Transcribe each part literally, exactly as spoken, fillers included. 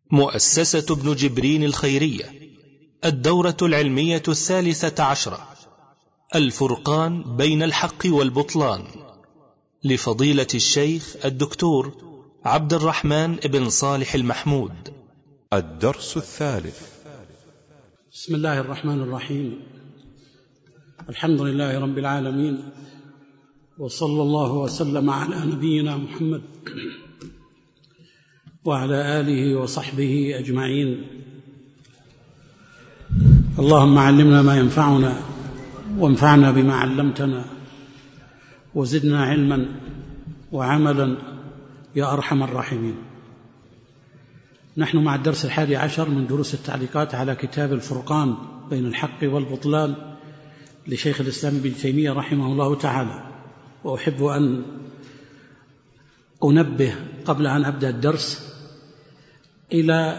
مؤسسة ابن جبرين الخيرية، الدورة العلمية الثالثة عشرة، الفرقان بين الحق والبطلان، لفضيلة الشيخ الدكتور عبد الرحمن بن صالح المحمود. الدرس الثالث. بسم الله الرحمن الرحيم. الحمد لله رب العالمين، وصلى الله وسلم على نبينا محمد وعلى آله وصحبه أجمعين. اللهم علمنا ما ينفعنا وانفعنا بما علمتنا وزدنا علما وعملا يا أرحم الراحمين. نحن مع الدرس الحادي عشر من دروس التعليقات على كتاب الفرقان بين الحق والبطلان لشيخ الإسلام ابن تيمية رحمه الله تعالى. وأحب أن أنبه قبل أن أبدأ الدرس إلى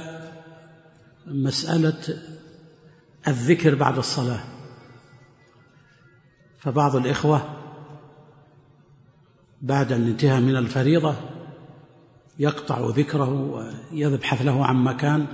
مسألة الذكر بعد الصلاة. فبعض الإخوة بعد الانتهاء من الفريضة يقطع ذكره ويبحث له عن مكان.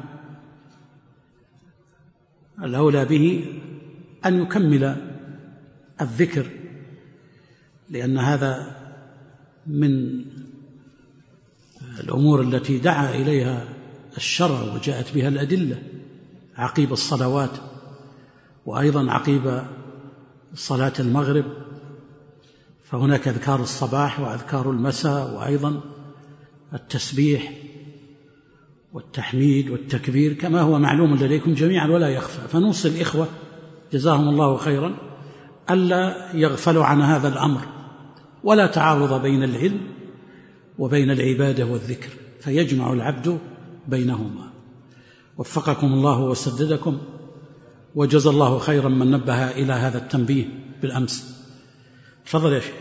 الأولى به أن يكمل الذكر، لأن هذا من الأمور التي دعا إليها الشرع وجاءت بها الأدلة عقيب الصلوات، وأيضا عقيب صلاة المغرب، فهناك أذكار الصباح وأذكار المساء، وأيضا التسبيح والتحميد والتكبير كما هو معلوم لديكم جميعا ولا يخفى. فنوصي الإخوة جزاهم الله خيرا ألا يغفلوا عن هذا الأمر، ولا تعارض بين العلم وبين العبادة والذكر، فيجمع العبد بينهما. وفقكم الله وسددكم، وجزى الله خيرا من نبه إلى هذا التنبيه بالأمس. تفضل يا شيخ.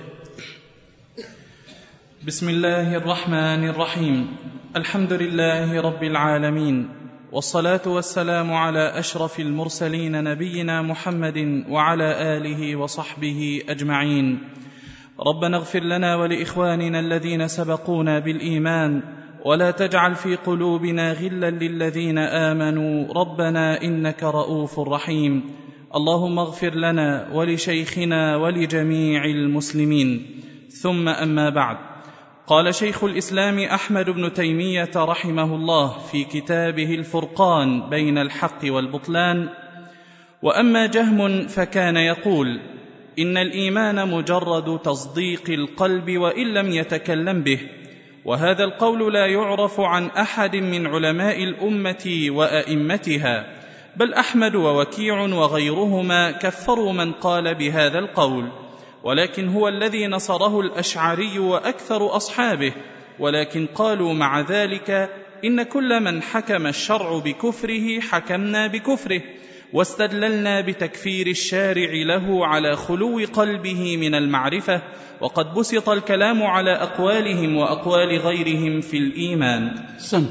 بسم الله الرحمن الرحيم. الحمد لله رب العالمين، والصلاة والسلام على أشرف المرسلين نبينا محمد وعلى آله وصحبه أجمعين. ربنا اغفر لنا ولإخواننا الذين سبقونا بالإيمان، ولا تجعل في قلوبنا غلا للذين آمنوا ربنا إنك رؤوف رحيم. اللهم اغفر لنا ولشيخنا ولجميع المسلمين. ثم أما بعد، قال شيخ الإسلام أحمد بن تيمية رحمه الله في كتابه الفرقان بين الحق والبطلان: وأما جهم فكان يقول إن الإيمان مجرد تصديق القلب وإن لم يتكلم به، وهذا القول لا يعرف عن أحد من علماء الأمة وأئمتها، بل أحمد ووكيع وغيرهما كفروا من قال بهذا القول، ولكن هو الذي نصره الأشعري وأكثر أصحابه. ولكن قالوا مع ذلك إن كل من حكم الشرع بكفره حكمنا بكفره، واستدللنا بتكفير الشارع له على خلو قلبه من المعرفة، وقد بسط الكلام على أقوالهم وأقوال غيرهم في الإيمان. سنت.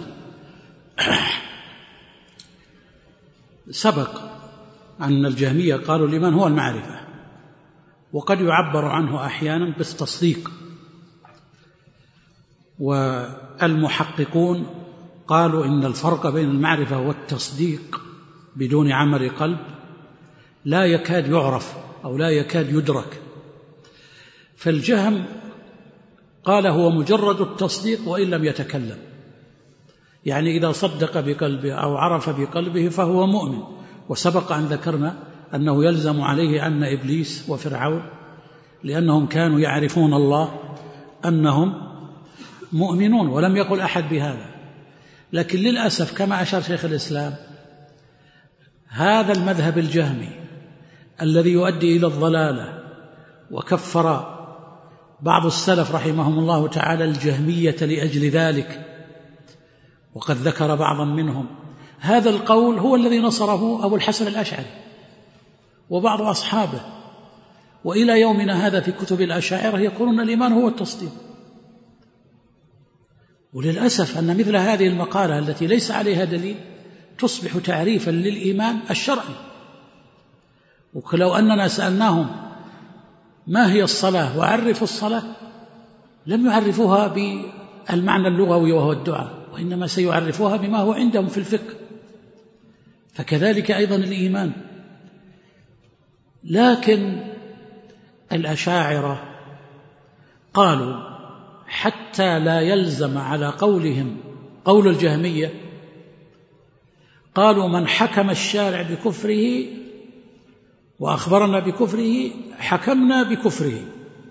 سبق أن الجهمية قالوا لمن هو المعرفة، وقد يعبر عنه أحيانا بالتصديق، والمحققون قالوا إن الفرق بين المعرفة والتصديق بدون عمل قلب لا يكاد يعرف أو لا يكاد يدرك. فالجهم قال هو مجرد التصديق وإن لم يتكلم، يعني إذا صدق بقلبه أو عرف بقلبه فهو مؤمن. وسبق أن ذكرنا أنه يلزم عليه أن إبليس وفرعون لأنهم كانوا يعرفون الله أنهم مؤمنون، ولم يقل أحد بهذا. لكن للأسف كما أشار شيخ الإسلام، هذا المذهب الجهمي الذي يؤدي إلى الضلالة، وكفر بعض السلف رحمهم الله تعالى الجهمية لأجل ذلك، وقد ذكر بعضا منهم. هذا القول هو الذي نصره أبو الحسن الأشعري وبعض أصحابه، وإلى يومنا هذا في كتب الأشاعرة يقولون الإيمان هو التصديق. وللأسف أن مثل هذه المقالة التي ليس عليها دليل تصبح تعريفا للإيمان الشرعي. ولو أننا سألناهم ما هي الصلاة وعرفوا الصلاة لم يعرفوها بالمعنى اللغوي وهو الدعاء، وإنما سيعرفوها بما هو عندهم في الفقه. فكذلك أيضا الإيمان. لكن الأشاعرة قالوا حتى لا يلزم على قولهم قول الجهمية، قالوا من حكم الشارع بكفره وأخبرنا بكفره حكمنا بكفره،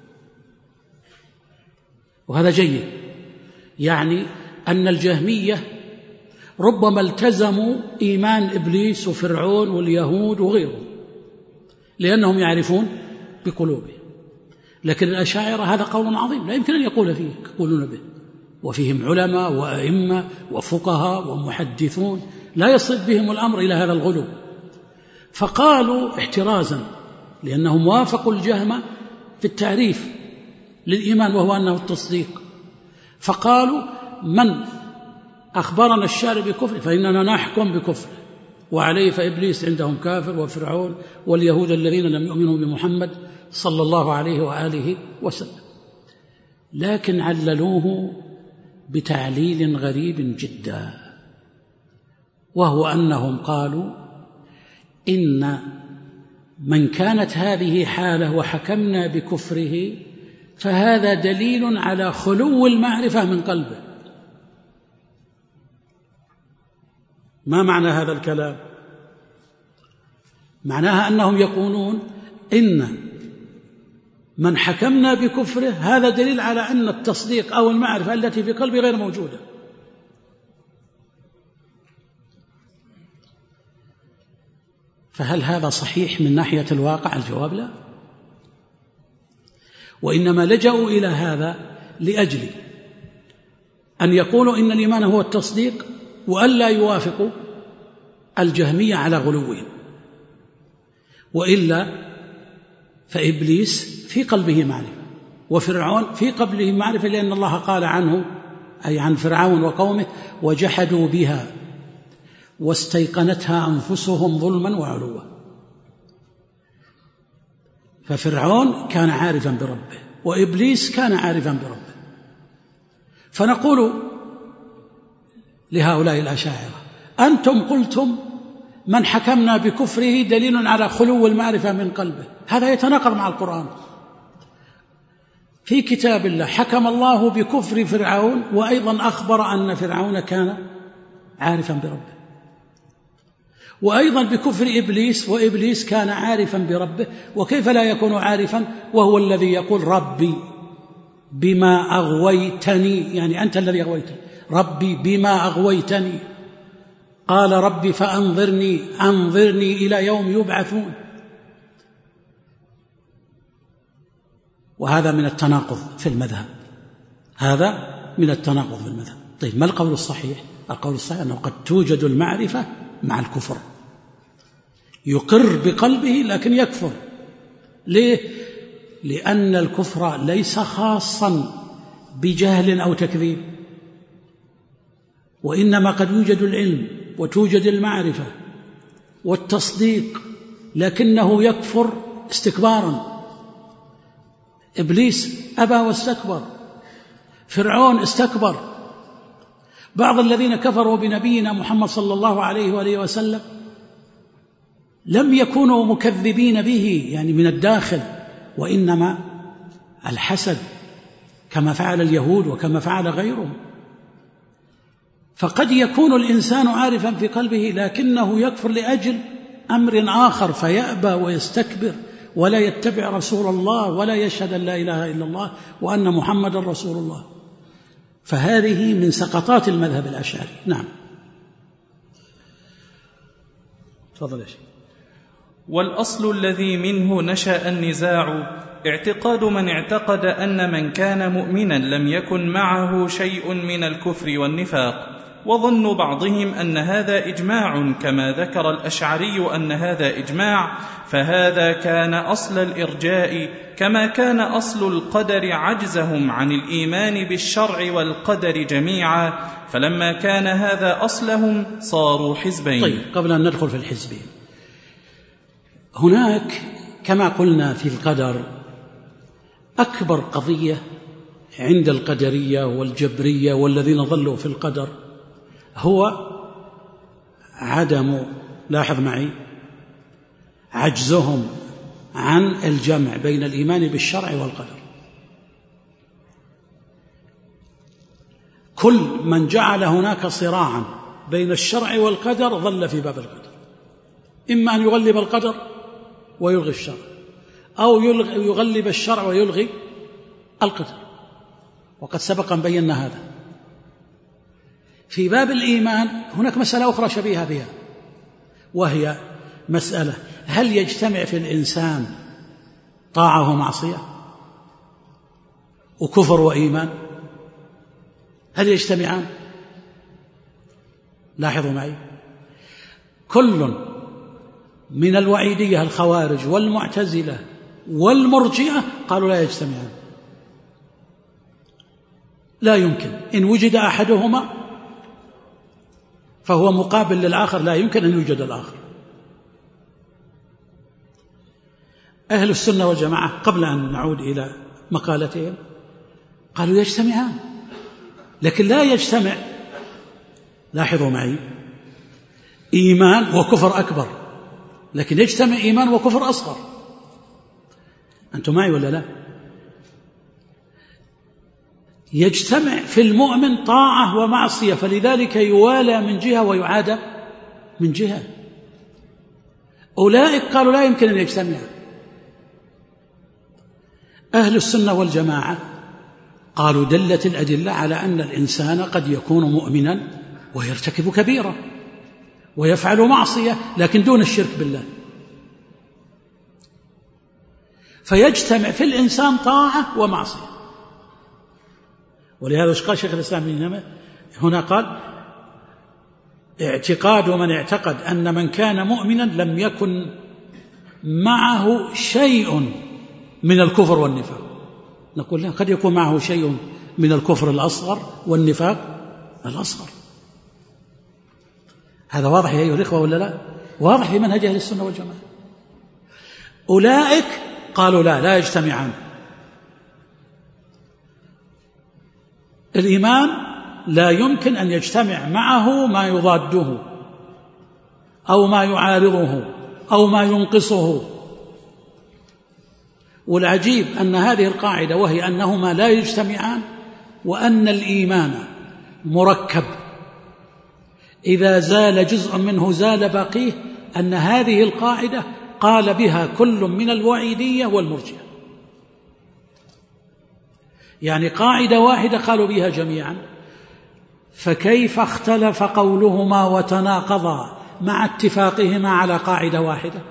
وهذا جيد. يعني أن الجهمية ربما التزموا إيمان إبليس وفرعون واليهود وغيرهم لأنهم يعرفون بقلوبهم، لكن الأشاعرة هذا قول عظيم لا يمكن أن يقول فيه يقولون به، وفيهم علماء وأئمة وفقهاء ومحدثون لا يصل بهم الأمر إلى هذا الغلو، فقالوا احترازا لأنهم وافقوا الجهم في التعريف للإيمان وهو أنه التصديق، فقالوا من أخبرنا الشارع بكفر فإننا نحكم بكفر، وعليه فإبليس عندهم كافر وفرعون واليهود الذين لم يؤمنوا بمحمد صلى الله عليه وآله وسلم. لكن عللوه بتعليل غريب جدا، وهو أنهم قالوا إن من كانت هذه حاله وحكمنا بكفره فهذا دليل على خلو المعرفة من قلبه. ما معنى هذا الكلام؟ معناها أنهم يقولون إن من حكمنا بكفره هذا دليل على أن التصديق أو المعرفة التي في قلبه غير موجودة. فهل هذا صحيح من ناحية الواقع؟ الجواب لا، وإنما لجأوا إلى هذا لأجل أن يقولوا إن الإيمان هو التصديق وألا يوافقوا الجهمية على غلوهم، وإلا فإبليس في قلبه معرفة وفرعون في قلبه معرفة، لأن الله قال عنه أي عن فرعون وقومه وجحدوا بها واستيقنتها أنفسهم ظلما وعلوا. ففرعون كان عارفا بربه وإبليس كان عارفا بربه. فنقول لهؤلاء الأشاعرة أنتم قلتم من حكمنا بكفره دليل على خلو المعرفة من قلبه، هذا يتناقض مع القرآن. في كتاب الله حكم الله بكفر فرعون وأيضا أخبر أن فرعون كان عارفا بربه، وأيضا بكفر إبليس وإبليس كان عارفا بربه. وكيف لا يكون عارفا وهو الذي يقول ربي بما أغويتني، يعني أنت الذي أغويتني، ربي بما أغويتني، قال ربي فأنظرني أنظرني إلى يوم يبعثون. وهذا من التناقض في المذهب، هذا من التناقض في المذهب. طيب ما القول الصحيح؟ القول الصحيح أنه قد توجد المعرفة مع الكفر، يقر بقلبه لكن يكفر. ليه؟ لأن الكفر ليس خاصا بجهل أو تكذيب، وإنما قد يوجد العلم وتوجد المعرفة والتصديق لكنه يكفر استكبارا. إبليس أبى واستكبر، فرعون استكبر، بعض الذين كفروا بنبينا محمد صلى الله عليه وآله وسلم لم يكونوا مكذبين به يعني من الداخل، وإنما الحسد كما فعل اليهود وكما فعل غيرهم. فقد يكون الإنسان عارفا في قلبه لكنه يكفر لأجل أمر آخر فيأبى ويستكبر ولا يتبع رسول الله ولا يشهد أن لا إله إلا الله وأن محمد رسول الله. فهذه من سقطات المذهب الأشعري. نعم، تفضل يا شيخ. والأصل الذي منه نشأ النزاع اعتقاد من اعتقد أن من كان مؤمنا لم يكن معه شيء من الكفر والنفاق، وظن بعضهم أن هذا إجماع كما ذكر الأشعري أن هذا إجماع، فهذا كان أصل الإرجاء كما كان أصل القدر عجزهم عن الإيمان بالشرع والقدر جميعا، فلما كان هذا أصلهم صاروا حزبين. طيب، قبل أن ندخل في الحزبين، هناك كما قلنا في القدر أكبر قضية عند القدرية والجبرية والذين ظلوا في القدر هو عدم، لاحظ معي، عجزهم عن الجمع بين الإيمان بالشرع والقدر. كل من جعل هناك صراعا بين الشرع والقدر ظل في باب القدر، إما أن يغلب القدر ويلغي الشرع، أو يغلب الشرع ويلغي القدر، وقد سبق أن بينا هذا. في باب الإيمان هناك مسألة أخرى شبيهة بها، وهي مسألة: هل يجتمع في الإنسان طاعة ومعصية وكفر وإيمان؟ هل يجتمعان؟ لاحظوا معي، كل من الوعيدية الخوارج والمعتزلة والمرجئة قالوا لا يجتمعان، لا يمكن، إن وجد أحدهما فهو مقابل للآخر، لا يمكن أن يوجد الآخر. أهل السنة والجماعة قبل أن نعود إلى مقالتهم قالوا يجتمعان، لكن لا يجتمع، لاحظوا معي، إيمان وكفر أكبر، لكن يجتمع إيمان وكفر أصغر. أنتم معي ولا لا؟ يجتمع في المؤمن طاعة ومعصية، فلذلك يوالى من جهة ويعادى من جهة. أولئك قالوا لا يمكن أن يجتمع. أهل السنة والجماعة قالوا دلت الأدلة على أن الإنسان قد يكون مؤمنا ويرتكب كبيرة ويفعل معصية لكن دون الشرك بالله، فيجتمع في الإنسان طاعة ومعصية. ولهذا قال شيخ الإسلام ابن تيمية هنا، قال: اعتقاد من اعتقد أن من كان مؤمنا لم يكن معه شيء من الكفر والنفاق. نقول لا، قد يكون معه شيء من الكفر الأصغر والنفاق الأصغر. هذا واضح يا أيها الإخوة ولا لا؟ واضح في منهج أهل السنة والجماعة. أولئك قالوا لا لا يجتمعان. الإيمان لا يمكن أن يجتمع معه ما يضاده أو ما يعارضه أو ما ينقصه. والعجيب أن هذه القاعدة، وهي أنهما لا يجتمعان، وأن الإيمان مركب إذا زال جزء منه زال باقيه، أن هذه القاعدة قال بها كل من الوعيدية والمرجئة، يعني قاعدة واحدة قالوا بها جميعا، فكيف اختلف قولهما وتناقضا مع اتفاقهما على قاعدة واحدة؟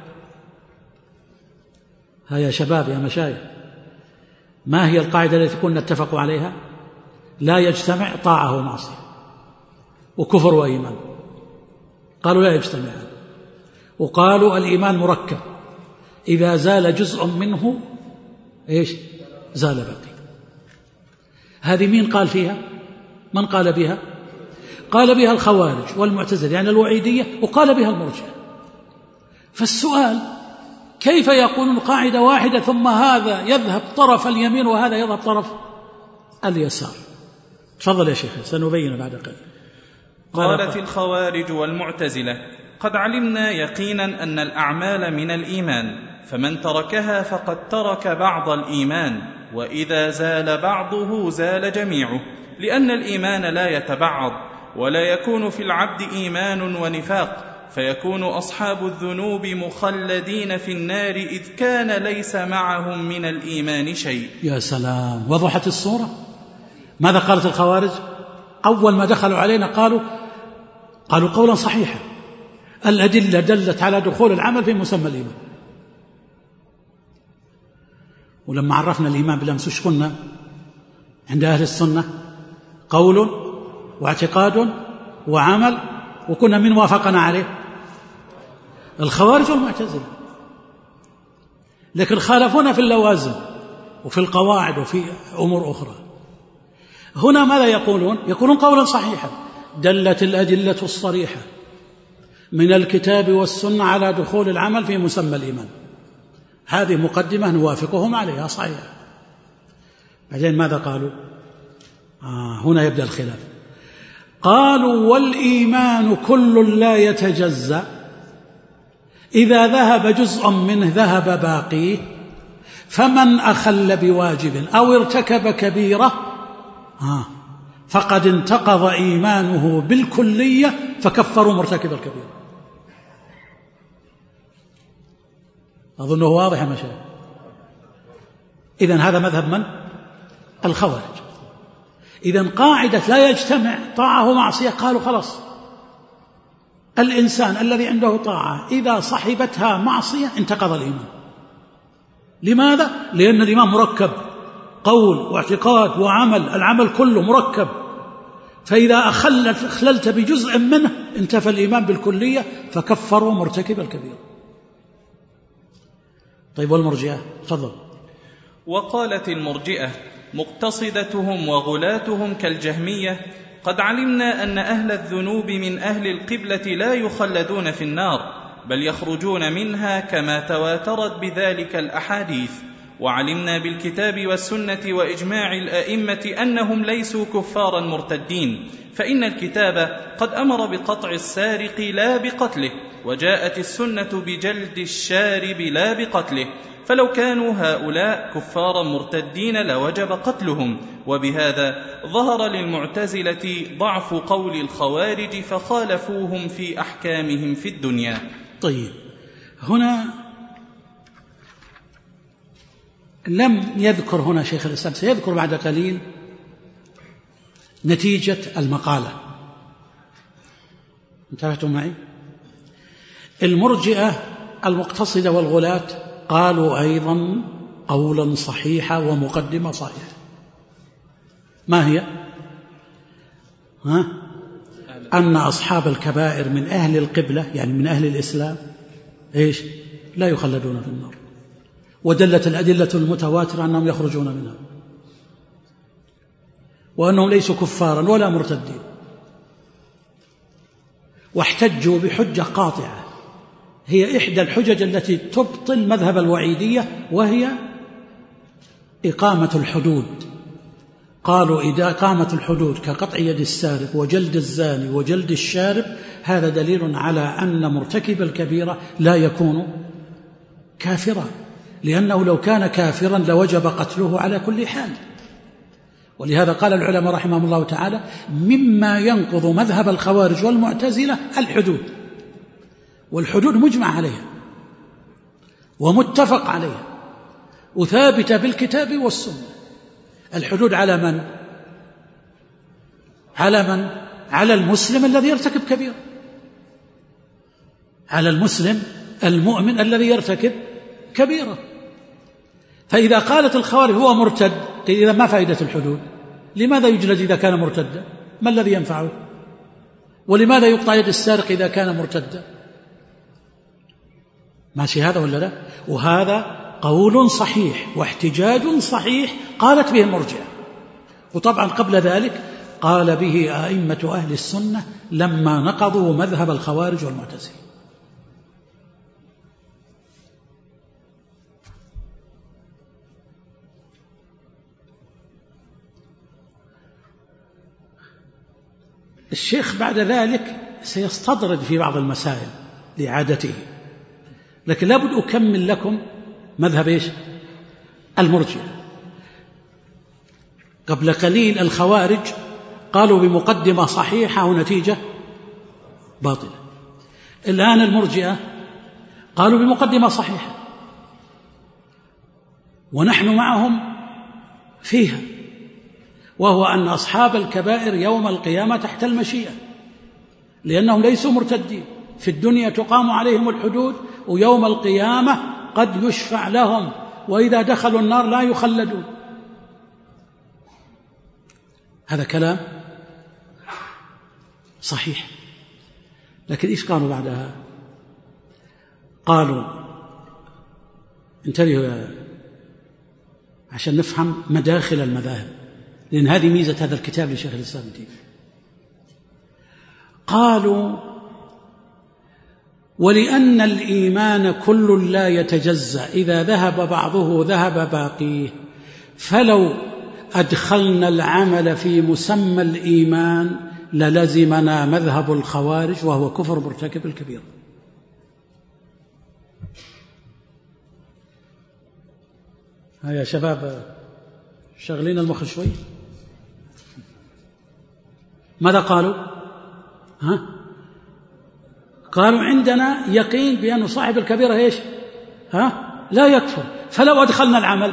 ها يا شباب يا مشايخ، ما هي القاعدة التي كنا اتفقوا عليها؟ لا يجتمع طاعة ومعصية وكفر وإيمان. قالوا لا يجتمعان، وقالوا الإيمان مركب إذا زال جزء منه إيش؟ زال باقي. هذه مين قال فيها؟ من قال بها؟ قال بها الخوارج والمعتزلة، يعني الوعيدية، وقال بها المرجئة. فالسؤال: كيف يقولون قاعدة واحدة ثم هذا يذهب طرف اليمين وهذا يذهب طرف اليسار؟ تفضل يا شيخ، سنبين بعد قليل. قالت الخوارج والمعتزلة: قد علمنا يقينا أن الأعمال من الإيمان، فمن تركها فقد ترك بعض الإيمان، وإذا زال بعضه زال جميعه، لأن الإيمان لا يتبعض، ولا يكون في العبد إيمان ونفاق، فيكون أصحاب الذنوب مخلدين في النار إذ كان ليس معهم من الإيمان شيء. يا سلام، وضحت الصورة. ماذا قالت الخوارج؟ أول ما دخلوا علينا قالوا قالوا قولا صحيحا: الأدلة دلت على دخول العمل في مسمى الإيمان. ولما عرفنا الإيمان بالأمس وش قلنا عند أهل السنة؟ قول واعتقاد وعمل، وكنا من وافقنا عليه؟ الخوارج والمعتزلة. لكن خالفونا في اللوازم وفي القواعد وفي أمور أخرى. هنا ماذا يقولون؟ يقولون قولا صحيحا: دلت الأدلة الصريحة من الكتاب والسنة على دخول العمل في مسمى الإيمان. هذه مقدمة نوافقهم عليها صحيح. بعدين ماذا قالوا؟ آه هنا يبدأ الخلاف. قالوا والإيمان كل لا يتجزأ، إذا ذهب جزء منه ذهب باقيه، فمن أخل بواجب أو ارتكب كبيرة فقد انتقض إيمانه بالكلية فكفروا مرتكب الكبيرة. أظنه واضح يا مشايخ. إذن هذا مذهب من؟ الخوارج. إذن قاعدة لا يجتمع طاعة ومعصية، قالوا خلاص الإنسان الذي عنده طاعة إذا صحبتها معصية انتقض الإيمان. لماذا؟ لأن الإيمان مركب، قول واعتقاد وعمل، العمل كله مركب، فإذا أخللت بجزء منه انتفى الإيمان بالكلية فكفروا مرتكب الكبيرة. طيب والمرجئة؟ تفضل. وقالت المرجئة مقتصدتهم وغلاتهم كالجهمية: قد علمنا أن أهل الذنوب من أهل القبلة لا يخلدون في النار، بل يخرجون منها كما تواترت بذلك الأحاديث، وعلمنا بالكتاب والسنة وإجماع الأئمة أنهم ليسوا كفارا مرتدين، فإن الكتاب قد أمر بقطع السارق لا بقتله، وجاءت السنة بجلد الشارب لا بقتله، فلو كانوا هؤلاء كفارا مرتدين لوجب قتلهم. وبهذا ظهر للمعتزلة ضعف قول الخوارج فخالفوهم في أحكامهم في الدنيا. طيب، هنا لم يذكر هنا شيخ الإسلام، سيذكر بعد قليل نتيجة المقالة. انتبهتم معي؟ المرجئة المقتصدة والغلاة قالوا أيضا قولا صحيحا ومقدمة صحيحة. ما هي؟ ها؟ أن أصحاب الكبائر من أهل القبلة، يعني من أهل الإسلام، إيش؟ لا يخلدون في النار، ودلت الأدلة المتواترة أنهم يخرجون منها، وأنهم ليسوا كفارا ولا مرتدين، واحتجوا بحجة قاطعة هي إحدى الحجج التي تبطل مذهب الوعيدية، وهي إقامة الحدود. قالوا إذا قامت الحدود كقطع يد السارق وجلد الزاني وجلد الشارب، هذا دليل على أن مرتكب الكبيرة لا يكون كافرا، لأنه لو كان كافرا لوجب قتله على كل حال. ولهذا قال العلماء رحمهم الله تعالى: مما ينقض مذهب الخوارج والمعتزلة الحدود، والحدود مجمع عليها ومتفق عليها وثابتة بالكتاب والسنة. الحدود على من؟ على من؟ على المسلم الذي يرتكب كبيرة، على المسلم المؤمن الذي يرتكب كبيرة. فإذا قالت الخوارج هو مرتد، إذا ما فائدة الحدود؟ لماذا يجلد إذا كان مرتدا؟ ما الذي ينفعه؟ ولماذا يقطع يد السارق إذا كان مرتدا؟ ماشي هذا ولا لا؟ وهذا قول صحيح واحتجاج صحيح قالت به المرجئة، وطبعا قبل ذلك قال به أئمة أهل السنة لما نقضوا مذهب الخوارج والمعتزلة. الشيخ بعد ذلك سيستطرد في بعض المسائل لعادته، لكن لابد أكمل لكم مذهب إيش؟ المرجئة. قبل قليل الخوارج قالوا بمقدمة صحيحة ونتيجة باطلة، الآن المرجئة قالوا بمقدمة صحيحة ونحن معهم فيها، وهو أن أصحاب الكبائر يوم القيامة تحت المشيئة، لأنهم ليسوا مرتدين، في الدنيا تقام عليهم الحدود، ويوم القيامة قد يشفع لهم، وإذا دخلوا النار لا يخلدون. هذا كلام صحيح. لكن إيش قالوا بعدها؟ قالوا، انتبهوا عشان نفهم مداخل المذاهب، لأن هذه ميزة هذا الكتاب لشيخ الإسلام ابن تيمية. قالوا: ولأن الإيمان كل لا يتجزأ، إذا ذهب بعضه ذهب باقيه، فلو أدخلنا العمل في مسمى الإيمان للزمنا مذهب الخوارج وهو كفر مرتكب الكبيرة. ها يا شباب شغلين المخ شوي. ماذا قالوا؟ ها؟ قالوا عندنا يقين بأن صاحب الكبيرة إيش؟ ها؟ لا يكفر. فلو أدخلنا العمل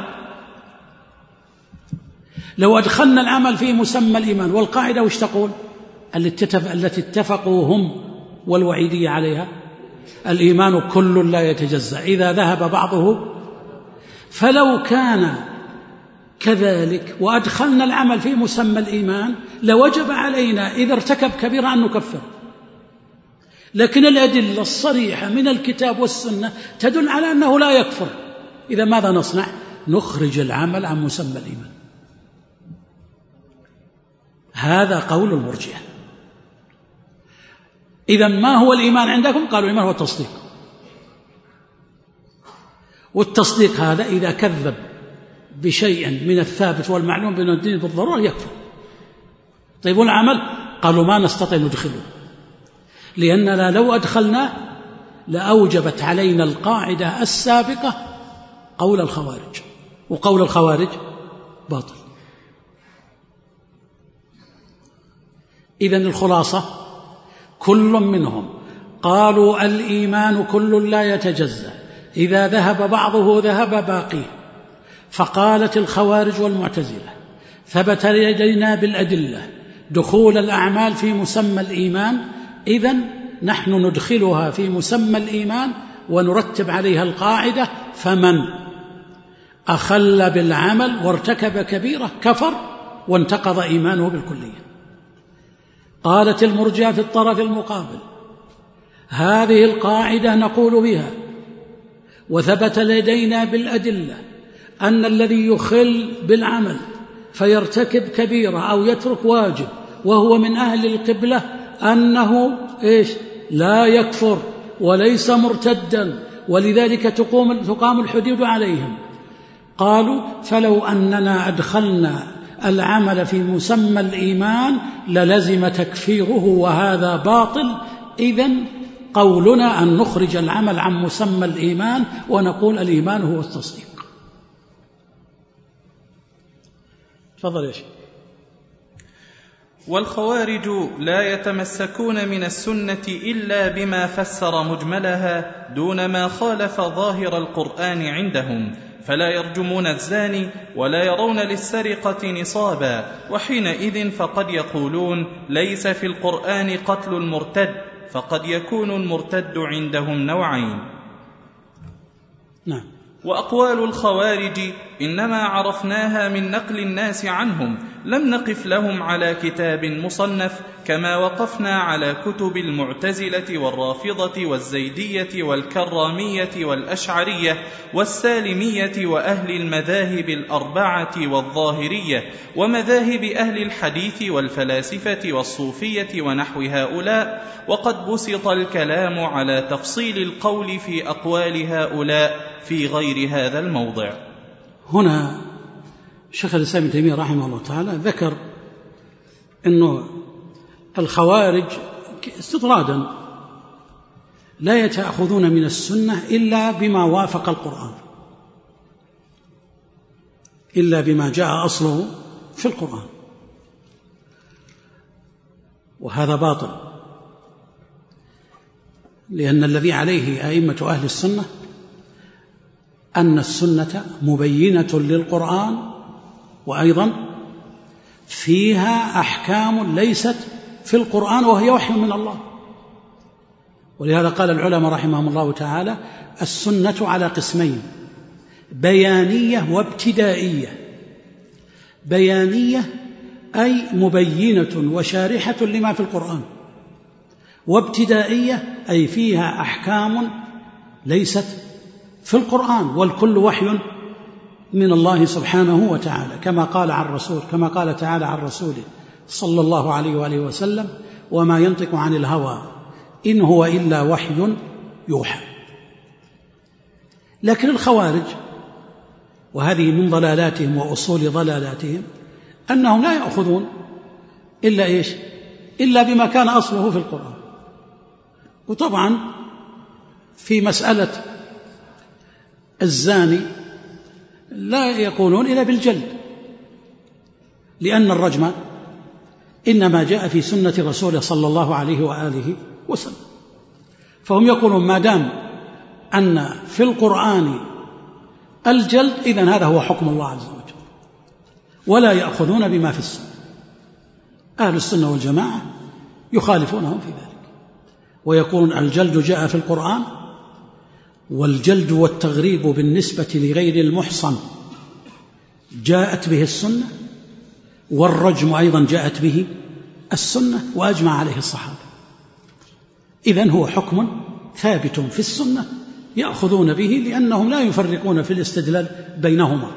لو أدخلنا العمل في مسمى الإيمان، والقاعدة وش تقول؟ التي اتفقوا هم والوعيدية عليها: الإيمان كل لا يتجزأ إذا ذهب بعضه. فلو كان كذلك وأدخلنا العمل في مسمى الإيمان لوجب علينا إذا ارتكب كبيرة أن نكفر، لكن الأدلة الصريحة من الكتاب والسنة تدل على أنه لا يكفر. إذا ماذا نصنع؟ نخرج العمل عن مسمى الإيمان. هذا قول المرجئة. إذا ما هو الإيمان عندكم؟ قالوا الإيمان هو التصديق، والتصديق هذا إذا كذب بشيء من الثابت والمعلوم بين الدين بالضرورة يكفر. طيب والعمل؟ قالوا ما نستطيع ندخله، لأننا لو أدخلنا لأوجبت علينا القاعدة السابقة قول الخوارج، وقول الخوارج باطل. إذن الخلاصة كل منهم قالوا الإيمان كل لا يتجزأ إذا ذهب بعضه ذهب باقيه. فقالت الخوارج والمعتزلة: ثبت لدينا بالأدلة دخول الأعمال في مسمى الإيمان، إذن نحن ندخلها في مسمى الإيمان ونرتب عليها القاعدة: فمن أخل بالعمل وارتكب كبيرة كفر وانتقض إيمانه بالكلية. قالت المرجئة في الطرف المقابل: هذه القاعدة نقول بها، وثبت لدينا بالأدلة أن الذي يخل بالعمل فيرتكب كبيرة أو يترك واجب وهو من أهل القبلة أنه إيش؟ لا يكفر وليس مرتدا، ولذلك تقوم تقام الحدود عليهم. قالوا: فلو أننا أدخلنا العمل في مسمى الإيمان للزم تكفيره، وهذا باطل. إذن قولنا أن نخرج العمل عن مسمى الإيمان ونقول الإيمان هو التصديق. تفضل يا شيخ. والخوارج لا يتمسكون من السنة إلا بما فسر مجملها دون ما خالف ظاهر القرآن عندهم، فلا يرجمون الزاني ولا يرون للسرقة نصابا، وحينئذ فقد يقولون ليس في القرآن قتل المرتد، فقد يكون المرتد عندهم نوعين. نعم. وأقوال الخوارج إنما عرفناها من نقل الناس عنهم، لم نقف لهم على كتاب مصنف، كما وقفنا على كتب المعتزلة والرافضة والزيدية والكرامية والأشعرية والسالمية وأهل المذاهب الأربعة والظاهرية ومذاهب أهل الحديث والفلاسفة والصوفية ونحو هؤلاء. وقد بسط الكلام على تفصيل القول في أقوال هؤلاء في غير هذا الموضع. هنا شيخ الإسلام ابن تيمية رحمه الله تعالى ذكر أنه الخوارج استطرادا لا يتأخذون من السنة إلا بما وافق القرآن، إلا بما جاء أصله في القرآن، وهذا باطل، لأن الذي عليه أئمة أهل السنة أن السنة مبينة للقرآن، وأيضا فيها أحكام ليست في القرآن وهي وحي من الله. ولهذا قال العلماء رحمهم الله تعالى: السنة على قسمين: بيانية وابتدائية. بيانية أي مبينة وشارحة لما في القرآن، وابتدائية أي فيها أحكام ليست في القرآن، والكل وحي من الله سبحانه وتعالى، كما قال عن رسول كما قال تعالى عن رسوله صلى الله عليه وآله وسلم: وما ينطق عن الهوى إن هو إلا وحي يوحى. لكن الخوارج، وهذه من ضلالاتهم وأصول ضلالاتهم، أنهم لا يأخذون إلا إيش؟ إلا بما كان أصله في القرآن. وطبعا في مسألة الزاني لا يقولون إلا بالجلد، لأن الرجم إنما جاء في سنة رسوله صلى الله عليه وآله وسلم، فهم يقولون ما دام أن في القرآن الجلد إذن هذا هو حكم الله عز وجل، ولا يأخذون بما في السنة. أهل السنة والجماعة يخالفونهم في ذلك، ويقولون الجلد جاء في القرآن، والجلد والتغريب بالنسبة لغير المحصن جاءت به السنة، والرجم أيضا جاءت به السنة وأجمع عليه الصحابة. إذن هو حكم ثابت في السنة يأخذون به، لأنهم لا يفرقون في الاستدلال بينهما.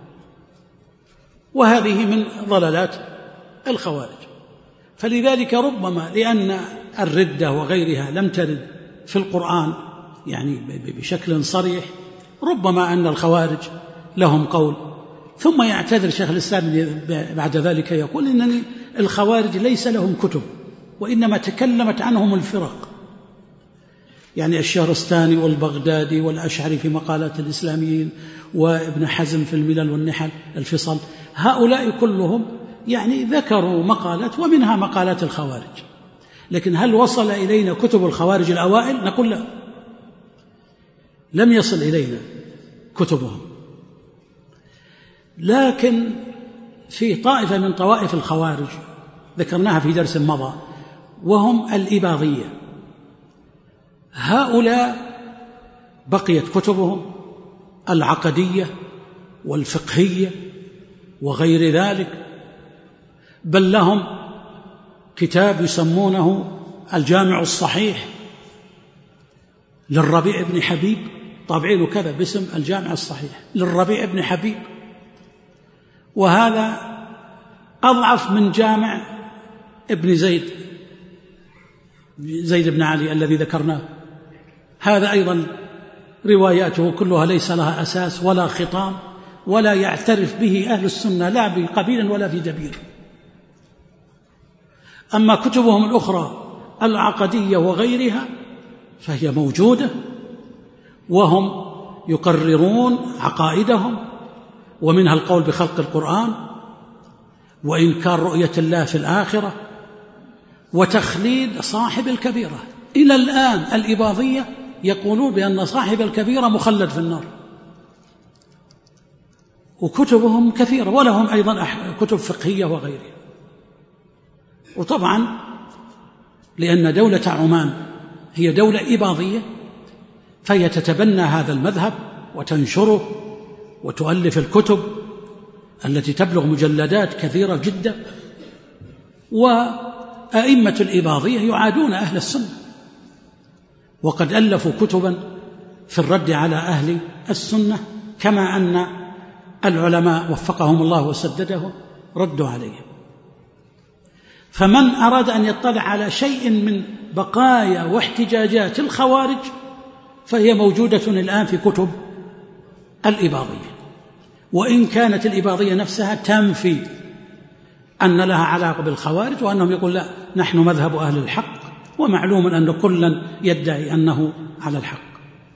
وهذه من ضلالات الخوارج. فلذلك ربما لأن الردة وغيرها لم ترد في القرآن يعني بشكل صريح، ربما أن الخوارج لهم قول. ثم يعتذر شيخ الإسلام بعد ذلك يقول إن الخوارج ليس لهم كتب، وإنما تكلمت عنهم الفرق، يعني الشهرستاني والبغدادي والأشعري في مقالات الإسلاميين، وابن حزم في الملل والنحل الفصل، هؤلاء كلهم يعني ذكروا مقالات ومنها مقالات الخوارج. لكن هل وصل إلينا كتب الخوارج الأوائل؟ نقول لا، لم يصل إلينا كتبهم. لكن في طائفة من طوائف الخوارج ذكرناها في درس مضى، وهم الإباضية، هؤلاء بقيت كتبهم العقدية والفقهية وغير ذلك، بل لهم كتاب يسمونه الجامع الصحيح للربيع بن حبيب، طابعينه كذا باسم الجامع الصحيح للربيع بن حبيب، وهذا أضعف من جامع ابن زيد زيد بن علي الذي ذكرناه. هذا أيضا رواياته كلها ليس لها أساس ولا خطام، ولا يعترف به أهل السنة لا بقبيل ولا في جبيل. أما كتبهم الأخرى العقدية وغيرها فهي موجودة، وهم يقررون عقائدهم، ومنها القول بخلق القرآن، وإنكار رؤية الله في الآخرة، وتخليد صاحب الكبيرة. إلى الآن الإباضية يقولون بأن صاحب الكبيرة مخلد في النار، وكتبهم كثيرة، ولهم أيضا كتب فقهية وغيرها. وطبعا لأن دولة عمان هي دولة إباضية، فهي تتبنى هذا المذهب وتنشره وتؤلف الكتب التي تبلغ مجلدات كثيرة جدا. وأئمة الإباضية يعادون أهل السنة، وقد ألفوا كتبا في الرد على أهل السنة، كما أن العلماء وفقهم الله وسددهم ردوا عليهم. فمن أراد أن يطلع على شيء من بقايا واحتجاجات الخوارج فهي موجودة الآن في كتب الإباضية، وإن كانت الإباضية نفسها تنفي أن لها علاقة بالخوارج، وأنهم يقول لا نحن مذهب أهل الحق، ومعلوم أن كلا يدعي أنه على الحق.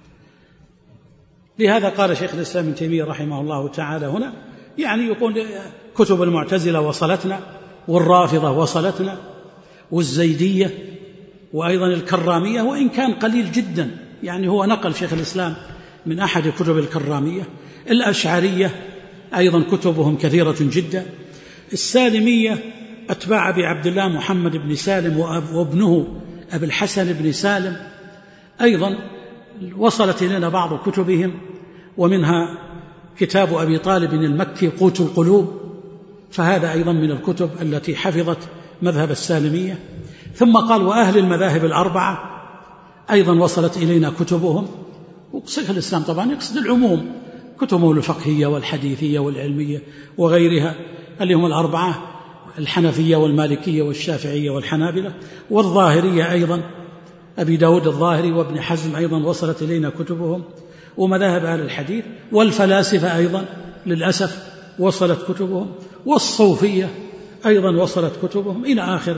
لهذا قال شيخ الإسلام ابن تيمية رحمه الله تعالى هنا، يعني يقول كتب المعتزلة وصلتنا، والرافضة وصلتنا، والزيدية، وأيضا الكرامية، وإن كان قليل جدا، يعني هو نقل شيخ الإسلام من أحد كتب الكرامية. الأشعرية أيضا كتبهم كثيرة جدا. السالمية أتباع أبي عبد الله محمد بن سالم وابنه أبي الحسن بن سالم أيضا وصلت إلينا بعض كتبهم، ومنها كتاب أبي طالب المكي قوت القلوب، فهذا أيضا من الكتب التي حفظت مذهب السالمية. ثم قال وأهل المذاهب الأربعة أيضا وصلت إلينا كتبهم. وشيخ الإسلام طبعا يقصد العموم، كتبهم الفقهية والحديثية والعلمية وغيرها، اللي هم الأربعة: الحنفية والمالكية والشافعية والحنابلة، والظاهرية أيضا أبي داود الظاهري وابن حزم أيضا وصلت إلينا كتبهم، ومذاهب أهل الحديث، والفلاسفة أيضا للأسف وصلت كتبهم، والصوفية أيضا وصلت كتبهم، إلى آخر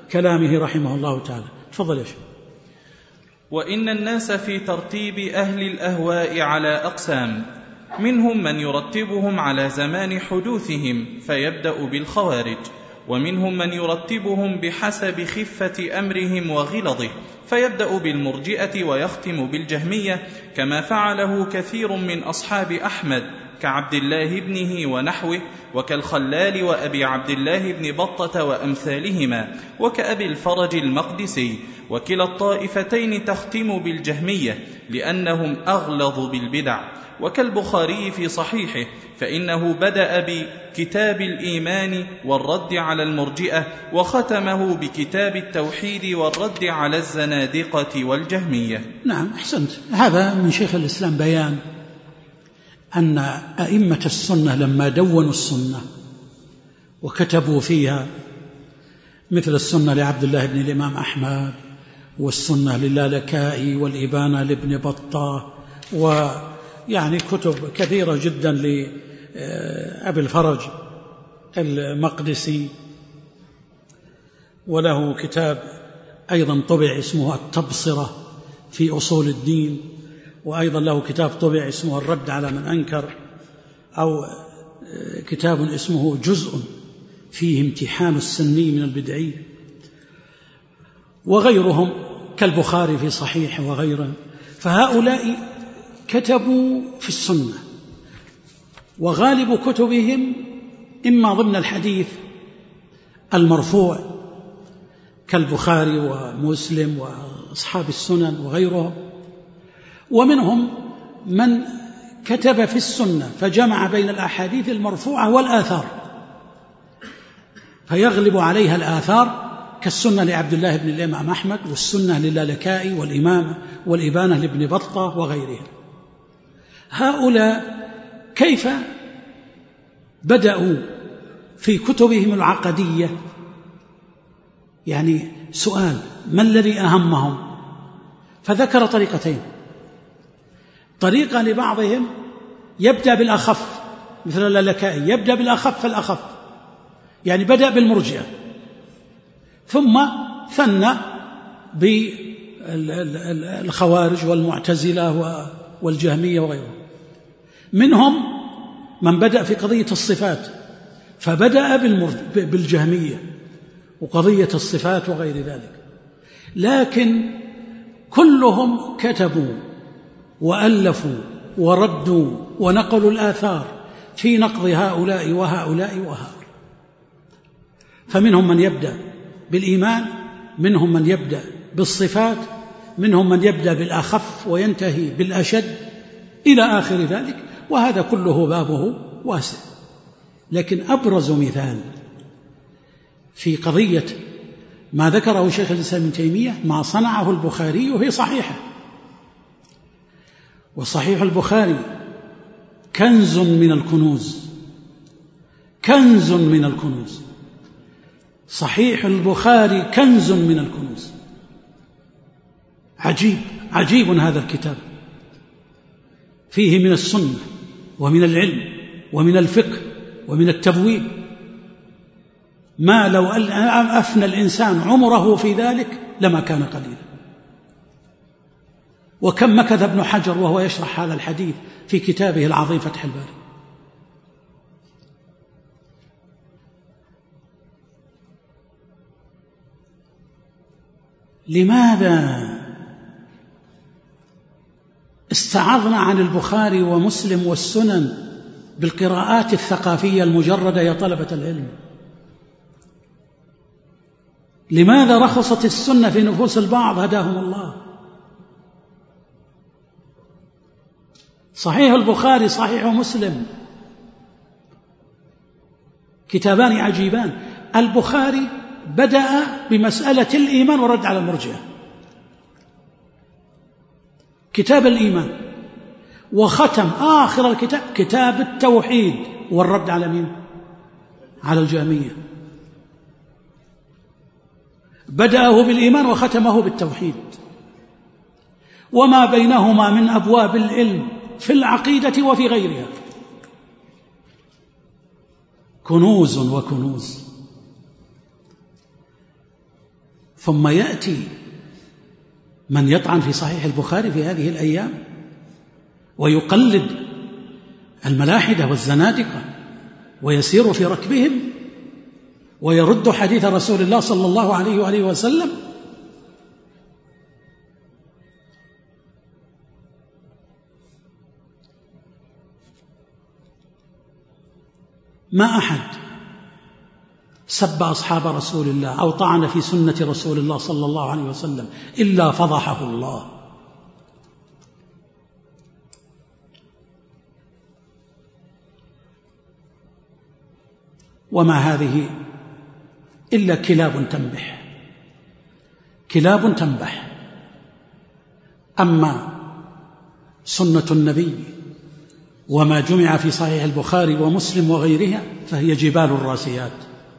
كلامه رحمه الله تعالى. تفضل يا شيخ. وإن الناس في ترتيب أهل الأهواء على أقسام، منهم من يرتبهم على زمان حدوثهم فيبدأ بالخوارج، ومنهم من يرتبهم بحسب خفة أمرهم وغلظه فيبدأ بالمرجئة ويختم بالجهمية، كما فعله كثير من أصحاب أحمد كعبد الله ابنه ونحوه، وكالخلال وأبي عبد الله بن بطة وأمثالهما، وكأبي الفرج المقدسي. وكلا الطائفتين تختم بالجهمية لأنهم أغلظ بالبدع. وكالبخاري في صحيحه فإنه بدأ بكتاب الإيمان والرد على المرجئة، وختمه بكتاب التوحيد والرد على الزنادقة والجهمية. نعم أحسنت. هذا من شيخ الإسلام بيان أن أئمة السنة لما دونوا السنة وكتبوا فيها، مثل السنة لعبد الله بن الإمام أحمد، والسنة للالكائي، والإبانة لابن بطة، ويعني كتب كثيرة جدا لأبي الفرج المقدسي، وله كتاب أيضا طبع اسمه التبصرة في أصول الدين، وأيضا له كتاب طبع اسمه الرد على من أنكر، أو كتاب اسمه جزء فيه امتحان السني من البدعي، وغيرهم كالبخاري في صحيح وغيره. فهؤلاء كتبوا في السنة، وغالب كتبهم إما ضمن الحديث المرفوع كالبخاري ومسلم وأصحاب السنن وغيرهم، ومنهم من كتب في السنة فجمع بين الأحاديث المرفوعة والآثار، فيغلب عليها الآثار كالسنة لعبد الله بن الإمام أحمد، والسنة للالكائي، والإمامة والإبانة لابن بطة وغيرهم. هؤلاء كيف بدأوا في كتبهم العقدية؟ يعني سؤال: ما الذي أهمهم؟ فذكر طريقتين. طريقة لبعضهم يبدأ بالأخف، مثل الالكائي يبدأ بالأخف فالأخف، يعني بدأ بالمرجئة ثم ثنى بالخوارج والمعتزلة والجهمية وغيرهم. منهم من بدأ في قضية الصفات فبدأ بالجهمية وقضية الصفات وغير ذلك، لكن كلهم كتبوا وألفوا وردوا ونقلوا الآثار في نقض هؤلاء وهؤلاء وهؤلاء. فمنهم من يبدأ بالإيمان، منهم من يبدأ بالصفات، منهم من يبدأ بالأخف وينتهي بالأشد إلى آخر ذلك، وهذا كله بابه واسع. لكن أبرز مثال في قضية ما ذكره شيخ الإسلام ابن تيمية ما صنعه البخاري في صحيحه. وصحيح البخاري كنز من الكنوز، كنز من الكنوز، صحيح البخاري كنز من الكنوز. عجيب عجيب هذا الكتاب، فيه من السنة ومن العلم ومن الفقه ومن التبويب ما لو أفنى الإنسان عمره في ذلك لما كان قليلا. وكم مكث ابن حجر وهو يشرح هذا الحديث في كتابه العظيم فتح الباري. لماذا استعضنا عن البخاري ومسلم والسنن بالقراءات الثقافية المجردة يا طلبة العلم؟ لماذا رخصت السنة في نفوس البعض هداهم الله؟ صحيح البخاري صحيح مسلم كتابان عجيبان. البخاري بدأ بمسألة الإيمان ورد على المرجئة، كتاب الإيمان، وختم آخر الكتاب كتاب التوحيد والرد على مين؟ على الجهمية. بدأه بالإيمان وختمه بالتوحيد، وما بينهما من أبواب العلم في العقيدة وفي غيرها كنوز وكنوز. ثم يأتي من يطعن في صحيح البخاري في هذه الأيام ويقلد الملاحدة والزنادقة ويسير في ركبهم ويرد حديث رسول الله صلى الله عليه وآله وسلم. ما أحد سب أصحاب رسول الله أو طعن في سنة رسول الله صلى الله عليه وسلم إلا فضحه الله. وما هذه إلا كلاب تنبح، كلاب تنبح. أما سنة النبي وما جمع في صحيح البخاري ومسلم وغيرها فهي جبال الراسيات.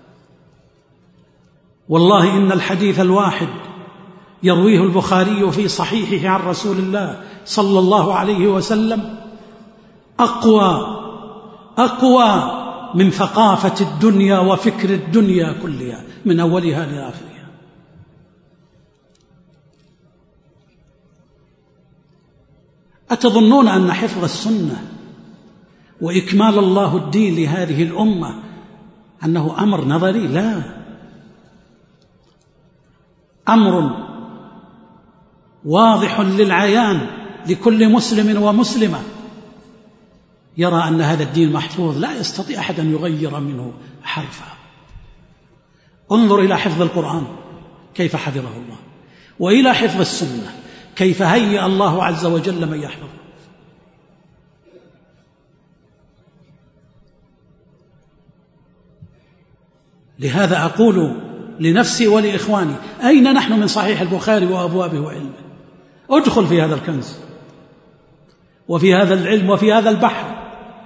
والله إن الحديث الواحد يرويه البخاري في صحيحه عن رسول الله صلى الله عليه وسلم أقوى أقوى من ثقافة الدنيا وفكر الدنيا كلها من أولها لآخرها. أتظنون أن حفظ السنة وإكمال الله الدين لهذه الأمة أنه أمر نظري؟ لا، أمر واضح للعيان لكل مسلم ومسلمة يرى أن هذا الدين محفوظ، لا يستطيع أحد أن يغير منه حرفا. انظر إلى حفظ القرآن كيف حفظه الله، وإلى حفظ السنة كيف هيأ الله عز وجل من يحفظه. لهذا أقول لنفسي ولإخواني: أين نحن من صحيح البخاري وأبوابه وعلمه؟ ادخل في هذا الكنز وفي هذا العلم وفي هذا البحر.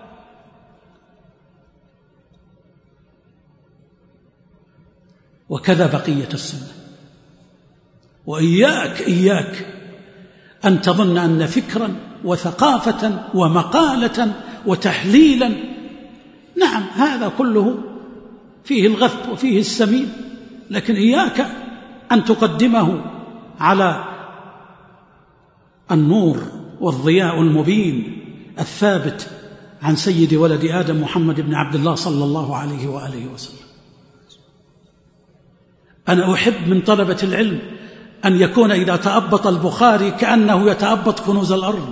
وكذا بقية السنة. وإياك إياك أن تظن أن فكرا وثقافة ومقالة وتحليلا، نعم هذا كله فيه الغث وفيه السمين، لكن إياك أن تقدمه على النور والضياء المبين الثابت عن سيد ولد آدم محمد بن عبد الله صلى الله عليه وآله وسلم. أنا أحب من طلبة العلم أن يكون إذا تأبط البخاري كأنه يتأبط كنوز الأرض.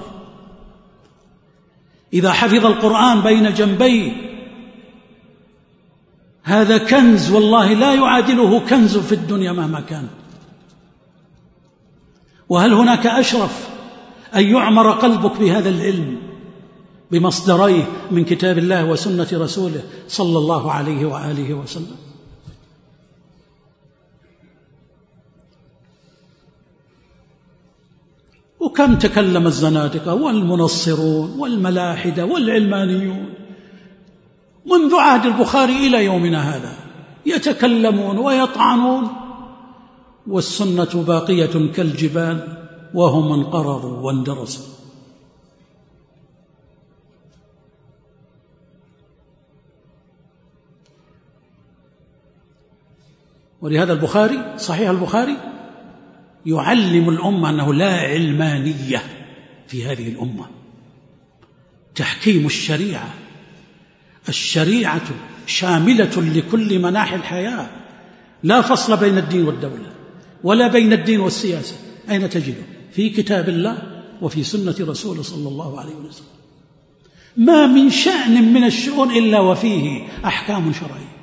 إذا حفظ القرآن بين جنبيه هذا كنز والله لا يعادله كنز في الدنيا مهما كان. وهل هناك أشرف أن يعمر قلبك بهذا العلم بمصدريه من كتاب الله وسنة رسوله صلى الله عليه وآله وسلم؟ وكم تكلم الزنادقة والمنصرون والملاحدة والعلمانيون منذ عهد البخاري إلى يومنا هذا، يتكلمون ويطعنون والسنة باقية كالجبال وهم انقرضوا واندرسوا. ولهذا البخاري صحيح البخاري يعلم الأمة أنه لا علمانية في هذه الأمة. تحكيم الشريعة، الشريعة شاملة لكل مناحي الحياة، لا فصل بين الدين والدولة ولا بين الدين والسياسة. أين تجده؟ في كتاب الله وفي سنة رسوله صلى الله عليه وسلم. ما من شأن من الشؤون إلا وفيه أحكام شرعية.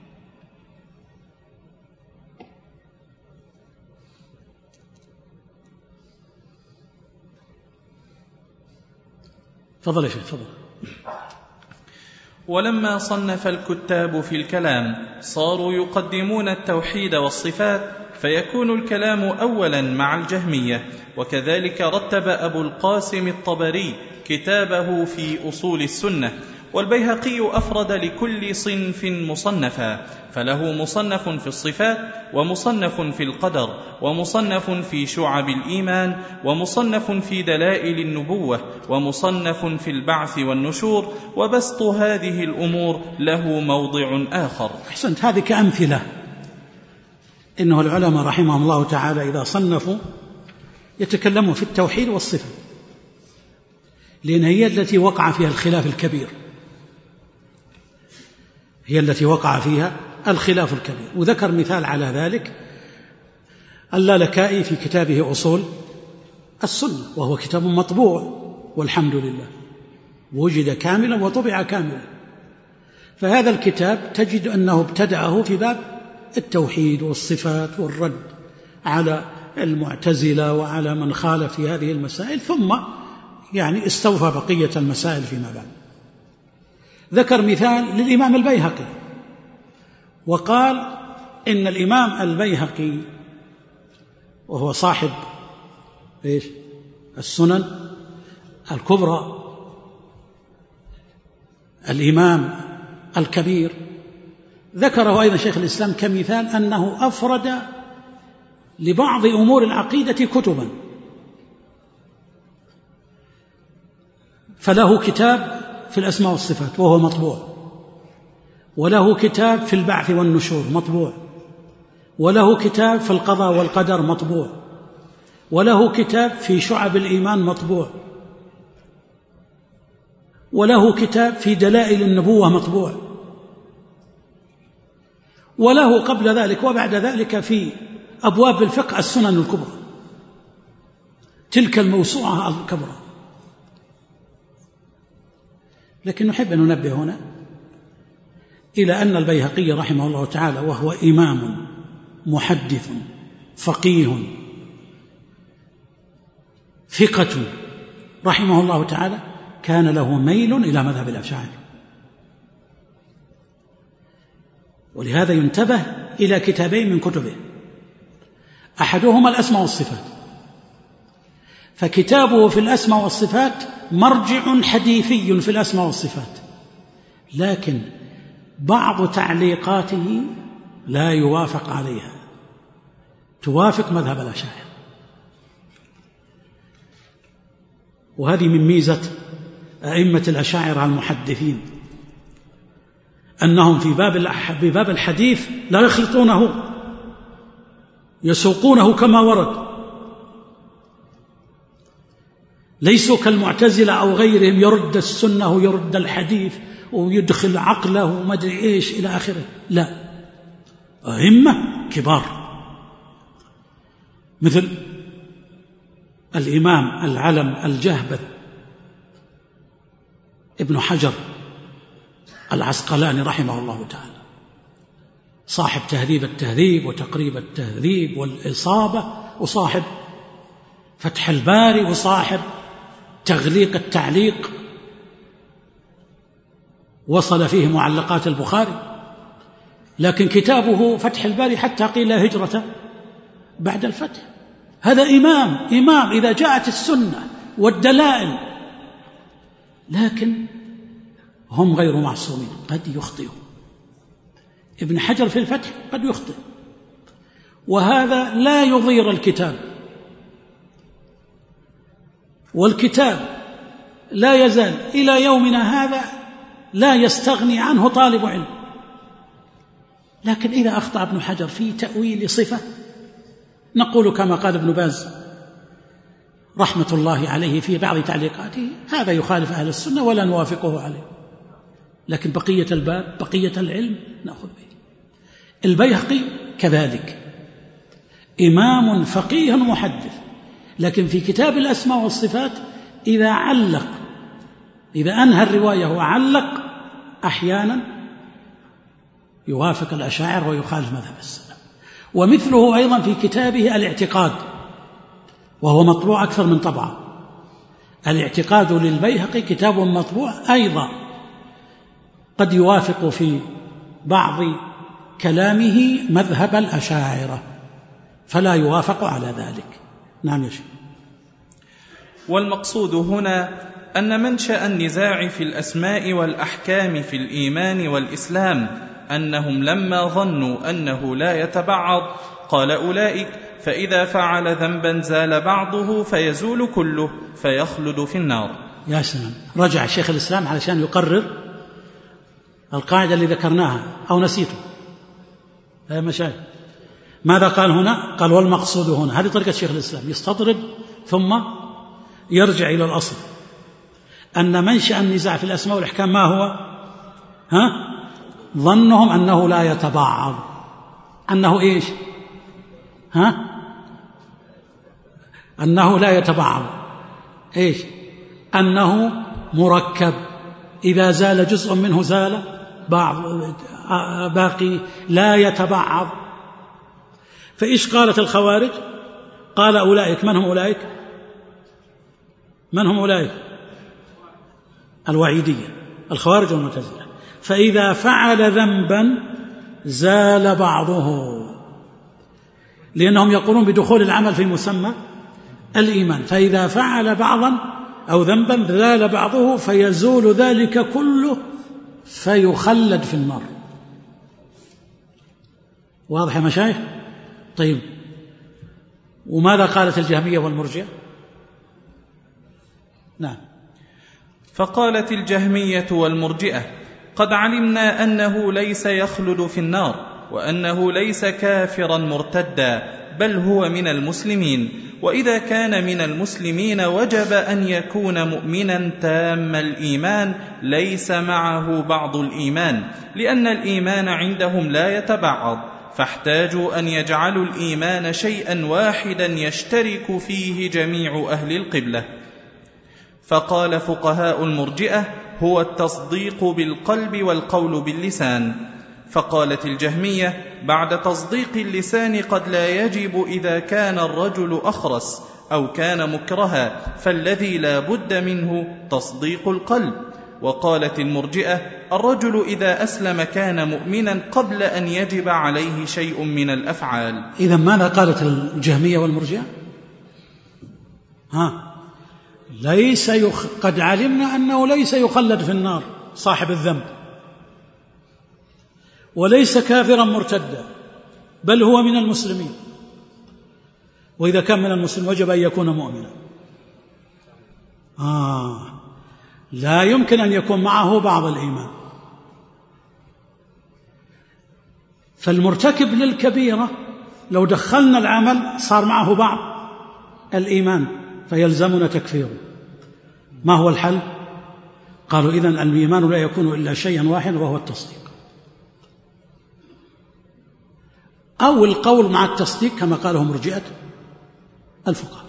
تفضل يا شيخ تفضل. ولما صنف الكتاب في الكلام صاروا يقدمون التوحيد والصفات، فيكون الكلام أولا مع الجهمية. وكذلك رتب أبو القاسم الطبري كتابه في أصول السنة. والبيهقي أفرد لكل صنف مصنفا، فله مصنف في الصفات، ومصنف في القدر، ومصنف في شعب الإيمان، ومصنف في دلائل النبوة، ومصنف في البعث والنشور. وبسط هذه الأمور له موضع آخر. أحسنت، هذه كأمثلة. إنه العلماء رحمهم الله تعالى إذا صنفوا يتكلموا في التوحيد والصفة، لأن هي التي وقع فيها الخلاف الكبير، هي التي وقع فيها الخلاف الكبير. وذكر مثال على ذلك اللالكائي في كتابه أصول السنة، وهو كتاب مطبوع والحمد لله، وجد كاملا وطبع كاملا. فهذا الكتاب تجد أنه ابتدعه في باب التوحيد والصفات والرد على المعتزلة وعلى من خالف في هذه المسائل، ثم يعني استوفى بقية المسائل فيما بعد. ذكر مثال للإمام البيهقي وقال إن الإمام البيهقي وهو صاحب إيش؟ السنن الكبرى، الإمام الكبير، ذكره أيضا شيخ الإسلام كمثال أنه أفرد لبعض أمور العقيدة كتبا، فله كتاب في الأسماء والصفات وهو مطبوع، وله كتاب في البعث والنشور مطبوع، وله كتاب في القضاء والقدر مطبوع، وله كتاب في شعب الإيمان مطبوع، وله كتاب في دلائل النبوة مطبوع، وله قبل ذلك وبعد ذلك في أبواب الفقه السنن الكبرى، تلك الموسوعة الكبرى. لكن نحب أن ننبه هنا إلى أن البيهقي رحمه الله تعالى وهو إمام محدث فقيه ثقة رحمه الله تعالى كان له ميل إلى مذهب الأشاعرة، ولهذا ينتبه إلى كتابين من كتبه، أحدهما الأسماء والصفات، فكتابه في الأسماء والصفات مرجع حديثي في الأسماء والصفات، لكن بعض تعليقاته لا يوافق عليها، توافق مذهب الأشاعرة. وهذه من ميزة أئمة الأشاعرة المحدثين، أنهم في باب بباب الحديث لا يخلطونه، يسوقونه كما ورد، ليسوا كالمعتزلة أو غيرهم يرد السنة ويرد الحديث ويدخل عقله وما أدري إيش إلى آخره، لا، أئمة كبار مثل الإمام العلم الجهبذ ابن حجر العسقلاني رحمه الله تعالى، صاحب تهذيب التهذيب وتقريب التهذيب والإصابة، وصاحب فتح الباري، وصاحب تغليق التعليق، وصل فيه معلقات البخاري، لكن كتابه فتح الباري حتى قيل هجرة بعد الفتح. هذا إمام إمام إذا جاءت السنة والدلائل، لكن هم غير معصومين، قد يخطئوا. ابن حجر في الفتح قد يخطئ، وهذا لا يضير الكتاب، والكتاب لا يزال إلى يومنا هذا لا يستغني عنه طالب علم. لكن إذا أخطأ ابن حجر في تأويل صفة نقول كما قال ابن باز رحمة الله عليه في بعض تعليقاته هذا يخالف أهل السنة ولا نوافقه عليه، لكن بقية الباب بقية العلم نأخذ به. البيهقي كذلك إمام فقيه محدث، لكن في كتاب الأسماء والصفات إذا علق، إذا أنهى الرواية وعلق أحيانا يوافق الأشاعرة ويخالف مذهب السلف. ومثله أيضا في كتابه الاعتقاد، وهو مطبوع أكثر من طبعة. الاعتقاد للبيهقي كتاب مطبوع أيضا قد يوافق في بعض كلامه مذهب الأشاعرة، فلا يوافق على ذلك. نعم يا شيخ. والمقصود هنا أن منشأ النزاع في الأسماء والأحكام في الإيمان والإسلام أنهم لما ظنوا أنه لا يتبعض قال أولئك فإذا فعل ذنبا زال بعضه فيزول كله فيخلد في النار. يا سلام، رجع شيخ الإسلام علشان يقرر القاعدة اللي ذكرناها أو نسيته يا مشايخ. ماذا قال هنا؟ قال والمقصود هنا، هذه طريقة شيخ الإسلام، يستطرد ثم يرجع إلى الأصل، أن منشأ النزاع في الأسماء والأحكام ما هو؟ ها؟ ظنهم أنه لا يتبعض، أنه إيش؟ ها؟ أنه لا يتبعض، إيش؟ أنه مركب، إذا زال جزء منه زال بعض باقي، لا يتبعض. فإيش قالت الخوارج؟ قال أولئك، من هم أولئك؟ من هم أولئك؟ الوعيدية، الخوارج والمعتزلة. فإذا فعل ذنبا زال بعضه، لأنهم يقولون بدخول العمل في مسمى الإيمان، فإذا فعل بعضا أو ذنبا زال بعضه فيزول ذلك كله فيخلد في النار. واضح يا مشايخ؟ طيب، وماذا قالت الجهمية والمرجئة؟ نعم. فقالت الجهمية والمرجئة: قد علمنا أنه ليس يخلد في النار، وأنه ليس كافرا مرتدا، بل هو من المسلمين، وإذا كان من المسلمين وجب أن يكون مؤمنا تام الإيمان ليس معه بعض الإيمان، لأن الإيمان عندهم لا يتبعض، فاحتاجوا أن يجعلوا الإيمان شيئا واحدا يشترك فيه جميع أهل القبلة. فقال فقهاء المرجئة: هو التصديق بالقلب والقول باللسان. فقالت الجهمية: بعد تصديق اللسان قد لا يجب إذا كان الرجل أخرس أو كان مكرها، فالذي لا بد منه تصديق القلب. وقالت المرجئة: الرجل إذا أسلم كان مؤمنا قبل أن يجب عليه شيء من الأفعال. إذا ماذا قالت الجهمية والمرجئة؟ ها ليس يخ... قد علمنا أنه ليس يخلد في النار صاحب الذنب، وليس كافرا مرتدا، بل هو من المسلمين، وإذا كان من المسلم وجب أن يكون مؤمنا. آه لا يمكن أن يكون معه بعض الإيمان. فالمرتكب للكبيرة لو دخلنا العمل صار معه بعض الإيمان فيلزمنا تكفيره. ما هو الحل؟ قالوا إذن الإيمان لا يكون إلا شيئا واحدا وهو التصديق، أو القول مع التصديق كما قاله مرجئة الفقهاء.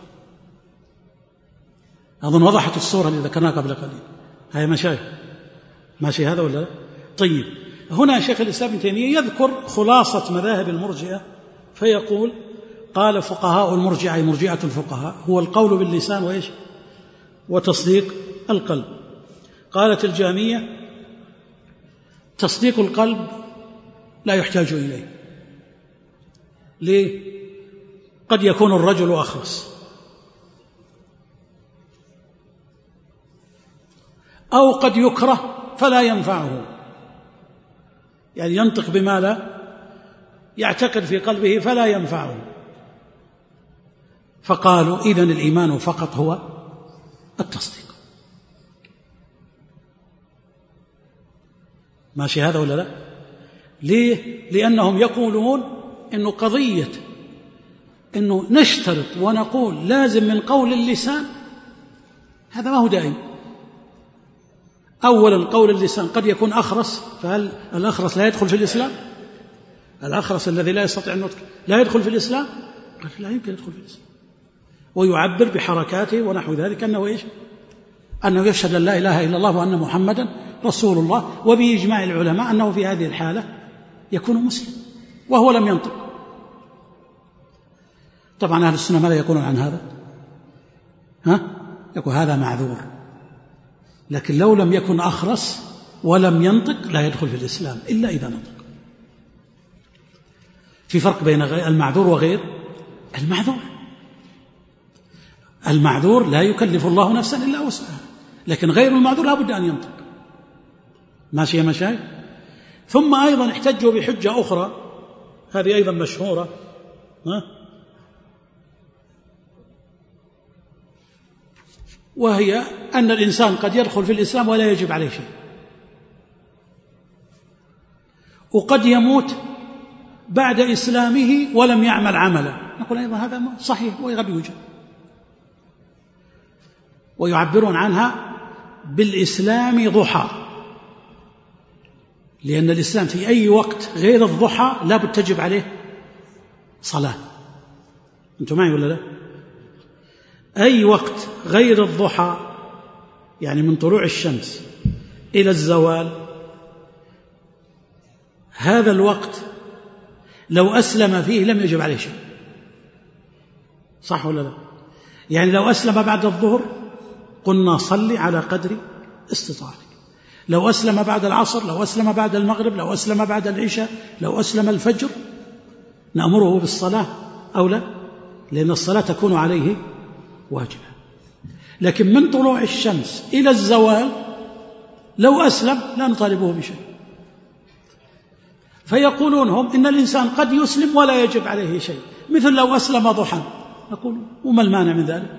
أظن وضحت الصورة اللي ذكرناها قبل قليل. هيا مشايخ ماشي هذا ولا لا؟ طيب، هنا شيخ الإسلام ابن تيمية يذكر خلاصة مذاهب المرجئة فيقول: قال فقهاء المرجئة، أي مرجئة الفقهاء، هو القول باللسان وإيش؟ وتصديق القلب. قالت الجهمية: تصديق القلب لا يحتاج إليه. ليه؟ قد يكون الرجل أخرس، أو قد يكره فلا ينفعه، يعني ينطق بما لا يعتقد في قلبه فلا ينفعه. فقالوا إذن الإيمان فقط هو التصديق. ماشي هذا ولا لا؟ ليه؟ لأنهم يقولون إنه قضية إنه نشترط ونقول لازم من قول اللسان، هذا ما هو داعي. أولا قول اللسان قد يكون أخرس، فهل الأخرس لا يدخل في الإسلام؟ الأخرس الذي لا يستطيع النطق لا يدخل في الإسلام؟ لا يمكن يدخل في الإسلام، ويعبر بحركاته ونحو ذلك أنه إيش؟ أنه يشهد أن لا إله إلا الله وأن محمدا رسول الله، وبإجماع العلماء أنه في هذه الحالة يكون مسلم وهو لم ينطق. طبعا أهل السنة ماذا يقولون عن هذا؟ ها؟ يقول هذا معذور، لكن لو لم يكن أخرس ولم ينطق لا يدخل في الإسلام إلا إذا نطق. في فرق بين المعذور وغير المعذور. المعذور لا يكلف الله نفسا إلا وسعها، لكن غير المعذور لا بد أن ينطق. ماشي يا مشايخ؟ ثم أيضا احتجوا بحجة أخرى، هذه أيضا مشهورة، ها؟ وهي أن الإنسان قد يدخل في الإسلام ولا يجب عليه شيء، وقد يموت بعد إسلامه ولم يعمل عملا، نقول أيضا هذا صحيح وقد يوجد. ويعبرون عنها بالإسلام ضحى، لأن الإسلام في أي وقت غير الضحى لا بد تجب عليه صلاة. أنتم معي ولا لا؟ أي وقت غير الضحى يعني من طلوع الشمس إلى الزوال، هذا الوقت لو أسلم فيه لم يجب عليه شيء، صح ولا لا؟ يعني لو أسلم بعد الظهر قلنا صلي على قدر استطاعتك، لو أسلم بعد العصر، لو أسلم بعد المغرب، لو أسلم بعد العشاء، لو أسلم الفجر، نأمره بالصلاة أو لا؟ لأن الصلاة تكون عليه واجبة. لكن من طلوع الشمس إلى الزوال لو أسلم لا نطالبه بشيء. فيقولون هم إن الإنسان قد يسلم ولا يجب عليه شيء، مثل لو أسلم ضحى، نقول وما المانع من ذلك؟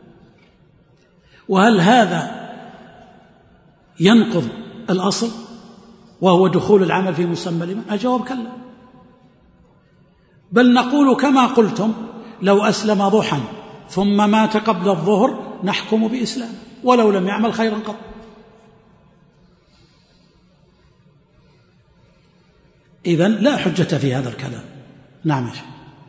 وهل هذا ينقض الأصل وهو دخول العمل في مسمى الإيمان؟ الجواب كلا، بل نقول كما قلتم لو أسلم ضحى ثم مات قبل الظهر نحكم بإسلام ولو لم يعمل خيرا قط. إذن لا حجة في هذا الكلام. نعم يا شيخ.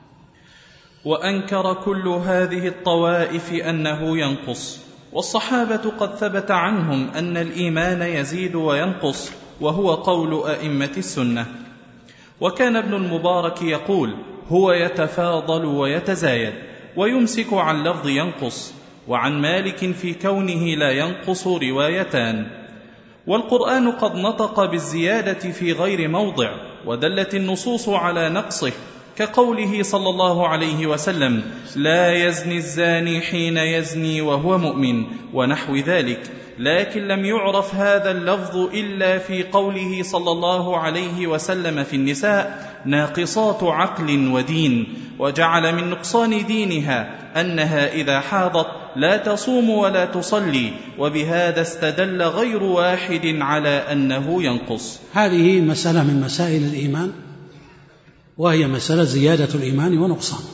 وأنكر كل هذه الطوائف أنه ينقص، والصحابة قد ثبت عنهم أن الإيمان يزيد وينقص، وهو قول أئمة السنة. وكان ابن المبارك يقول هو يتفاضل ويتزايد، ويمسك عن لفظ ينقص، وعن مالك في كونه لا ينقص روايتان. والقرآن قد نطق بالزيادة في غير موضع، ودلت النصوص على نقصه، كقوله صلى الله عليه وسلم لا يزني الزاني حين يزني وهو مؤمن ونحو ذلك، لكن لم يعرف هذا اللفظ إلا في قوله صلى الله عليه وسلم في النساء ناقصات عقل ودين، وجعل من نقصان دينها أنها إذا حاضت لا تصوم ولا تصلي، وبهذا استدل غير واحد على أنه ينقص. هذه مسألة من مسائل الإيمان، وهي مسألة زيادة الإيمان ونقصانه،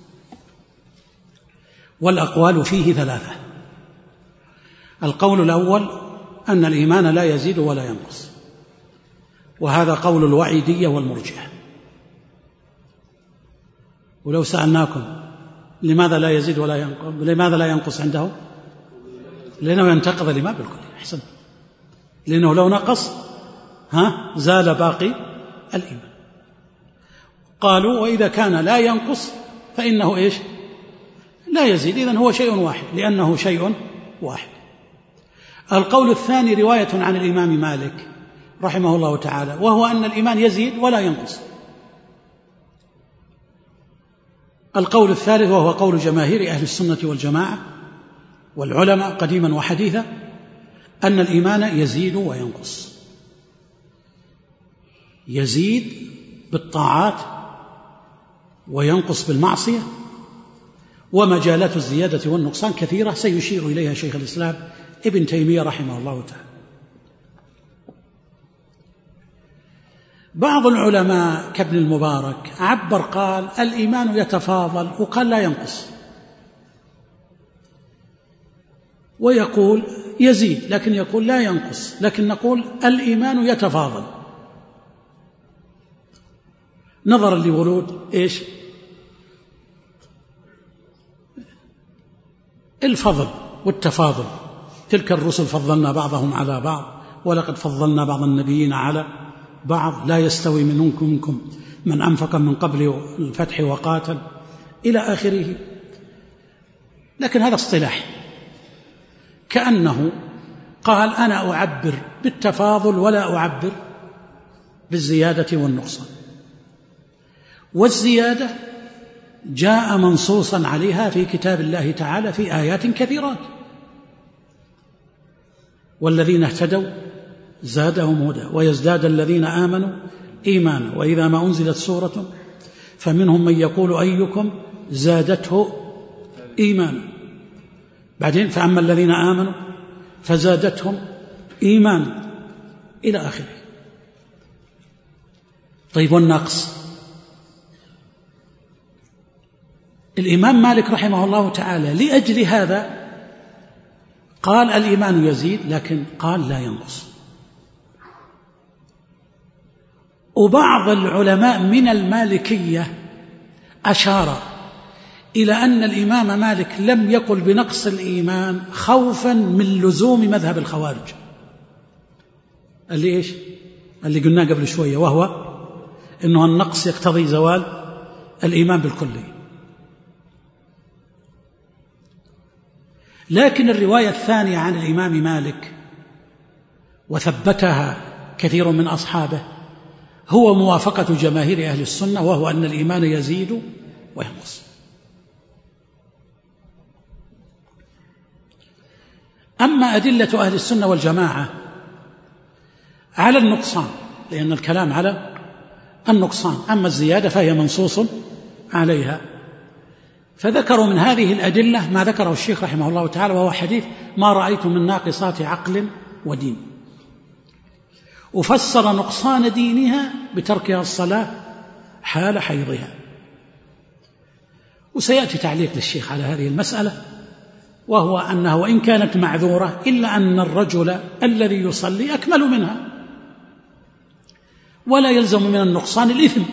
والأقوال فيه ثلاثة. القول الأول أن الإيمان لا يزيد ولا ينقص، وهذا قول الوعيدية والمرجئة. ولو سألناكم لماذا لا يزيد ولا ينقص، لماذا لا ينقص عنده؟ لأنه ينتقض الإيمان بالكلية. أحسن، لأنه لو نقص ها زال باقي الإيمان. قالوا وإذا كان لا ينقص فإنه إيش؟ لا يزيد، إذن هو شيء واحد، لأنه شيء واحد. القول الثاني رواية عن الإمام مالك رحمه الله تعالى، وهو أن الإيمان يزيد ولا ينقص. القول الثالث وهو قول جماهير أهل السنة والجماعة والعلماء قديما وحديثا، أن الإيمان يزيد وينقص، يزيد بالطاعات وينقص بالمعصية، ومجالات الزيادة والنقصان كثيرة سيشير إليها شيخ الإسلام ابن تيمية رحمه الله تعالى. بعض العلماء كابن المبارك عبر قال الإيمان يتفاضل، وقال لا ينقص، ويقول يزيد لكن يقول لا ينقص، لكن نقول الإيمان يتفاضل نظرا لورود إيش؟ الفضل والتفاضل. تلك الرسل فضلنا بعضهم على بعض، ولقد فضلنا بعض النبيين على بعض، لا يستوي منكم منكم من أنفق من قبل الفتح وقاتل إلى آخره. لكن هذا اصطلاح، كأنه قال أنا أعبر بالتفاضل ولا أعبر بالزيادة والنقصان. والزيادة جاء منصوصا عليها في كتاب الله تعالى في آيات كثيرات، والذين اهتدوا زادهم هدى ويزداد الذين آمنوا إيمانا وإذا ما أنزلت سورة فمنهم من يقول أيكم زادته إيمانا، بعدين فأما الذين آمنوا فزادتهم إيمانا إلى آخره. طيب والنقص؟ الإمام مالك رحمه الله تعالى لأجل هذا قال الإيمان يزيد، لكن قال لا ينقص. وبعض العلماء من المالكية أشار إلى أن الإمام مالك لم يقل بنقص الإيمان خوفا من لزوم مذهب الخوارج، اللي إيش؟ اللي قلناه قبل شوية، وهو إنه النقص يقتضي زوال الإيمان بالكلي. لكن الرواية الثانية عن الإمام مالك وثبتها كثير من أصحابه هو موافقة جماهير أهل السنة، وهو أن الإيمان يزيد وينقص. أما أدلة أهل السنة والجماعة على النقصان، لأن الكلام على النقصان، أما الزيادة فهي منصوص عليها، فذكروا من هذه الأدلة ما ذكره الشيخ رحمه الله تعالى، وهو حديث ما رأيت من ناقصات عقل ودين، وفسر نقصان دينها بتركها الصلاة حال حيضها. وسيأتي تعليق للشيخ على هذه المسألة، وهو أنه وإن كانت معذورة إلا أن الرجل الذي يصلي أكمل منها، ولا يلزم من النقصان الإثم.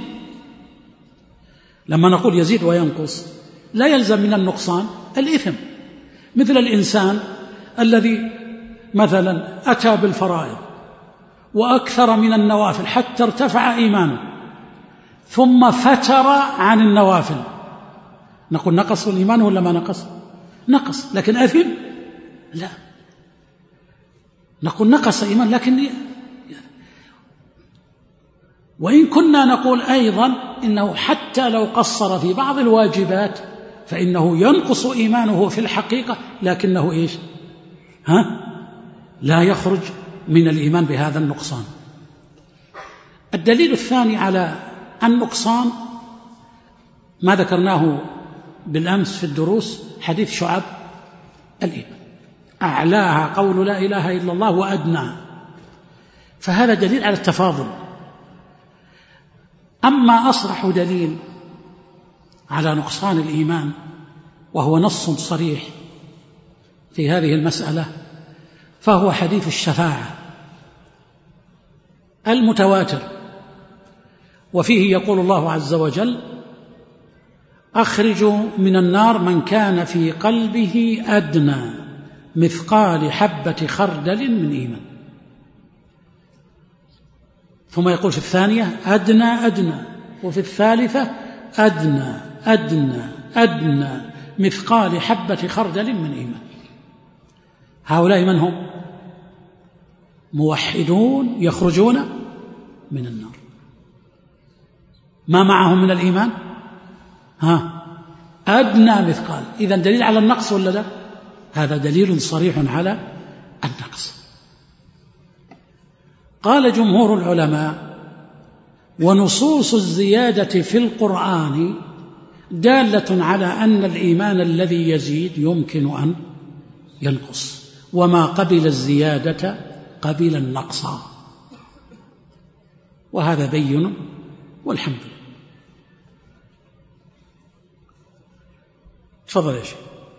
لما نقول يزيد وينقص لا يلزم من النقصان الإثم، مثل الإنسان الذي مثلا أتى بالفرائض وأكثر من النوافل حتى ارتفع إيمانه ثم فتر عن النوافل، نقول نقص الإيمان ولا ما نقص؟ نقص، لكن أثم؟ لا، نقول نقص إيمان لكن. وإن كنا نقول أيضا إنه حتى لو قصر في بعض الواجبات فإنه ينقص إيمانه في الحقيقة، لكنه إيش؟ ها؟ لا يخرج من الإيمان بهذا النقصان. الدليل الثاني على النقصان ما ذكرناه بالأمس في الدروس، حديث شعب الإيمان، أعلاها قول لا إله إلا الله وأدناها، فهذا دليل على التفاضل. أما أصرح دليل على نقصان الإيمان وهو نص صريح في هذه المسألة فهو حديث الشفاعة المتواتر، وفيه يقول الله عز وجل: أخرجوا من النار من كان في قلبه أدنى مثقال حبة خردل من إيمان. ثم يقول في الثانية أدنى أدنى، وفي الثالثة أدنى أدنى أدنى مثقال حبة خردل من إيمان. هؤلاء من هم؟ موحدون يخرجون من النار، ما معهم من الإيمان؟ ها أدنى مثقال. إذن دليل على النقص ولا لا؟ هذا دليل صريح على النقص. قال جمهور العلماء: ونصوص الزيادة في القرآن دالة على أن الإيمان الذي يزيد يمكن أن ينقص، وما قبل الزيادة قبل النقص، وهذا بين والحمد لله. تفضل يا شيخ.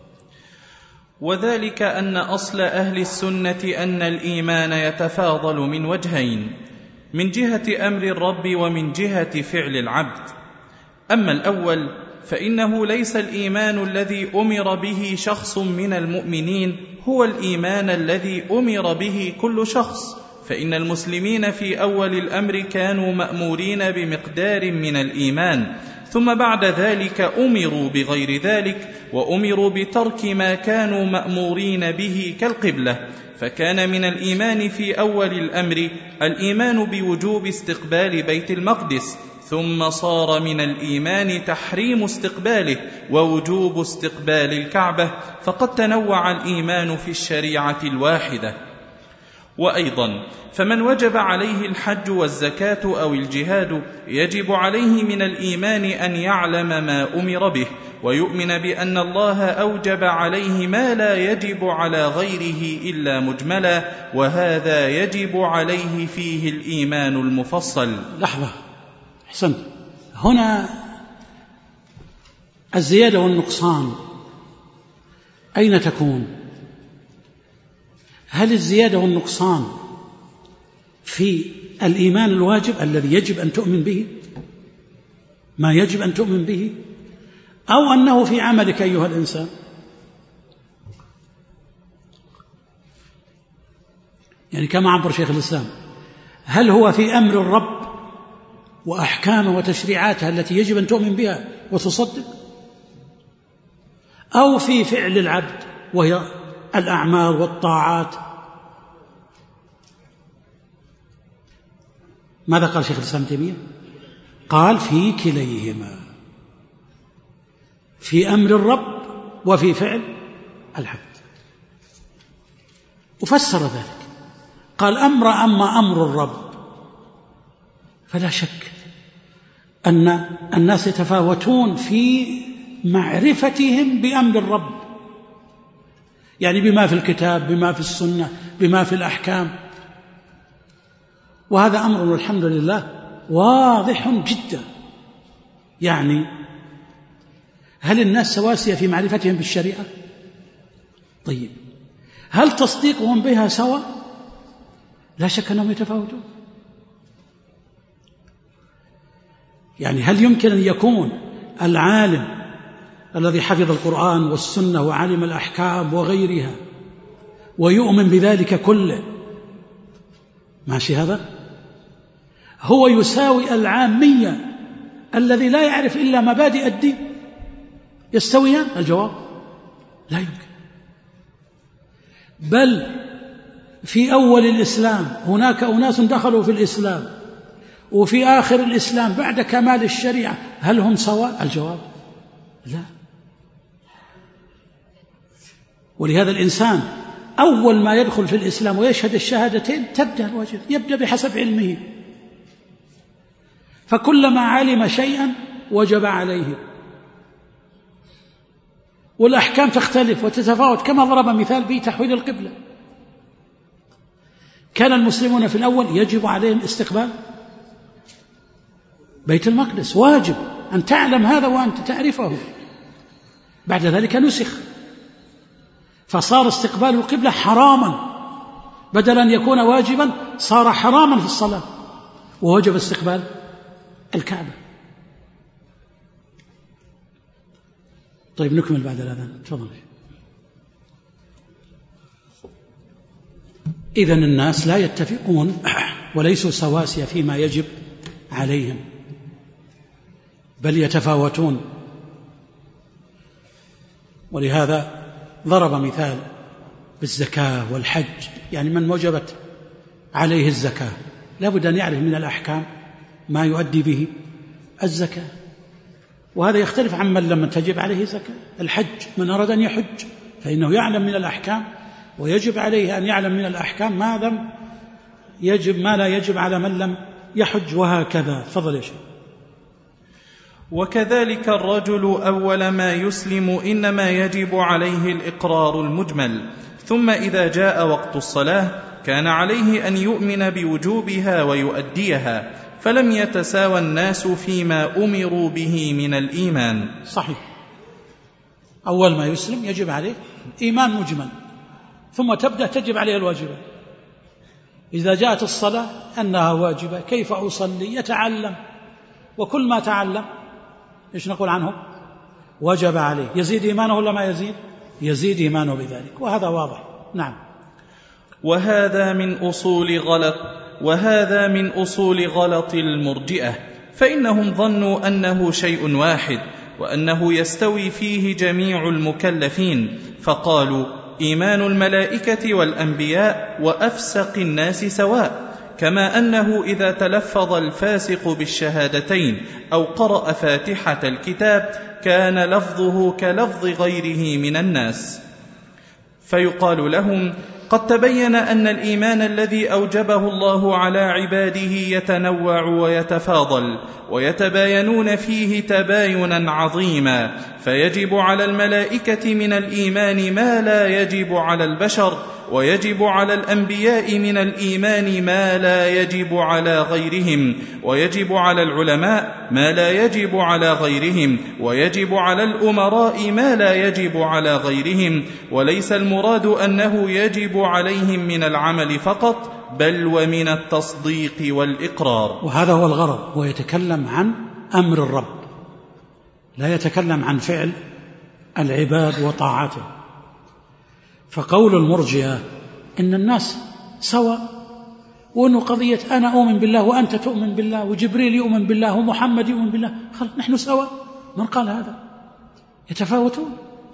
وذلك أن أصل أهل السنة أن الإيمان يتفاضل من وجهين، من جهة أمر الرب ومن جهة فعل العبد. أما الأول فإنه ليس الإيمان الذي أمر به شخص من المؤمنين هو الإيمان الذي أمر به كل شخص، فإن المسلمين في أول الأمر كانوا مأمورين بمقدار من الإيمان، ثم بعد ذلك أمروا بغير ذلك، وأمروا بترك ما كانوا مأمورين به كالقبلة. فكان من الإيمان في أول الأمر الإيمان بوجوب استقبال بيت المقدس، ثم صار من الإيمان تحريم استقباله ووجوب استقبال الكعبة، فقد تنوع الإيمان في الشريعة الواحدة. وأيضا فمن وجب عليه الحج والزكاة أو الجهاد يجب عليه من الإيمان أن يعلم ما أمر به، ويؤمن بأن الله أوجب عليه ما لا يجب على غيره إلا مجملا، وهذا يجب عليه فيه الإيمان المفصل. لحظة، أحسنت. هنا الزيادة والنقصان أين تكون؟ هل الزيادة والنقصان في الإيمان الواجب الذي يجب أن تؤمن به، ما يجب أن تؤمن به، أو أنه في عملك أيها الإنسان؟ يعني كما عبر شيخ الإسلام، هل هو في أمر الرب وأحكامه وتشريعاتها التي يجب أن تؤمن بها وتصدق، أو في فعل العبد وهي الأعمال والطاعات؟ ماذا قال شيخ الإسلام ابن تيمية؟ قال في كليهما، في أمر الرب وفي فعل العبد. وفسر ذلك قال أمر أما أمر الرب فلا شك أن الناس يتفاوتون في معرفتهم بأمر الرب، يعني بما في الكتاب، بما في السنة، بما في الأحكام، وهذا أمر والحمد لله واضح جدا. يعني هل الناس سواسية في معرفتهم بالشريعة؟ طيب هل تصديقهم بها سواء؟ لا شك أنهم يتفاوتون. يعني هل يمكن أن يكون العالم الذي حفظ القرآن والسنة وعلم الأحكام وغيرها ويؤمن بذلك كله، ماشي، هذا هو يساوي العامية الذي لا يعرف إلا مبادئ الدين؟ يستويان؟ الجواب لا يمكن. بل في أول الإسلام هناك أناس دخلوا في الإسلام، وفي آخر الإسلام بعد كمال الشريعة، هل هم سواء؟ الجواب لا. ولهذا الإنسان أول ما يدخل في الإسلام ويشهد الشهادتين تبدأ الواجب، يبدأ بحسب علمه، فكلما علم شيئا وجب عليه. والأحكام تختلف وتتفاوت، كما ضرب مثال بتحويل القبلة. كان المسلمون في الأول يجب عليهم استقبال بيت المقدس، واجب أن تعلم هذا وأنت تعرفه. بعد ذلك نسخ فصار استقبال القبلة حراما، بدل أن يكون واجبا صار حراما في الصلاة، ووجب استقبال الكعبة. طيب نكمل بعد الأذان، تفضل. إذن الناس لا يتفقون وليسوا سواسية فيما يجب عليهم، بل يتفاوتون. ولهذا ضرب مثال بالزكاة والحج. يعني من وجبت عليه الزكاة لابد أن يعرف من الأحكام ما يؤدي به الزكاة، وهذا يختلف عن من لم تجب عليه زكاة. الحج من أراد أن يحج فإنه يعلم من الأحكام، ويجب عليه أن يعلم من الأحكام ما لم يجب ما لا يجب على من لم يحج، وهكذا. فضل يا شيخ. وكذلك الرجل أول ما يسلم إنما يجب عليه الإقرار المجمل، ثم إذا جاء وقت الصلاة كان عليه أن يؤمن بوجوبها ويؤديها، فلم يتساوى الناس فيما أمروا به من الإيمان. صحيح، أول ما يسلم يجب عليه إيمان مجمل، ثم تبدأ تجب عليه الواجبات. إذا جاءت الصلاة أنها واجبة، كيف أصلي؟ يتعلم، وكل ما تعلم إيش نقول عنه؟ وجب عليه. يزيد إيمانه ولا ما يزيد؟ يزيد إيمانه بذلك، وهذا واضح. نعم. وهذا من أصول غلط وهذا من أصول غلط المرجئة، فإنهم ظنوا أنه شيء واحد وأنه يستوي فيه جميع المكلفين، فقالوا إيمان الملائكة والأنبياء وأفسق الناس سواء، كما أنه إذا تلفظ الفاسق بالشهادتين أو قرأ فاتحة الكتاب كان لفظه كلفظ غيره من الناس. فيقال لهم قد تبين أن الإيمان الذي أوجبه الله على عباده يتنوع ويتفاضل، ويتباينون فيه تباينا عظيما، فيجب على الملائكة من الإيمان ما لا يجب على البشر، ويجب على الأنبياء من الإيمان ما لا يجب على غيرهم، ويجب على العلماء ما لا يجب على غيرهم، ويجب على الأمراء ما لا يجب على غيرهم، وليس المراد أنه يجب عليهم من العمل فقط، بل ومن التصديق والإقرار. وهذا هو الغرض، هو يتكلم عن أمر الرب، لا يتكلم عن فعل العباد وطاعته. فقول المرجئة إن الناس سواء، وأنه قضية أنا أؤمن بالله وأنت تؤمن بالله وجبريل يؤمن بالله ومحمد يؤمن بالله، خلاص نحن سواء. من قال هذا؟ يتفاوتون.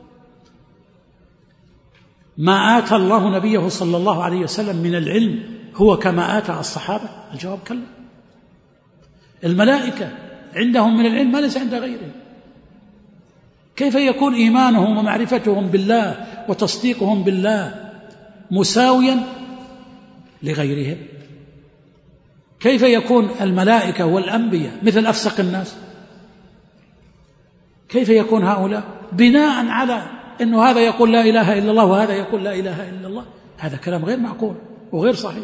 ما آتى الله نبيه صلى الله عليه وسلم من العلم هو كما آتى الصحابة؟ الجواب كلا. الملائكة عندهم من العلم ما ليس عند غيرهم. كيف يكون إيمانهم ومعرفتهم بالله وتصديقهم بالله مساويا لغيرهم؟ كيف يكون الملائكة والأنبياء مثل أفسق الناس؟ كيف يكون هؤلاء بناء على أنه هذا يقول لا إله إلا الله وهذا يقول لا إله إلا الله؟ هذا كلام غير معقول وغير صحيح.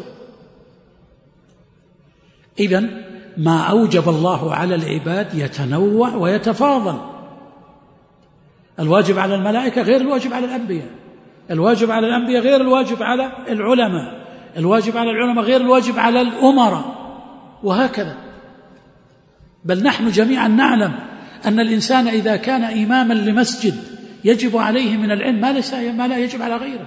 إذن ما أوجب الله على العباد يتنوع ويتفاضل. الواجب على الملائكة غير الواجب على الأنبياء، الواجب على الأنبياء غير الواجب على العلماء، الواجب على العلماء غير الواجب على الأمراء، وهكذا. بل نحن جميعا نعلم أن الإنسان إذا كان إماما لمسجد يجب عليه من العلم ما, ليس ما لا يجب على غيره،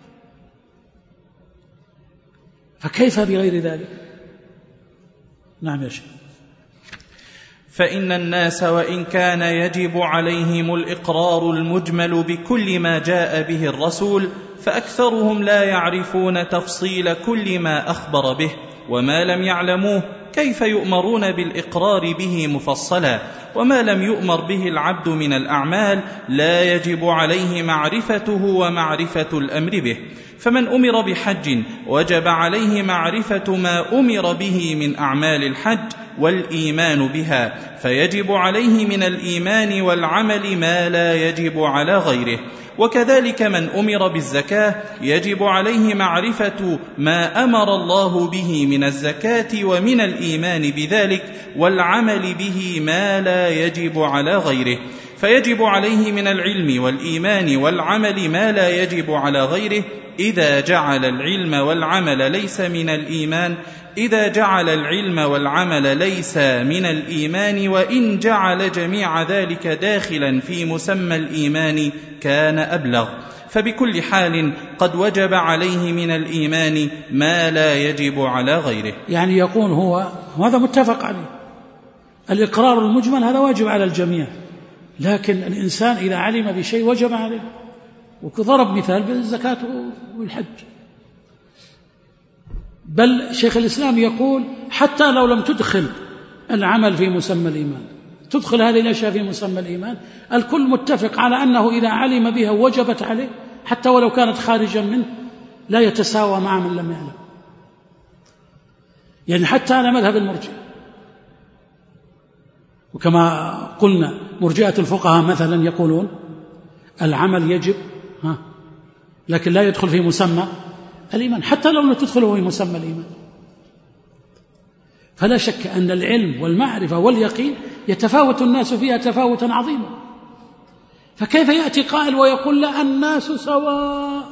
فكيف بغير ذلك؟ نعم يا شيخ. فإن الناس وإن كان يجب عليهم الإقرار المجمل بكل ما جاء به الرسول، فأكثرهم لا يعرفون تفصيل كل ما أخبر به، وما لم يعلموه كيف يؤمرون بالإقرار به مفصلا. وما لم يؤمر به العبد من الأعمال لا يجب عليه معرفته ومعرفة الأمر به. فمن أمر بحج وجب عليه معرفة ما أمر به من أعمال الحج والإيمان بها، فيجب عليه من الإيمان والعمل ما لا يجب على غيره. وكذلك من أمر بالزكاة يجب عليه معرفة ما أمر الله به من الزكاة ومن الإيمان بذلك، والعمل به ما لا يجب على غيره. فيجب عليه من العلم والإيمان والعمل ما لا يجب على غيره، إذا جعل العلم والعمل ليس من الإيمان إذا جعل العلم والعمل ليس من الإيمان وإن جعل جميع ذلك داخلا في مسمى الإيمان كان أبلغ. فبكل حال قد وجب عليه من الإيمان ما لا يجب على غيره. يعني يقول هو وهذا متفق عليه، الإقرار المجمل هذا واجب على الجميع، لكن الإنسان إذا علم بشيء وجب عليه. وضرب مثال بالزكاة والحج. بل شيخ الإسلام يقول حتى لو لم تدخل العمل في مسمى الإيمان، تدخل هذه الأشياء في مسمى الإيمان، الكل متفق على أنه إذا علم بها وجبت عليه حتى ولو كانت خارجا منه، لا يتساوى مع من لم يعلم. يعني حتى على مذهب المرجئة، وكما قلنا مرجئة الفقهاء مثلا يقولون العمل يجب ها لكن لا يدخل في مسمى الإيمان حتى لو لم تدخله في مسمى الإيمان. فلا شك أن العلم والمعرفة واليقين يتفاوت الناس فيها تفاوتا عظيما. فكيف يأتي قائل ويقول لا الناس سواء،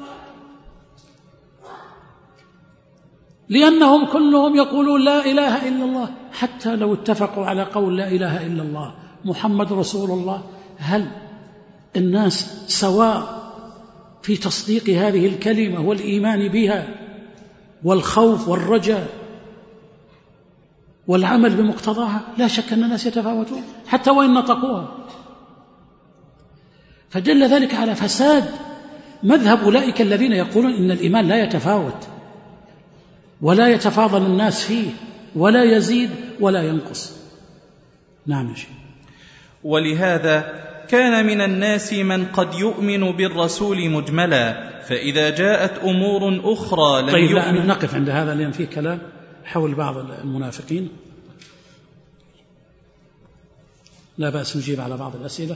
لأنهم كلهم يقولون لا إله إلا الله، حتى لو اتفقوا على قول لا إله إلا الله محمد رسول الله، هل الناس سواء في تصديق هذه الكلمة والإيمان بها والخوف والرجاء والعمل بمقتضاها؟ لا شك أن الناس يتفاوتون حتى وإن نطقوها. فدل ذلك على فساد مذهب أولئك الذين يقولون إن الإيمان لا يتفاوت ولا يتفاضل الناس فيه ولا يزيد ولا ينقص. نعم يا شيخ. ولهذا كان من الناس من قد يؤمن بالرسول مجملا، فإذا جاءت أمور أخرى لم طيب يؤمن. لا نقف عند هذا لأن فيه كلام حول بعض المنافقين، لا بأس نجيب على بعض الأسئلة.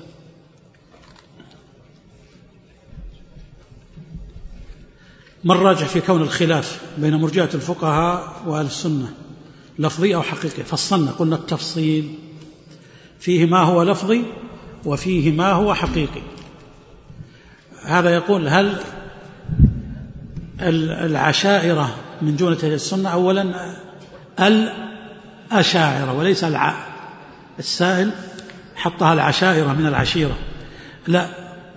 ما الراجح في كون الخلاف بين مرجئة الفقهاء وأهل السنة لفظي أو حقيقي؟ فصلنا قلنا التفصيل فيه ما هو لفظي وفيه ما هو حقيقي. هذا يقول هل العشائرة من جملة أهل السنة؟ أولا الأشاعرة وليس الع... السائل حطها العشائرة من العشيرة، لا،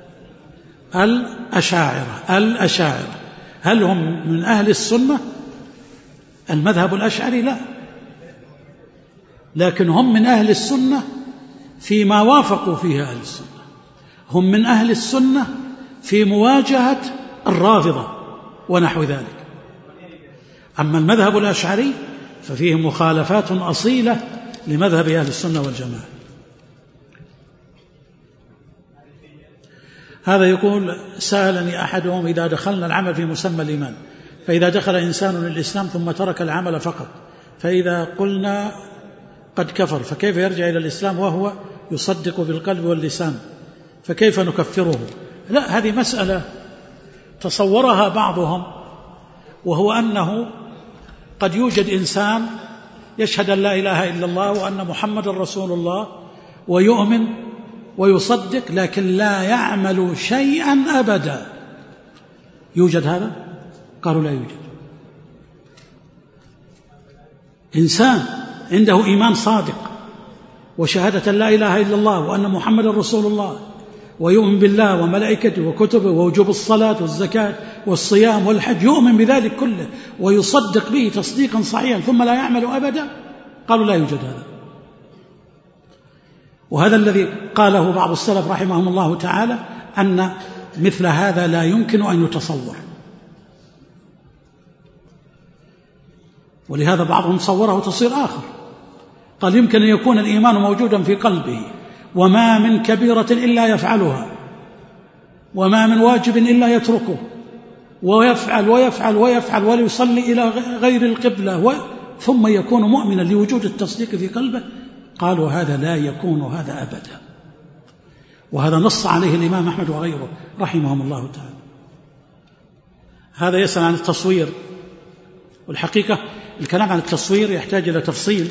الأشاعرة. الأشاعرة هل هم من أهل السنة؟ المذهب الأشعري لا، لكن هم من أهل السنة فيما وافقوا فيه أهل السنة، هم من أهل السنة في مواجهة الرافضة ونحو ذلك. أما المذهب الأشعري ففيه مخالفات أصيلة لمذهب أهل السنة والجماعة. هذا يقول سألني أحدهم إذا دخلنا العمل في مسمى الإيمان، فإذا دخل إنسان الإسلام ثم ترك العمل فقط، فإذا قلنا قد كفر فكيف يرجع إلى الإسلام وهو يصدق بالقلب واللسان، فكيف نكفره؟ لا، هذه مسألة تصورها بعضهم، وهو أنه قد يوجد إنسان يشهد أن لا إله إلا الله وأن محمد رسول الله ويؤمن ويصدق لكن لا يعمل شيئا أبدا. يوجد هذا؟ قالوا لا يوجد. إنسان عنده إيمان صادق وشهادة لا إله إلا الله وأن محمد رسول الله ويؤمن بالله وملائكته وكتبه ووجوب الصلاة والزكاة والصيام والحج، يؤمن بذلك كله ويصدق به تصديقا صحيحا ثم لا يعمل أبدا، قالوا لا يوجد هذا. وهذا الذي قاله بعض السلف رحمهم الله تعالى أن مثل هذا لا يمكن أن يتصور، ولهذا بعضهم صوره تصوير آخر، قال يمكن أن يكون الإيمان موجودا في قلبه وما من كبيرة إلا يفعلها وما من واجب إلا يتركه ويفعل ويفعل ويفعل ويصلي إلى غير القبلة ثم يكون مؤمنا لوجود التصديق في قلبه. قالوا هذا لا يكون هذا أبدا، وهذا نص عليه الإمام أحمد وغيره رحمهم الله تعالى. هذا يسأل عن التصوير، والحقيقة الكلام عن التصوير يحتاج إلى تفصيل،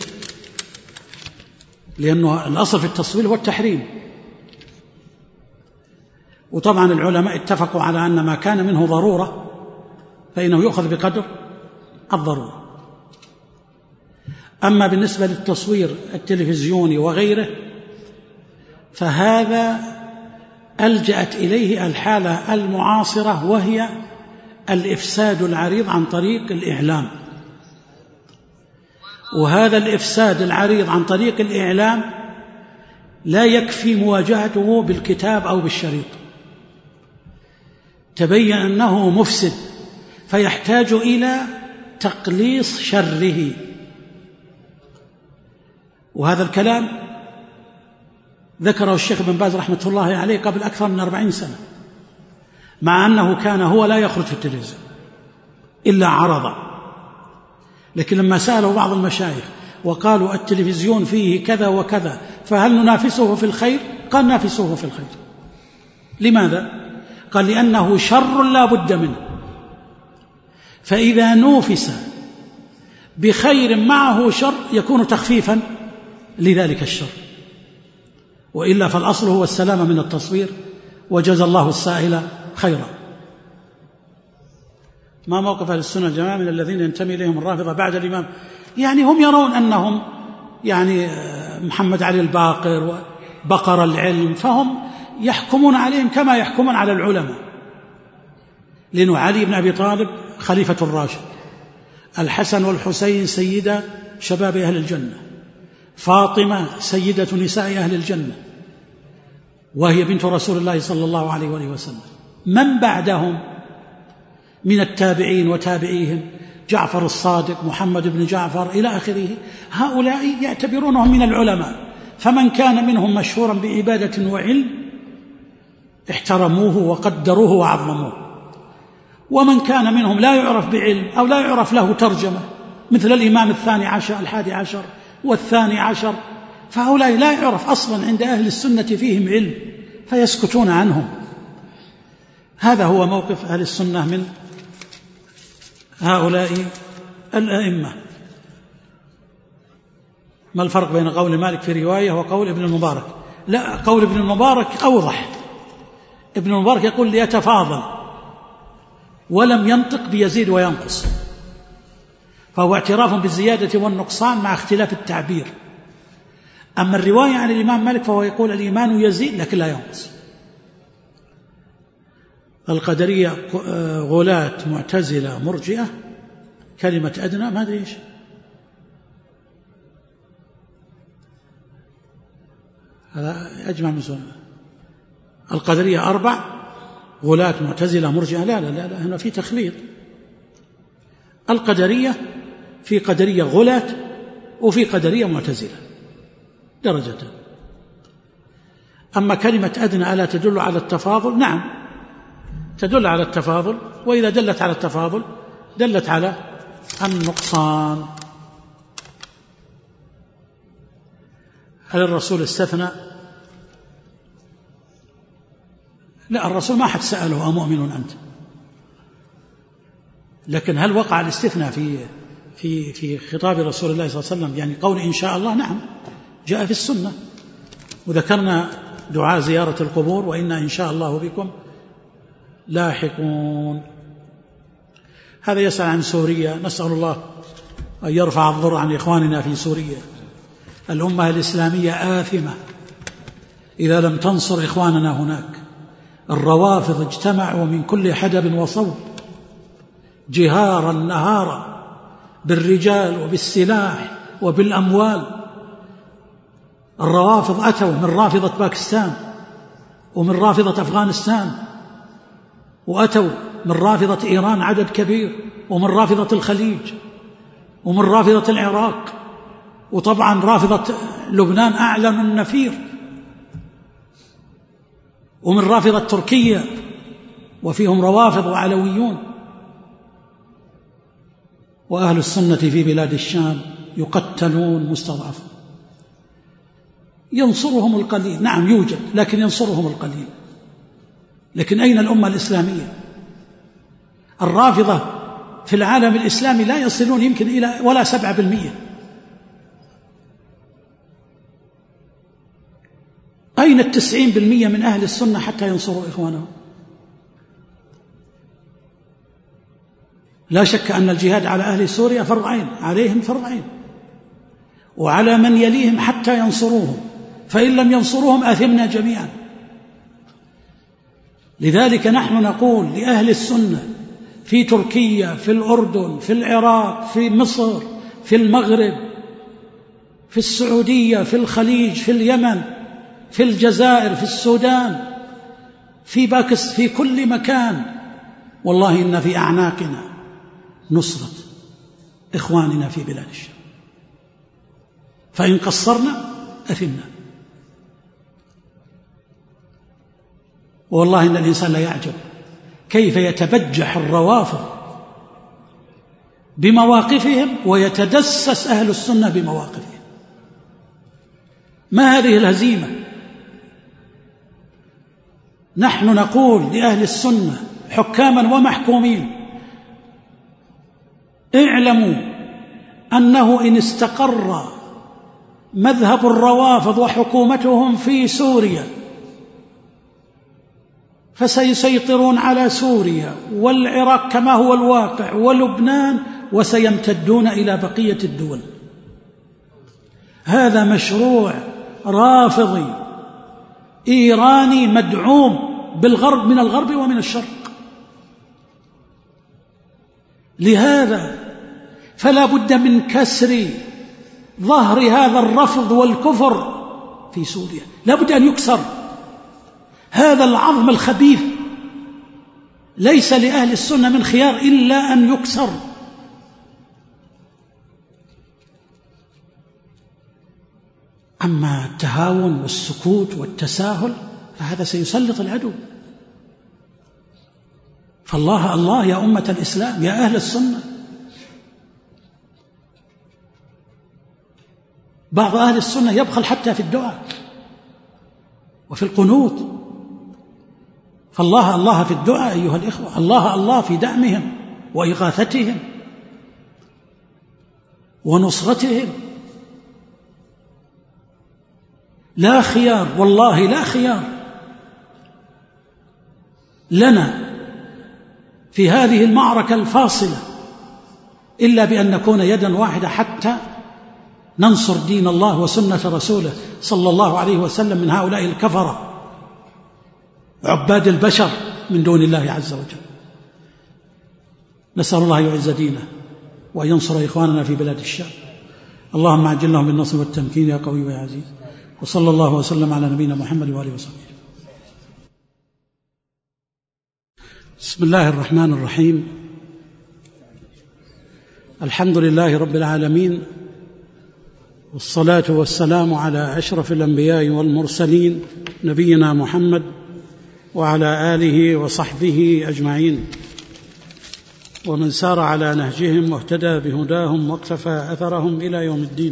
لأنه الأصل في التصوير هو التحريم، وطبعا العلماء اتفقوا على أن ما كان منه ضرورة فإنه يؤخذ بقدر الضرورة. أما بالنسبة للتصوير التلفزيوني وغيره فهذا ألجأت إليه الحالة المعاصرة، وهي الإفساد العريض عن طريق الإعلام. وهذا الإفساد العريض عن طريق الإعلام لا يكفي مواجهته بالكتاب أو بالشريط، تبين أنه مفسد فيحتاج إلى تقليص شره. وهذا الكلام ذكره الشيخ بن باز رحمة الله عليه قبل أكثر من أربعين سنة، مع أنه كان هو لا يخرج في التلفزيون إلا عرضا، لكن لما سأله بعض المشايخ وقالوا التلفزيون فيه كذا وكذا فهل ننافسه في الخير؟ قال نافسه في الخير. لماذا؟ قال لأنه شر لا بد منه، فإذا نوفس بخير معه شر يكون تخفيفا لذلك الشر، وإلا فالأصل هو السلامة من التصوير، وجزى الله السائل خيرا. ما موقف أهل السنة الجماعة من الذين ينتمي إليهم الرافضة بعد الإمام؟ يعني هم يرون أنهم يعني محمد علي الباقر وبقر العلم، فهم يحكمون عليهم كما يحكمون على العلماء، لأنه علي بن أبي طالب خليفة الراشد، الحسن والحسين سيدة شباب أهل الجنة، فاطمة سيدة نساء أهل الجنة وهي بنت رسول الله صلى الله عليه وآله وسلم. من بعدهم من التابعين وتابعيهم جعفر الصادق، محمد بن جعفر إلى آخره، هؤلاء يعتبرونهم من العلماء، فمن كان منهم مشهورا بعبادة وعلم احترموه وقدروه وعظموه، ومن كان منهم لا يعرف بعلم أو لا يعرف له ترجمة مثل الإمام الثاني عشر الحادي عشر والثاني عشر، فهؤلاء لا يعرف أصلا عند أهل السنة فيهم علم فيسكتون عنهم. هذا هو موقف أهل السنة من هؤلاء الأئمة. ما الفرق بين قول مالك في رواية وقول ابن المبارك؟ لا، قول ابن المبارك أوضح. ابن المبارك يقول ليتفاضل، ولم ينطق بيزيد وينقص، فهو اعتراف بالزيادة والنقصان مع اختلاف التعبير. أما الرواية عن الإمام مالك فهو يقول الإيمان يزيد لكن لا ينقص. القدرية غلاة معتزلة مرجئة، كلمة أدنى ما أدري إيش. هذا أجمع من سؤال. القدرية أربع، غلاة معتزلة مرجئة، لا لا لا, لا هنا في تخليط. القدرية في قدرية غلاة وفي قدرية معتزلة درجتان. أما كلمة أدنى ألا تدل على التفاضل؟ نعم تدل على التفاضل، وإذا دلت على التفاضل دلت على النقصان. هل الرسول استثنى؟ لا، الرسول ما حد سأله أمؤمن أنت، لكن هل وقع الاستثناء في في في خطاب رسول الله صلى الله عليه وسلم؟ يعني قول إن شاء الله نعم جاء في السنة، وذكرنا دعاء زيارة القبور وإنا إن شاء الله بكم لاحقون. هذا يسأل عن سوريا، نسأل الله أن يرفع الضر عن إخواننا في سوريا. الأمة الإسلامية آثمة إذا لم تنصر إخواننا هناك. الروافض اجتمعوا من كل حدب وصوب جهارا نهارا بالرجال وبالسلاح وبالأموال. الروافض أتوا من رافضة باكستان ومن رافضة أفغانستان، وأتوا من رافضة إيران عدد كبير، ومن رافضة الخليج، ومن رافضة العراق، وطبعا رافضة لبنان أعلنوا النفير، ومن رافضة تركيا وفيهم روافض وعلويون. وأهل السنة في بلاد الشام يقتلون مستضعفون. ينصرهم القليل، نعم يوجد، لكن ينصرهم القليل. لكن أين الأمة الإسلامية؟ الرافضة في العالم الإسلامي لا يصلون يمكن إلى ولا سبعة بالمئة. أين التسعين بالمئة من أهل السنة حتى ينصروا إخوانهم؟ لا شك أن الجهاد على أهل سوريا فرض عين، عليهم فرض عين، وعلى من يليهم حتى ينصروهم، فإن لم ينصروهم آثمنا جميعا. لذلك نحن نقول لأهل السنة في تركيا، في الأردن، في العراق، في مصر، في المغرب، في السعودية، في الخليج، في اليمن، في الجزائر، في السودان، في باكستان، في كل مكان، والله إن في أعناقنا نصرة إخواننا في بلاد الشام، فإن قصرنا أثمنا. والله إن الإنسان لا يعجب كيف يتبجح الروافض بمواقفهم ويتدسس أهل السنة بمواقفهم. ما هذه الهزيمة؟ نحن نقول لأهل السنة حكاما ومحكومين: اعلموا أنه إن استقر مذهب الروافض وحكومتهم في سوريا فسيسيطرون على سوريا والعراق كما هو الواقع ولبنان، وسيمتدون إلى بقية الدول. هذا مشروع رافضي إيراني مدعوم بالغرب، من الغرب ومن الشرق. لهذا فلا بد من كسر ظهر هذا الرفض والكفر في سوريا، لا بد أن يكسر هذا العظم الخبيث. ليس لأهل السنة من خيار إلا أن يكسر. أما التهاون والسكوت والتساهل فهذا سيسلط العدو. فالله الله يا أمة الإسلام، يا أهل السنة. بعض أهل السنة يبخل حتى في الدعاء وفي القنوت. فالله الله في الدعاء أيها الإخوة، الله الله في دعمهم وإغاثتهم ونصرتهم. لا خيار، والله لا خيار لنا في هذه المعركة الفاصلة إلا بأن نكون يدا واحدة حتى ننصر دين الله وسنة رسوله صلى الله عليه وسلم من هؤلاء الكفرة عباد البشر من دون الله عز وجل. نسأل الله يعز دينه وأن ينصر إخواننا في بلاد الشام. اللهم عجل لهم بالنصر والتمكين يا قوي ويا عزيز. وصلى الله وسلم على نبينا محمد وآله وصحبه. بسم الله الرحمن الرحيم. الحمد لله رب العالمين، والصلاة والسلام على أشرف الأنبياء والمرسلين نبينا محمد وعلى آله وصحبه أجمعين، ومن سار على نهجهم واهتدى بهداهم واقتفى أثرهم إلى يوم الدين.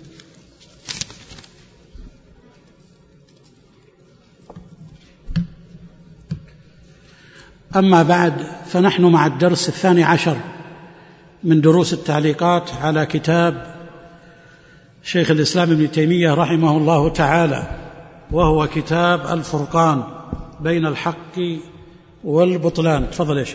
أما بعد، فنحن مع الدرس الثاني عشر من دروس التعليقات على كتاب شيخ الإسلام ابن تيمية رحمه الله تعالى، وهو كتاب الفرقان بين الحق والبطلان. تفضل يا شيخ.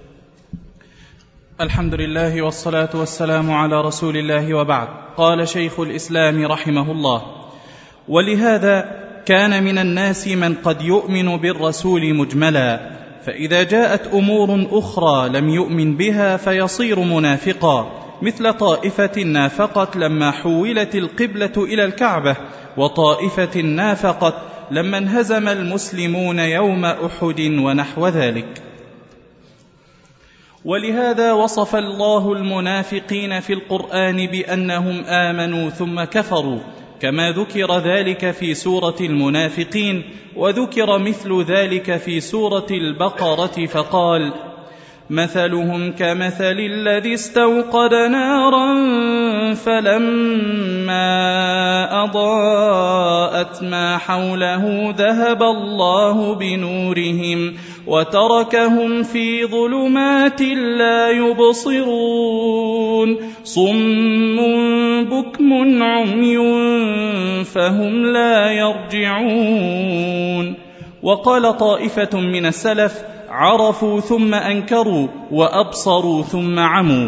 الحمد لله والصلاة والسلام على رسول الله، وبعد. قال شيخ الإسلام رحمه الله: ولهذا كان من الناس من قد يؤمن بالرسول مجملا، فإذا جاءت أمور أخرى لم يؤمن بها فيصير منافقا، مثل طائفة نافقت لما حولت القبلة إلى الكعبة، وطائفة نافقت لما انهزم المسلمون يوم أحد ونحو ذلك. ولهذا وصف الله المنافقين في القرآن بأنهم آمنوا ثم كفروا، كما ذكر ذلك في سورة المنافقين، وذكر مثل ذلك في سورة البقرة فقال: مثلهم كمثل الذي استوقد نارا فلما أضاءت ما حوله ذهب الله بنورهم وتركهم في ظلمات لا يبصرون، صم بكم عمي فهم لا يرجعون. وقال طائفة من السلف: عرفوا ثم أنكروا، وأبصروا ثم عموا.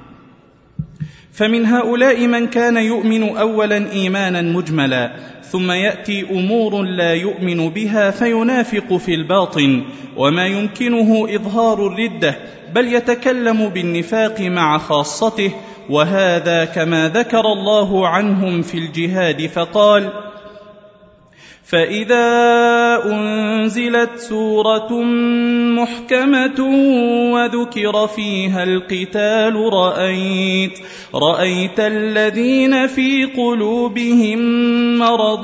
فمن هؤلاء من كان يؤمن أولا إيمانا مجملا، ثم يأتي أمور لا يؤمن بها فينافق في الباطن، وما يمكنه إظهار الردة، بل يتكلم بالنفاق مع خاصته، وهذا كما ذكر الله عنهم في الجهاد فقال: فإذا أنزلت سورة محكمة وذكر فيها القتال رأيت, رأيت الذين في قلوبهم مرض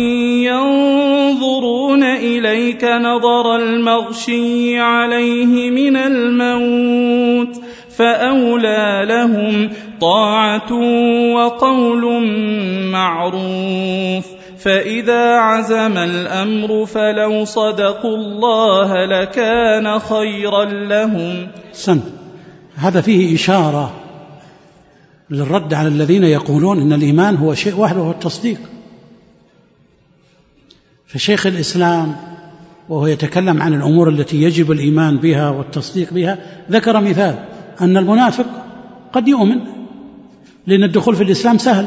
ينظرون إليك نظر المغشي عليه من الموت، فأولى لهم طاعة وقول معروف، فإذا عزم الأمر فلو صدقوا الله لكان خيرا لهم. سن هذا فيه إشارة للرد على الذين يقولون إن الإيمان هو شيء واحد وهو التصديق. فشيخ الإسلام وهو يتكلم عن الأمور التي يجب الإيمان بها والتصديق بها ذكر مثال أن المنافق قد يؤمن، لأن الدخول في الإسلام سهل،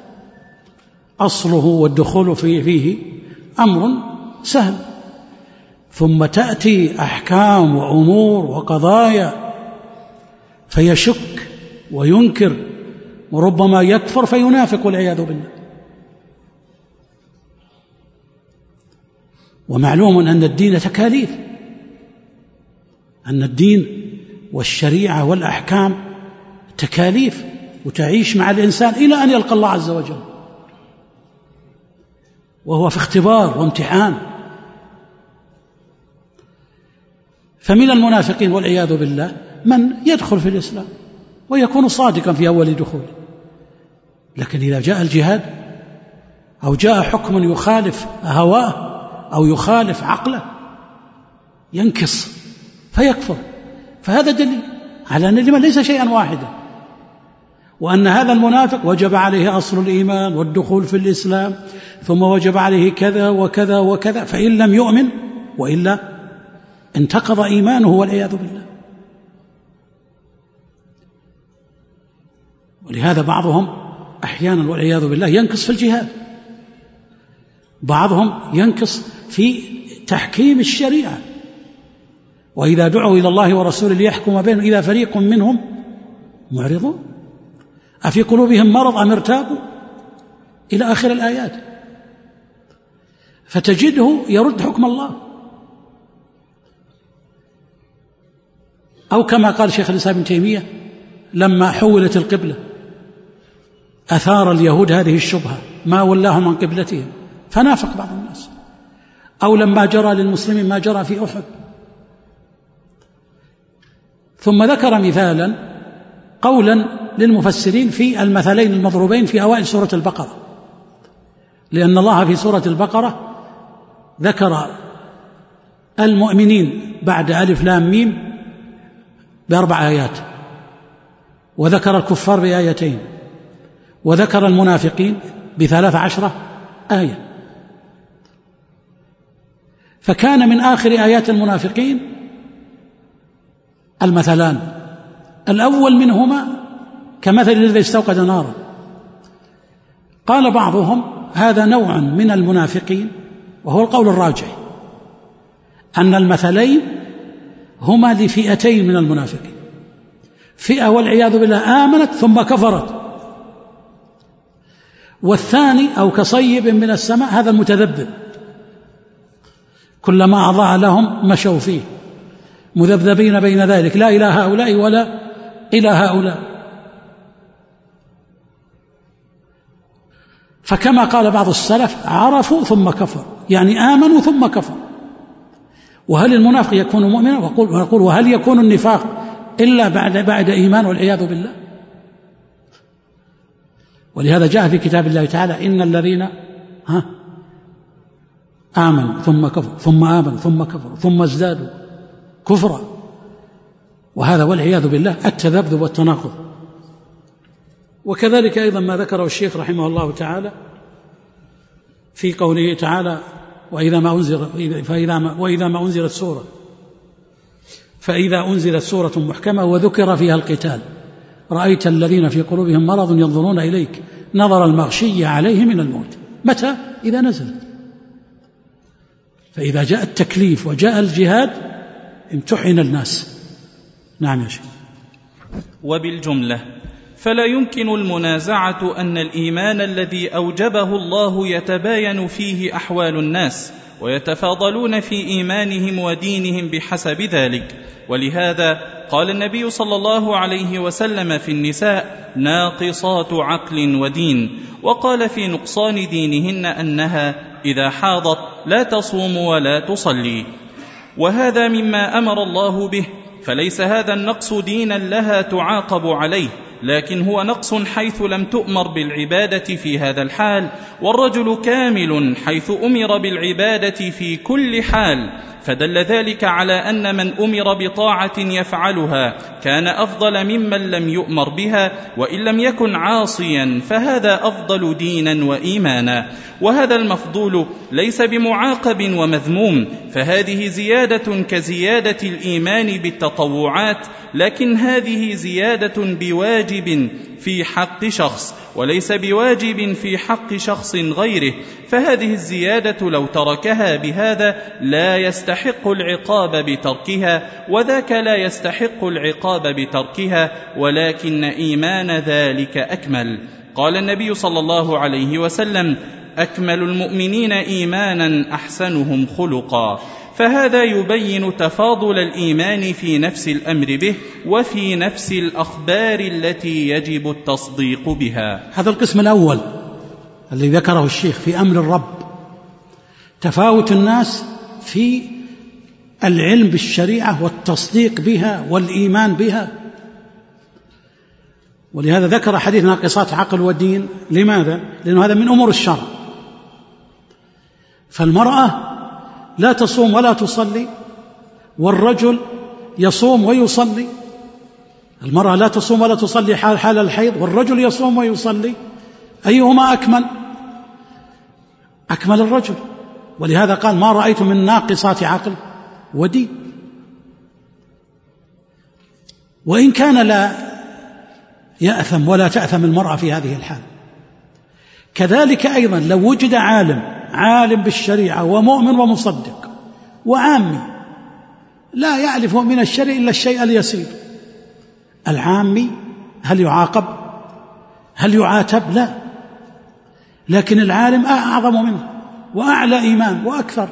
أصله والدخول فيه, فيه أمر سهل، ثم تأتي أحكام وأمور وقضايا فيشك وينكر وربما يكفر فينافق والعياذ بالله. ومعلوم أن الدين تكاليف، أن الدين والشريعة والأحكام تكاليف، وتعيش مع الإنسان إلى أن يلقى الله عز وجل، وهو في اختبار وامتحان. فمن المنافقين والعياذ بالله من يدخل في الإسلام ويكون صادقا في أول دخوله، لكن إذا جاء الجهاد أو جاء حكم يخالف هواه أو يخالف عقله ينكص فيكفر. فهذا دليل على أن الإيمان ليس شيئا واحدا، وأن هذا المنافق وجب عليه أصل الإيمان والدخول في الإسلام، ثم وجب عليه كذا وكذا وكذا، فإن لم يؤمن وإلا انتقض إيمانه والعياذ بالله. ولهذا بعضهم أحيانا والعياذ بالله ينقص في الجهاد، بعضهم ينقص في تحكيم الشريعة، وإذا دعوا إلى الله ورسوله ليحكم بينهم إذا فريق منهم معرضون أفي قلوبهم مرض أم ارتابوا إلى آخر الآيات، فتجده يرد حكم الله. أو كما قال شيخ الإسلام ابن تيمية لما حولت القبلة أثار اليهود هذه الشبهة ما ولاهم عن قبلتهم فنافق بعض الناس. أو لما جرى للمسلمين ما جرى في أحد. ثم ذكر مثالا قولا للمفسرين في المثلين المضروبين في أوائل سورة البقرة، لأن الله في سورة البقرة ذكر المؤمنين بعد ألف لام ميم بأربع آيات، وذكر الكفار بآيتين، وذكر المنافقين بثلاث عشرة آية. فكان من آخر آيات المنافقين المثلان، الأول منهما كمثل الذي استوقد نارا. قال بعضهم هذا نوع من المنافقين، وهو القول الراجح أن المثلين هما لفئتين من المنافقين، فئة والعياذ بالله آمنت ثم كفرت، والثاني أو كصيب من السماء هذا المتذبذب كلما أضاء لهم مشوا فيه مذبذبين بين ذلك لا إلى هؤلاء ولا إلى هؤلاء. فكما قال بعض السلف عرفوا ثم كفروا، يعني آمنوا ثم كفروا. وهل المنافق يكون مؤمنا؟ ونقول وهل يكون النفاق إلا بعد بعد إيمان والعياذ بالله؟ ولهذا جاء في كتاب الله تعالى إن الذين ها آمنوا ثم كفروا ثم آمنوا ثم كفروا ثم ازدادوا كفرا، وهذا والعياذ بالله التذبذب والتناقض. وكذلك أيضا ما ذكره الشيخ رحمه الله تعالى في قوله تعالى وإذا ما أنزل فإذا ما وإذا ما أنزلت سورة فإذا أنزلت سورة محكمة وذكر فيها القتال رأيت الذين في قلوبهم مرض ينظرون إليك نظر المغشي عليه من الموت. متى؟ إذا نزلت. فإذا جاء التكليف وجاء الجهاد امتحن الناس. نعم يا شيخ. وبالجملة فلا يمكن المنازعة أن الإيمان الذي أوجبه الله يتباين فيه أحوال الناس ويتفاضلون في إيمانهم ودينهم بحسب ذلك. ولهذا قال النبي صلى الله عليه وسلم في النساء ناقصات عقل ودين، وقال في نقصان دينهن أنها إذا حاضت لا تصوم ولا تصلي. وهذا مما أمر الله به، فليس هذا النقص دينا لها تعاقب عليه، لكن هو نقص حيث لم تؤمر بالعبادة في هذا الحال، والرجل كامل حيث أمر بالعبادة في كل حال. فدل ذلك على أن من أمر بطاعة يفعلها كان أفضل ممن لم يؤمر بها، وإن لم يكن عاصيا فهذا أفضل دينا وإيمانا. وهذا المفضول ليس بمعاقب ومذموم، فهذه زيادة كزيادة الإيمان بالتطوعات، لكن هذه زيادة بواجب في حق شخص وليس بواجب في حق شخص غيره، فهذه الزيادة لو تركها بهذا لا يستحق العقاب بتركها، وذاك لا يستحق العقاب بتركها، ولكن إيمان ذلك أكمل. قال النبي صلى الله عليه وسلم أكمل المؤمنين إيمانا أحسنهم خلقا. فهذا يبين تفاضل الإيمان في نفس الأمر به وفي نفس الأخبار التي يجب التصديق بها. هذا القسم الأول الذي ذكره الشيخ في أمر الرب، تفاوت الناس في العلم بالشريعة والتصديق بها والإيمان بها. ولهذا ذكر حديث ناقصات عقل ودين. لماذا؟ لأنه هذا من أمور الشرع. فالمرأة لا تصوم ولا تصلي، والرجل يصوم ويصلي، المرأة لا تصوم ولا تصلي حال, حال الحيض، والرجل يصوم ويصلي، أيهما أكمل؟ أكمل الرجل. ولهذا قال ما رأيت من ناقصات عقل ودين. وإن كان لا يأثم ولا تأثم المرأة في هذه الحال. كذلك أيضا لو وجد عالم عالم بالشريعة ومؤمن ومصدق وعامي لا يعرف من الشرع إلا الشيء اليسير، العامي هل يعاقب؟ هل يعاتب؟ لا، لكن العالم أعظم منه وأعلى إيمان وأكثر.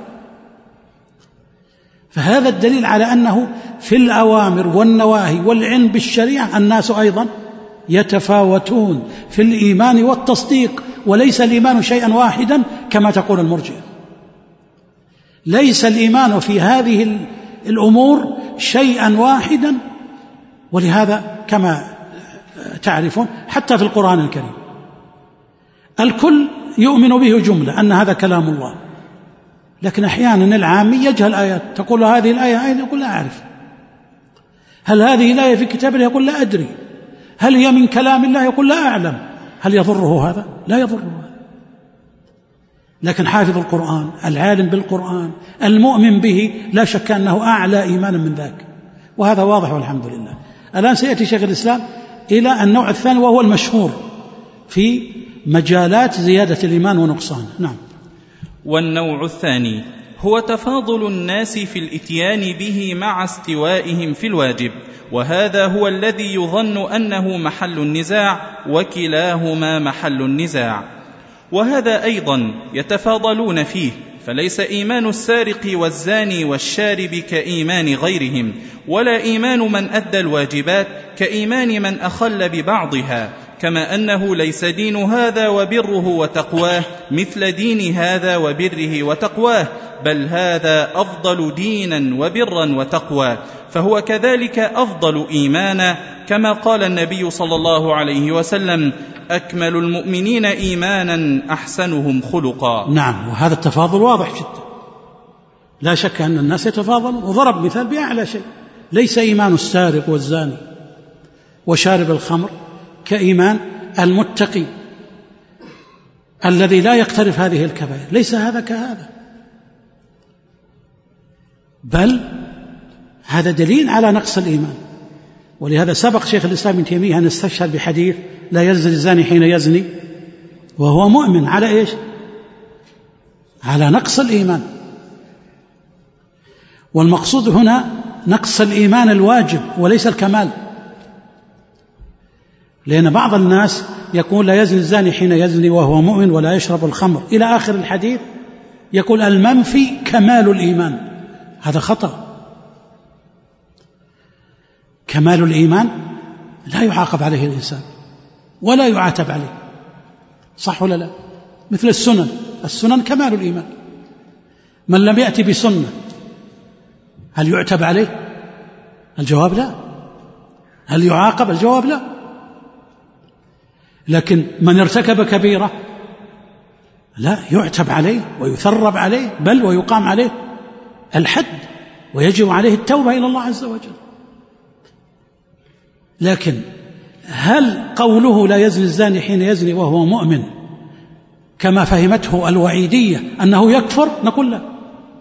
فهذا الدليل على أنه في الأوامر والنواهي والعلم بالشريعة الناس أيضا يتفاوتون في الإيمان والتصديق، وليس الإيمان شيئا واحدا كما تقول المرجئة. ليس الإيمان في هذه الأمور شيئا واحدا، ولهذا كما تعرفون حتى في القرآن الكريم الكل يؤمن به جملة أن هذا كلام الله، لكن أحيانا العامي يجهل آيات، تقول هذه الآية آية يقول لا أعرف. هل هذه الآية في كتاب الله؟ يقول لا أدري. هل هي من كلام الله؟ يقول لا أعلم. هل يضره هذا؟ لا يضره هذا. لكن حافظ القرآن العالم بالقرآن المؤمن به لا شك أنه أعلى إيمانا من ذاك، وهذا واضح والحمد لله. الآن سيأتي شيخ الإسلام إلى النوع الثاني وهو المشهور في مجالات زيادة الإيمان ونقصانه. نعم. والنوع الثاني هو تفاضل الناس في الإتيان به مع استوائهم في الواجب، وهذا هو الذي يظن أنه محل النزاع، وكلاهما محل النزاع. وهذا أيضا يتفاضلون فيه، فليس إيمان السارق والزاني والشارب كإيمان غيرهم، ولا إيمان من أدى الواجبات كإيمان من أخل ببعضها، كما أنه ليس دين هذا وبره وتقواه مثل دين هذا وبره وتقواه، بل هذا أفضل دينا وبرا وتقوى، فهو كذلك أفضل إيمانا، كما قال النبي صلى الله عليه وسلم: أكمل المؤمنين إيمانا أحسنهم خلقا. نعم، وهذا التفاضل واضح جدا، لا شك أن الناس يتفاضلون. وضرب مثال بأعلى شيء: ليس إيمان السارق والزاني وشارب الخمر كإيمان المتقي الذي لا يقترف هذه الكبائر، ليس هذا كهذا، بل هذا دليل على نقص الإيمان. ولهذا سبق شيخ الإسلام ابن تيمية أن استشهد بحديث لا يزني الزاني حين يزني وهو مؤمن، على إيش؟ على نقص الإيمان. والمقصود هنا نقص الإيمان الواجب وليس الكمال، لأن بعض الناس يقول لا يزني الزاني حين يزني وهو مؤمن ولا يشرب الخمر إلى آخر الحديث، يقول المنفي كمال الإيمان. هذا خطأ. كمال الإيمان لا يعاقب عليه الإنسان ولا يعاتب عليه، صح ولا لا؟ مثل السنن، السنن كمال الإيمان. من لم يأتي بسنة هل يعتب عليه؟ الجواب لا. هل يعاقب؟ الجواب لا. لكن من ارتكب كبيرة لا يعتب عليه ويثرب عليه، بل ويقام عليه الحد ويجب عليه التوبة إلى الله عز وجل. لكن هل قوله لا يزني الزاني حين يزني وهو مؤمن كما فهمته الوعيدية أنه يكفر؟ نقول لا.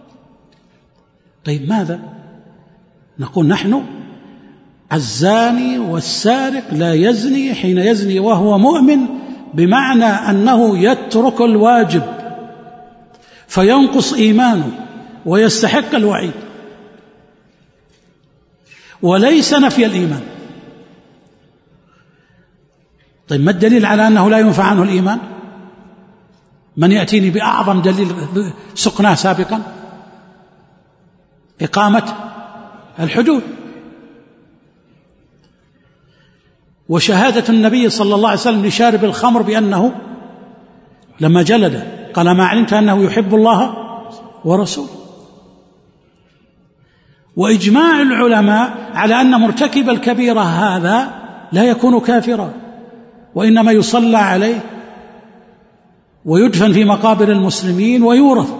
طيب ماذا نقول نحن؟ الزاني والسارق لا يزني حين يزني وهو مؤمن، بمعنى أنه يترك الواجب فينقص إيمانه ويستحق الوعيد، وليس نفي الإيمان. طيب ما الدليل على أنه لا ينفع عنه الإيمان؟ من يأتيني بأعظم دليل سقناه سابقا؟ إقامة الحدود وشهادة النبي صلى الله عليه وسلم لشارب الخمر بأنه لما جلد قال ما علمت أنه يحب الله ورسوله، وإجماع العلماء على أن مرتكب الكبيرة هذا لا يكون كافرا، وإنما يصلى عليه ويدفن في مقابر المسلمين ويورث.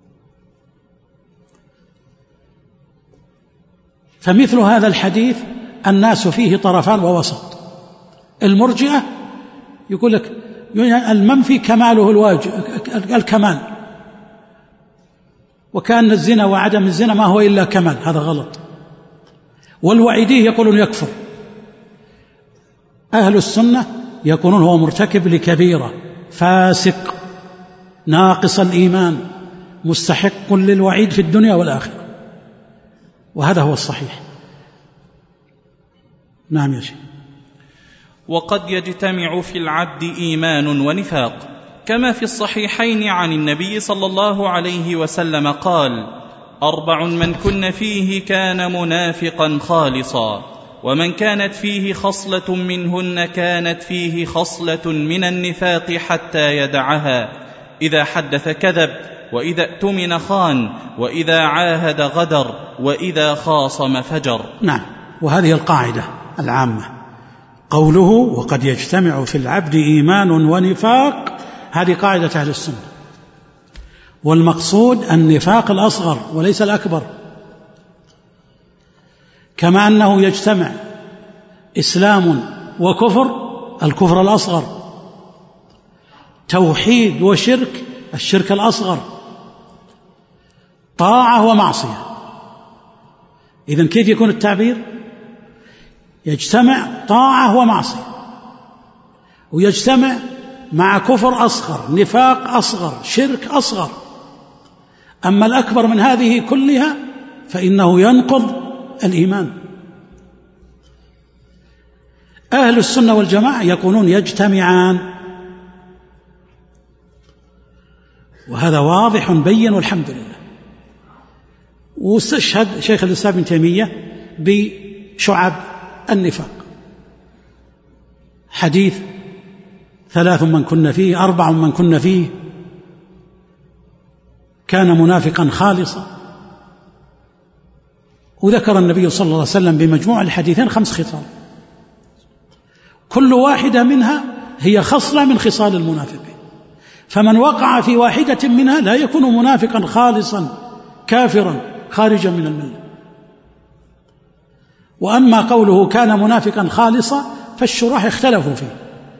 فمثل هذا الحديث الناس فيه طرفان ووسط. المرجئة يقول لك المنفي كماله الواجب الكمال، وكأن الزنا وعدم الزنا ما هو إلا كمال، هذا غلط. والوعيديه يقولون يكفر. أهل السنة يقولون هو مرتكب لكبيرة، فاسق، ناقص الإيمان، مستحق للوعيد في الدنيا والآخرة، وهذا هو الصحيح. نعم يا شيخ. وقد يجتمع في العبد إيمان ونفاق، كما في الصحيحين عن النبي صلى الله عليه وسلم قال: أربع من كن فيه كان منافقا خالصا، ومن كانت فيه خصلة منهن كانت فيه خصلة من النفاق حتى يدعها: إذا حدث كذب، وإذا اؤتمن خان، وإذا عاهد غدر، وإذا خاصم فجر. نعم، وهذه القاعدة العامة، قوله وقد يجتمع في العبد إيمان ونفاق، هذه قاعدة أهل السنة. والمقصود النفاق الأصغر وليس الأكبر، كما أنه يجتمع إسلام وكفر، الكفر الأصغر، توحيد وشرك، الشرك الأصغر، طاعة ومعصية. إذن كيف يكون التعبير؟ يجتمع طاعة ومعصية، ويجتمع مع كفر أصغر، نفاق أصغر، شرك أصغر. أما الأكبر من هذه كلها فإنه ينقض الإيمان. أهل السنة والجماعة يقولون يجتمعان، وهذا واضح بين والحمد لله. واستشهد شيخ الإسلام ابن تيمية بشعب النفاق، حديث ثلاث من كن فيه، أربع من كن فيه كان منافقا خالصا. وذكر النبي صلى الله عليه وسلم بمجموع الحديثين خمس خصال، كل واحدة منها هي خصلة من خصال المنافقين، فمن وقع في واحدة منها لا يكون منافقا خالصا كافرا خارجا من الملة. وأما قوله كان منافقا خالصا فالشراح اختلفوا فيه،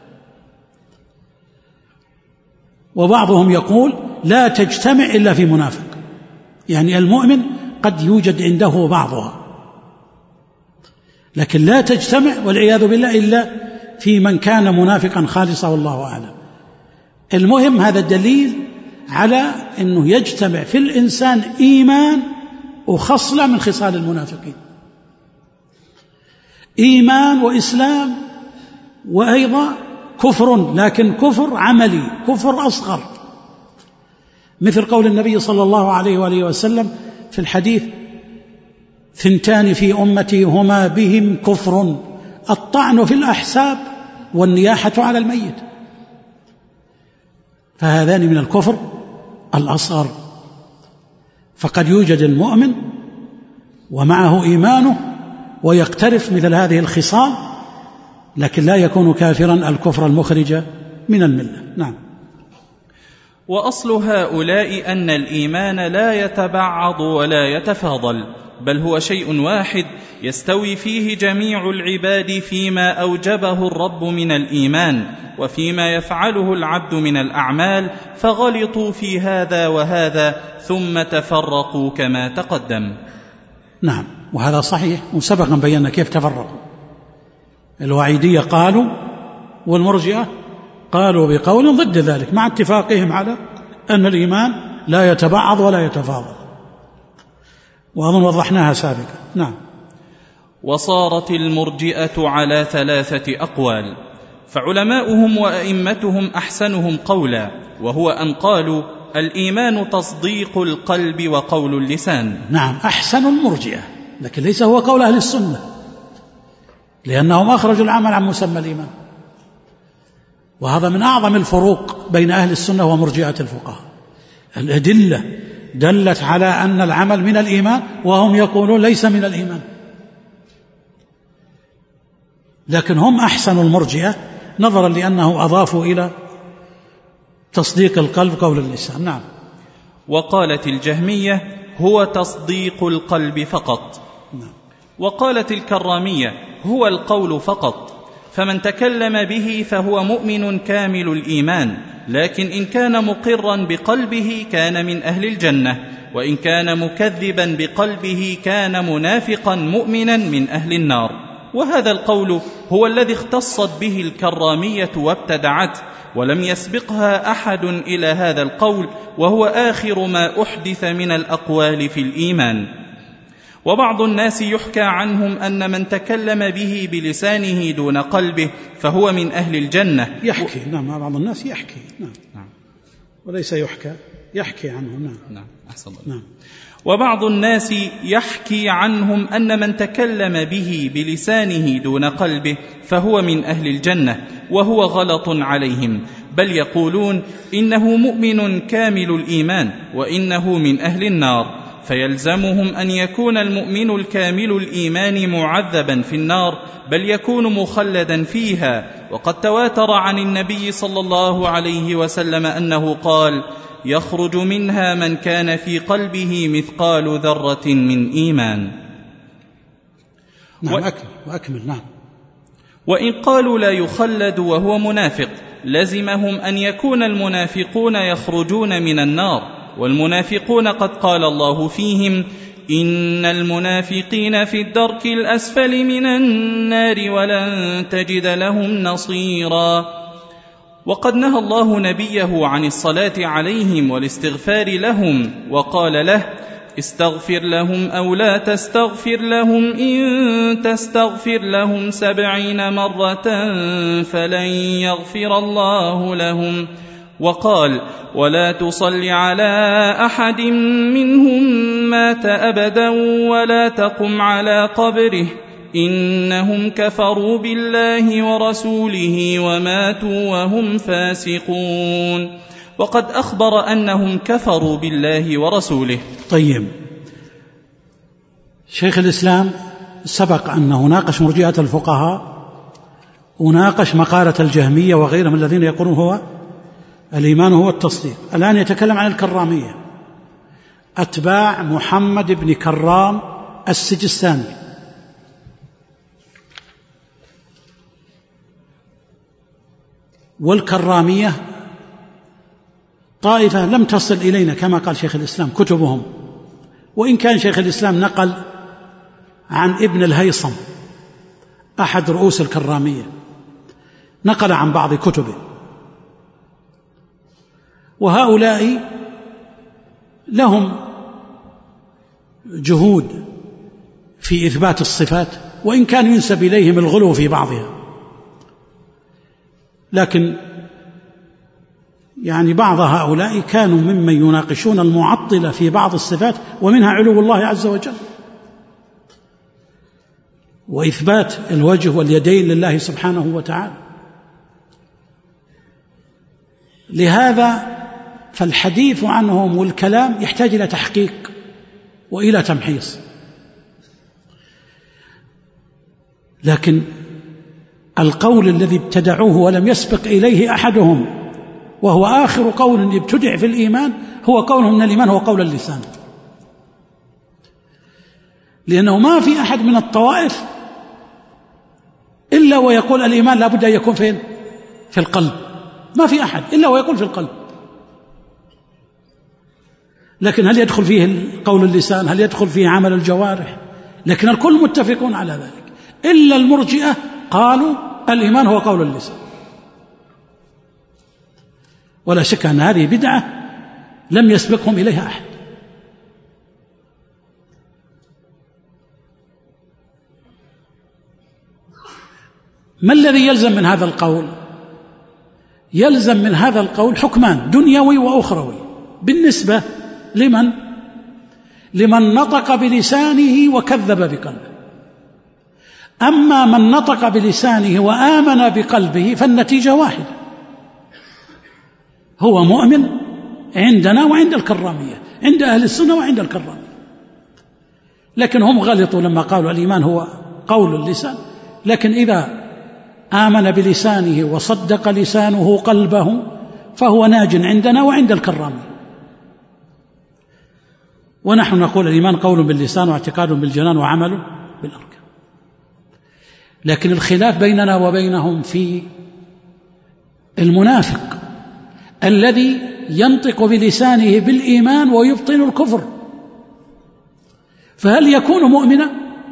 وبعضهم يقول لا تجتمع إلا في منافق، يعني المؤمن قد يوجد عنده بعضها، لكن لا تجتمع والعياذ بالله إلا في من كان منافقا خالصا، والله أعلم. المهم هذا الدليل على أنه يجتمع في الإنسان إيمان وخصلة من خصال المنافقين، إيمان وإسلام، وأيضا كفر، لكن كفر عملي، كفر أصغر، مثل قول النبي صلى الله عليه وآله وسلم في الحديث: ثنتان في أمتي هما بهم كفر، الطعن في الأحساب والنياحة على الميت. فهذان من الكفر الأصغر. فقد يوجد المؤمن ومعه إيمانه ويقترف مثل هذه الخصال، لكن لا يكون كافرا الكفر المخرج من الملة. نعم. وأصل هؤلاء أن الإيمان لا يتبعض ولا يتفاضل، بل هو شيء واحد يستوي فيه جميع العباد فيما أوجبه الرب من الإيمان وفيما يفعله العبد من الأعمال، فغلطوا في هذا وهذا ثم تفرقوا كما تقدم. نعم، وهذا صحيح، وسبقا بينا كيف تفرقوا. الوعيدية قالوا، والمرجئة قالوا بقول ضد ذلك، مع اتفاقهم على أن الإيمان لا يتبعض ولا يتفاضل، وأظن وضحناها سابقا. نعم. وصارت المرجئة على ثلاثة أقوال، فعلماؤهم وأئمتهم أحسنهم قولا، وهو أن قالوا الإيمان تصديق القلب وقول اللسان. نعم، أحسن المرجئة، لكن ليس هو قول أهل السنة، لأنهم أخرجوا العمل عن مسمى الإيمان، وهذا من أعظم الفروق بين أهل السنة ومرجئة الفقهاء. الأدلة دلت على أن العمل من الإيمان، وهم يقولون ليس من الإيمان، لكن هم أحسن المرجئة نظرا لأنه أضافوا إلى تصديق القلب قول اللسان. نعم. وقالت الجهمية هو تصديق القلب فقط. نعم. وقالت الكرامية هو القول فقط، فمن تكلم به فهو مؤمن كامل الإيمان، لكن إن كان مقرا بقلبه كان من أهل الجنة، وإن كان مكذبا بقلبه كان منافقا مؤمنا من أهل النار. وهذا القول هو الذي اختصت به الكرامية وابتدعته، ولم يسبقها أحد إلى هذا القول، وهو آخر ما أحدث من الأقوال في الإيمان. وبعض الناس يحكى عنهم أن من تكلم به بلسانه دون قلبه فهو من أهل الجنة. يحكي و... نعم، بعض الناس يحكي نعم. نعم. وليس يحكى، يحكي عنه نعم. نعم. أحسن الله. نعم. وبعض الناس يحكي عنهم أن من تكلم به بلسانه دون قلبه فهو من أهل الجنة، وهو غلط عليهم، بل يقولون إنه مؤمن كامل الإيمان وإنه من أهل النار، فيلزمهم أن يكون المؤمن الكامل الإيمان معذبا في النار، بل يكون مخلدا فيها. وقد تواتر عن النبي صلى الله عليه وسلم أنه قال: يخرج منها من كان في قلبه مثقال ذرة من إيمان. نعم. و... وأكمل. نعم. وإن قالوا لا يخلد وهو منافق، لزمهم أن يكون المنافقون يخرجون من النار، والمنافقون قد قال الله فيهم: إن المنافقين في الدرك الأسفل من النار ولن تجد لهم نصيرا. وقد نهى الله نبيه عن الصلاة عليهم والاستغفار لهم، وقال له: استغفر لهم أو لا تستغفر لهم، إن تستغفر لهم سبعين مرة فلن يغفر الله لهم. وقال: ولا تصل على أحد منهم مات أبدا ولا تقم على قبره، إنهم كفروا بالله ورسوله وماتوا وهم فاسقون. وقد أخبر أنهم كفروا بالله ورسوله. طيب، شيخ الإسلام سبق أنه ناقش مرجئة الفقهاء وناقش مقالة الجهمية وغيرهم الذين يقولون هو الإيمان هو التصديق. الآن يتكلم عن الكرامية، أتباع محمد بن كرام السجستاني. والكرامية طائفة لم تصل إلينا كما قال شيخ الإسلام كتبهم، وإن كان شيخ الإسلام نقل عن ابن الهيصم أحد رؤوس الكرامية، نقل عن بعض كتبه. وهؤلاء لهم جهود في إثبات الصفات، وإن كان ينسب إليهم الغلو في بعضها، لكن يعني بعض هؤلاء كانوا ممن يناقشون المعطلة في بعض الصفات، ومنها علو الله عز وجل وإثبات الوجه واليدين لله سبحانه وتعالى. لهذا فالحديث عنهم والكلام يحتاج إلى تحقيق وإلى تمحيص. لكن القول الذي ابتدعوه ولم يسبق إليه أحدهم، وهو آخر قول ابتدع في الإيمان، هو قولهم أن الإيمان هو قول اللسان. لأنه ما في أحد من الطوائف إلا ويقول الإيمان لا بد أن يكون فين؟ في القلب. ما في أحد إلا ويقول في القلب. لكن هل يدخل فيه قول اللسان؟ هل يدخل فيه عمل الجوارح؟ لكن الكل متفقون على ذلك، إلا المرجئة قالوا الإيمان هو قول اللسان. ولا شك أن هذه بدعة لم يسبقهم إليها أحد. ما الذي يلزم من هذا القول؟ يلزم من هذا القول حكمان دنيوي وأخروي بالنسبة لمن؟ لمن نطق بلسانه وكذب بقلبه. أما من نطق بلسانه وآمن بقلبه فالنتيجة واحدة، هو مؤمن عندنا وعند الكرامية، عند أهل السنة وعند الكرامية. لكن هم غلطوا لما قالوا الإيمان هو قول اللسان، لكن إذا آمن بلسانه وصدق لسانه قلبه فهو ناج عندنا وعند الكرامية. ونحن نقول الإيمان قول باللسان واعتقاد بالجنان وعمل بالأركان. لكن الخلاف بيننا وبينهم في المنافق الذي ينطق بلسانه بالإيمان ويبطن الكفر، فهل يكون مؤمنا؟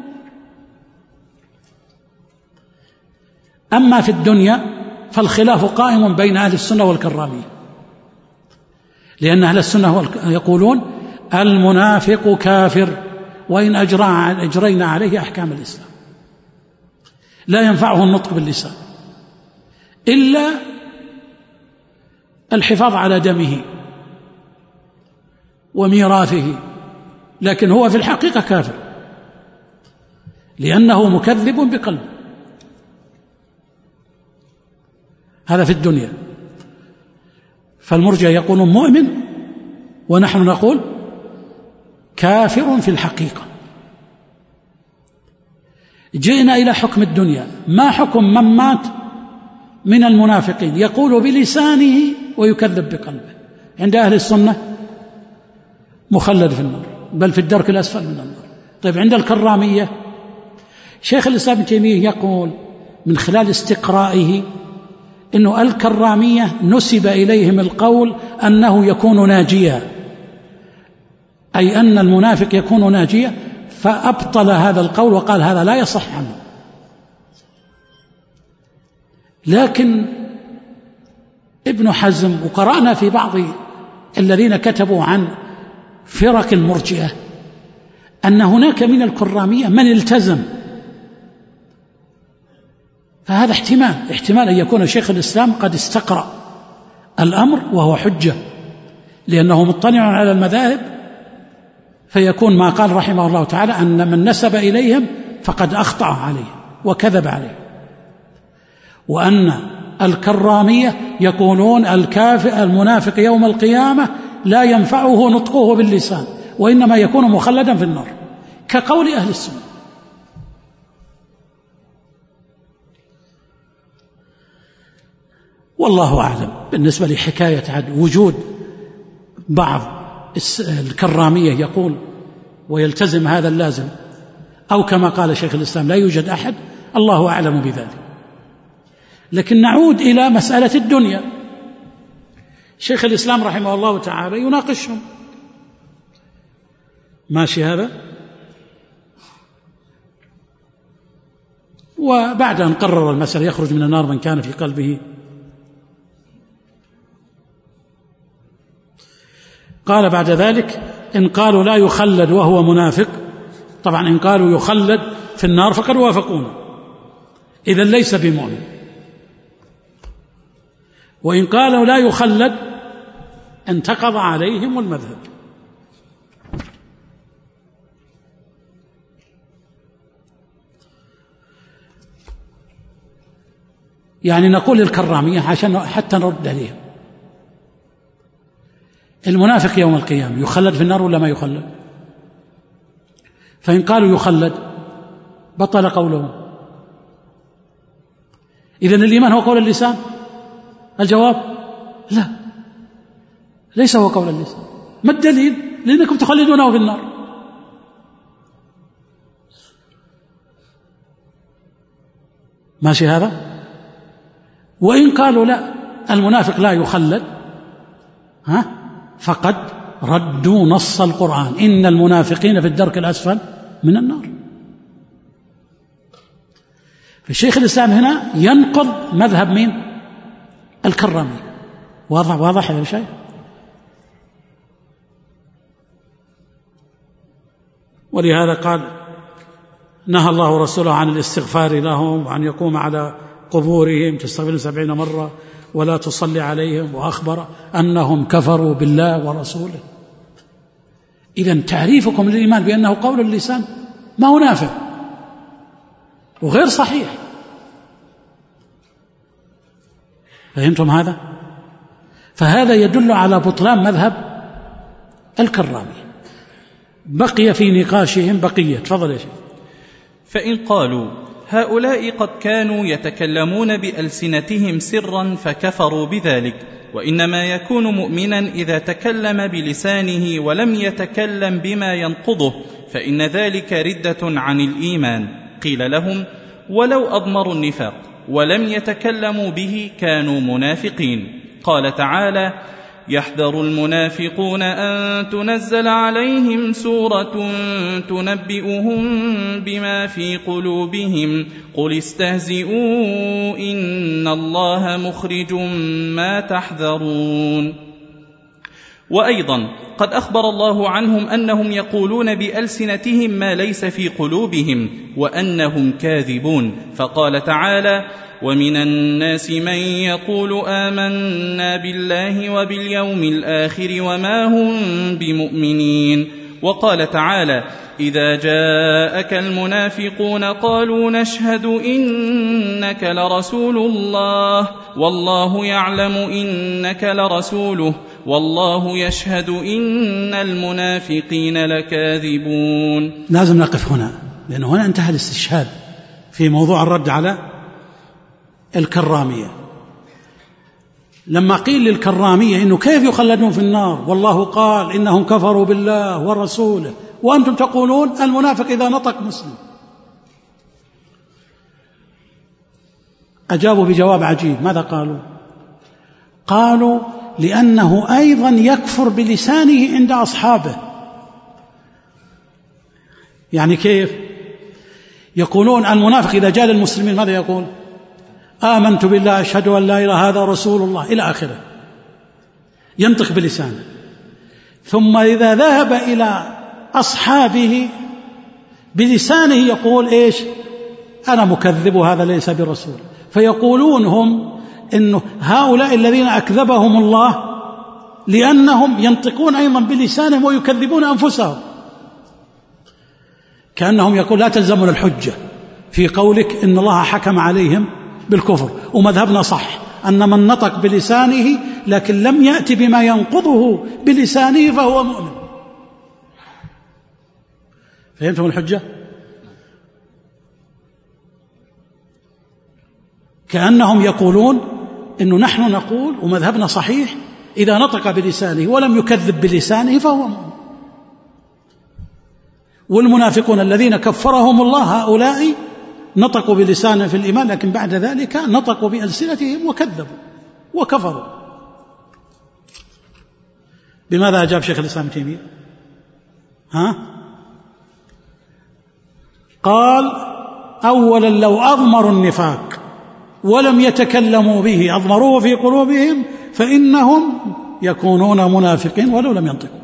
أما في الدنيا فالخلاف قائم بين أهل السنة والكرامية، لأن أهل السنة يقولون المنافق كافر وإن أجرينا عليه أحكام الإسلام، لا ينفعه النطق باللسان إلا الحفاظ على دمه وميراثه، لكن هو في الحقيقة كافر لأنه مكذب بقلبه. هذا في الدنيا. فالمرجئة يقولون مؤمن ونحن نقول كافر في الحقيقة. جئنا إلى حكم الدنيا، ما حكم من مات من المنافقين يقول بلسانه ويكذب بقلبه؟ عند أهل السنة مخلد في النار، بل في الدرك الأسفل من النار. طيب عند الكرامية شيخ الإسلام ابن تيمية يقول من خلال استقرائه إنه الكرامية نسب إليهم القول أنه يكون ناجيا، أي أن المنافق يكون ناجيا، فأبطل هذا القول وقال هذا لا يصح عنه. لكن ابن حزم، وقرأنا في بعض الذين كتبوا عن فرق المرجئة أن هناك من الكرامية من التزم، فهذا احتمال احتمال أن يكون شيخ الإسلام قد استقرأ الأمر وهو حجة، لأنه مطلع على المذاهب، فيكون ما قال رحمه الله تعالى أن من نسب إليهم فقد أخطأ عليه وكذب عليه، وأن الكرامية يقولون الكافر المنافق يوم القيامة لا ينفعه نطقه باللسان وإنما يكون مخلدا في النار، كقول أهل السنة. والله أعلم. بالنسبة لحكاية عد وجود بعض الكرامية يقول ويلتزم هذا اللازم، أو كما قال شيخ الإسلام لا يوجد أحد، الله أعلم بذلك. لكن نعود إلى مسألة الدنيا. شيخ الإسلام رحمه الله تعالى يناقشهم، ماشي هذا، وبعد أن قرر المسألة يخرج من النار من كان في قلبه. قال بعد ذلك إن قالوا لا يخلد وهو منافق، طبعا إن قالوا يخلد في النار فقد وافقونا، إذن ليس بمؤمن. وإن قالوا لا يخلد انتقض عليهم المذهب. يعني نقول للكرامية عشان حتى نرد عليهم، المنافق يوم القيامة يخلد في النار ولا ما يخلد؟ فإن قالوا يخلد بطل قولهم. إذن الإيمان هو قول اللسان؟ الجواب لا، ليس هو قول اللسان. ما الدليل؟ لأنكم تخلدونه في النار. ماشي هذا؟ وإن قالوا لا المنافق لا يخلد، ها فقد ردوا نص القرآن إن المنافقين في الدرك الأسفل من النار. فالشيخ الإسلام هنا ينقض مذهب مين؟ الكرامي. واضح واضح هذا الشيء. ولهذا قال نهى الله ورسوله عن الاستغفار لهم وأن يقوم على قبورهم تستغفر سبعين مرة ولا تصلي عليهم، وأخبر أنهم كفروا بالله ورسوله. إذن تعريفكم للإيمان بأنه قول اللسان ما هو نافع وغير صحيح. فهمتم هذا؟ فهذا يدل على بطلان مذهب الكرامي. بقي في نقاشهم بقية. تفضل يا شيخ. فإن قالوا هؤلاء قد كانوا يتكلمون بألسنتهم سرا فكفروا بذلك، وإنما يكون مؤمنا إذا تكلم بلسانه ولم يتكلم بما ينقضه، فإن ذلك ردة عن الإيمان. قيل لهم: ولو أضمروا النفاق ولم يتكلموا به كانوا منافقين. قال تعالى: يحذر المنافقون أن تنزل عليهم سورة تنبئهم بما في قلوبهم قل استهزئوا إن الله مخرج ما تحذرون. وأيضا قد أخبر الله عنهم أنهم يقولون بألسنتهم ما ليس في قلوبهم وأنهم كاذبون، فقال تعالى: ومن الناس من يقول آمنا بالله وباليوم الآخر وما هم بمؤمنين. وقال تعالى: إذا جاءك المنافقون قالوا نشهد إنك لرسول الله والله يعلم إنك لرسوله والله يشهد إن المنافقين لكاذبون. لازم نقف هنا، لأن هنا انتهى الاستشهاد في موضوع الرد على الكرامية. لما قيل للكرامية إنه كيف يخلدون في النار والله قال إنهم كفروا بالله ورسوله وأنتم تقولون المنافق إذا نطق مسلم، أجابوا بجواب عجيب. ماذا قالوا؟ قالوا لأنه أيضا يكفر بلسانه عند أصحابه. يعني كيف؟ يقولون المنافق إذا جاء للمسلمين ماذا يقول؟ آمنت بالله أشهد أن لا إله هذا رسول الله إلى آخره، ينطق بلسانه. ثم إذا ذهب إلى أصحابه بلسانه يقول إيش؟ أنا مكذب وهذا ليس برسول. فيقولون هم إنه هؤلاء الذين أكذبهم الله لأنهم ينطقون أيضا بلسانهم ويكذبون أنفسهم، كأنهم يقول لا تلزمنا الحجة في قولك إن الله حكم عليهم بالكفر، ومذهبنا صح أن من نطق بلسانه لكن لم يأتي بما ينقضه بلسانه فهو مؤمن. فهمتم الحجة؟ كأنهم يقولون إنه نحن نقول ومذهبنا صحيح إذا نطق بلسانه ولم يكذب بلسانه فهو مؤمن، والمنافقون الذين كفرهم الله هؤلاء نطقوا بلسانهم في الإيمان لكن بعد ذلك نطقوا بألسنتهم وكذبوا وكفروا. بماذا أجاب شيخ الإسلام تيمية؟ ها؟ قال: أولا لو أضمروا النفاق ولم يتكلموا به أضمروه في قلوبهم فإنهم يكونون منافقين ولو لم ينطقوا.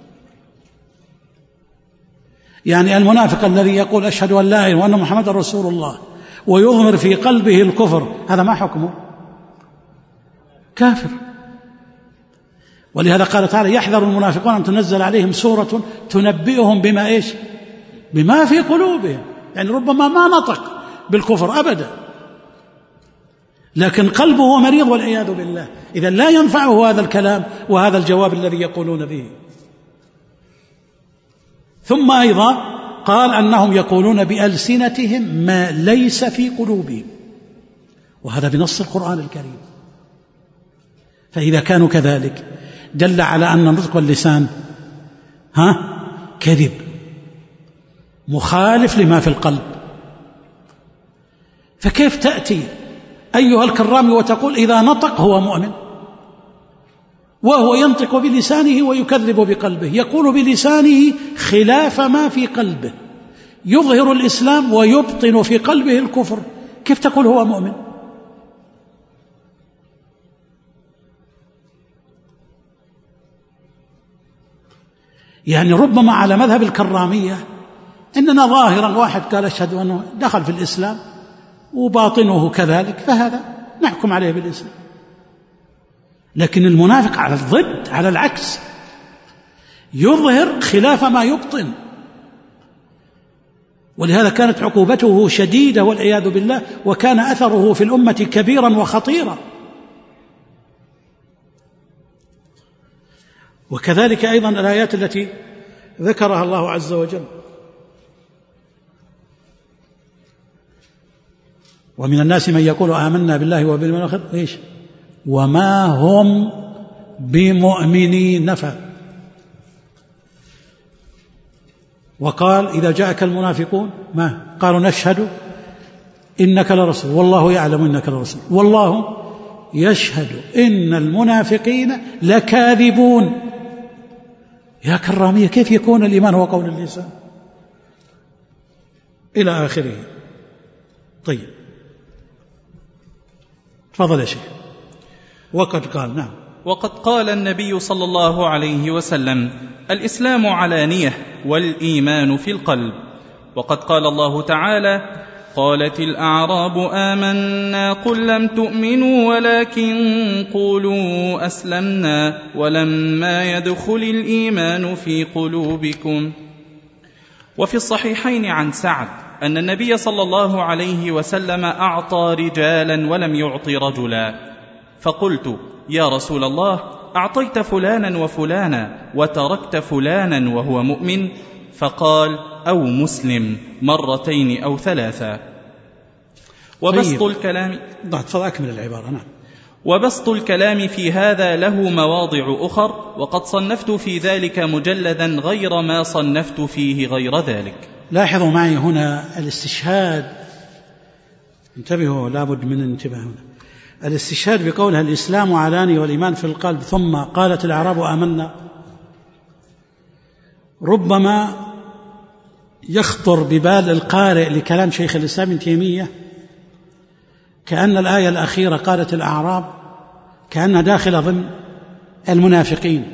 يعني المنافق الذي يقول أشهد أن لا إله وأن محمد رسول الله ويضمر في قلبه الكفر، هذا ما حكمه؟ كافر. ولهذا قال تعالى: يحذر المنافقون أن تنزل عليهم سورة تنبئهم بما إيش؟ بما في قلوبهم. يعني ربما ما نطق بالكفر أبدا لكن قلبه مريض والعياذ بالله، إذا لا ينفعه هذا الكلام وهذا الجواب الذي يقولون به. ثم أيضا قال أنهم يقولون بألسنتهم ما ليس في قلوبهم، وهذا بنص القرآن الكريم. فإذا كانوا كذلك دل على أن النطق واللسان ها كذب مخالف لما في القلب. فكيف تأتي أيها الكرام وتقول إذا نطق هو مؤمن وهو ينطق بلسانه ويكذب بقلبه، يقول بلسانه خلاف ما في قلبه، يظهر الإسلام ويبطن في قلبه الكفر، كيف تقول هو مؤمن؟ يعني ربما على مذهب الكرامية إننا ظاهرا واحد قال أشهد أنه دخل في الإسلام وباطنه كذلك فهذا نحكم عليه بالإسلام، لكن المنافق على الضد، على العكس، يظهر خلاف ما يبطن. ولهذا كانت عقوبته شديدة والعياذ بالله، وكان أثره في الأمة كبيرا وخطيرا. وكذلك أيضا الآيات التي ذكرها الله عز وجل: ومن الناس من يقول آمنا بالله وباليوم الآخر إيش؟ وما هم بمؤمنين نفى، وقال إذا جاءك المنافقون ما قالوا نشهد إنك لرسول والله يعلم إنك لرسول والله يشهد إن المنافقين لكاذبون. يا كرامية، كيف يكون الإيمان هو قول اللسان؟ إلى آخره. طيب تفضل يا شيخ. وقد قال نعم وقد قال النبي صلى الله عليه وسلم: الإسلام علانية والإيمان في القلب. وقد قال الله تعالى: قالت الأعراب آمنا قل لم تؤمنوا ولكن قولوا أسلمنا ولما يدخل الإيمان في قلوبكم. وفي الصحيحين عن سعد أن النبي صلى الله عليه وسلم أعطى رجالا ولم يعط رجلا، فقلت: يا رسول الله، أعطيت فلانا وفلانا وتركت فلانا وهو مؤمن؟ فقال: أو مسلم مرتين أو ثلاثا. وبسط طيب. الكلام تفضل أكمل العبارة. نعم. وبسط الكلام في هذا له مواضع أخر، وقد صنفت في ذلك مجلدا غير ما صنفت فيه غير ذلك. لاحظوا معي هنا الاستشهاد، انتبهوا لابد من الانتباه هنا. الاستشهاد بقولها الإسلام علاني والإيمان في القلب ثم قالت الأعراب آمنا، ربما يخطر ببال القارئ لكلام شيخ الإسلام ابن تيمية كأن الآية الأخيرة قالت الأعراب كأنها داخلة ضمن المنافقين،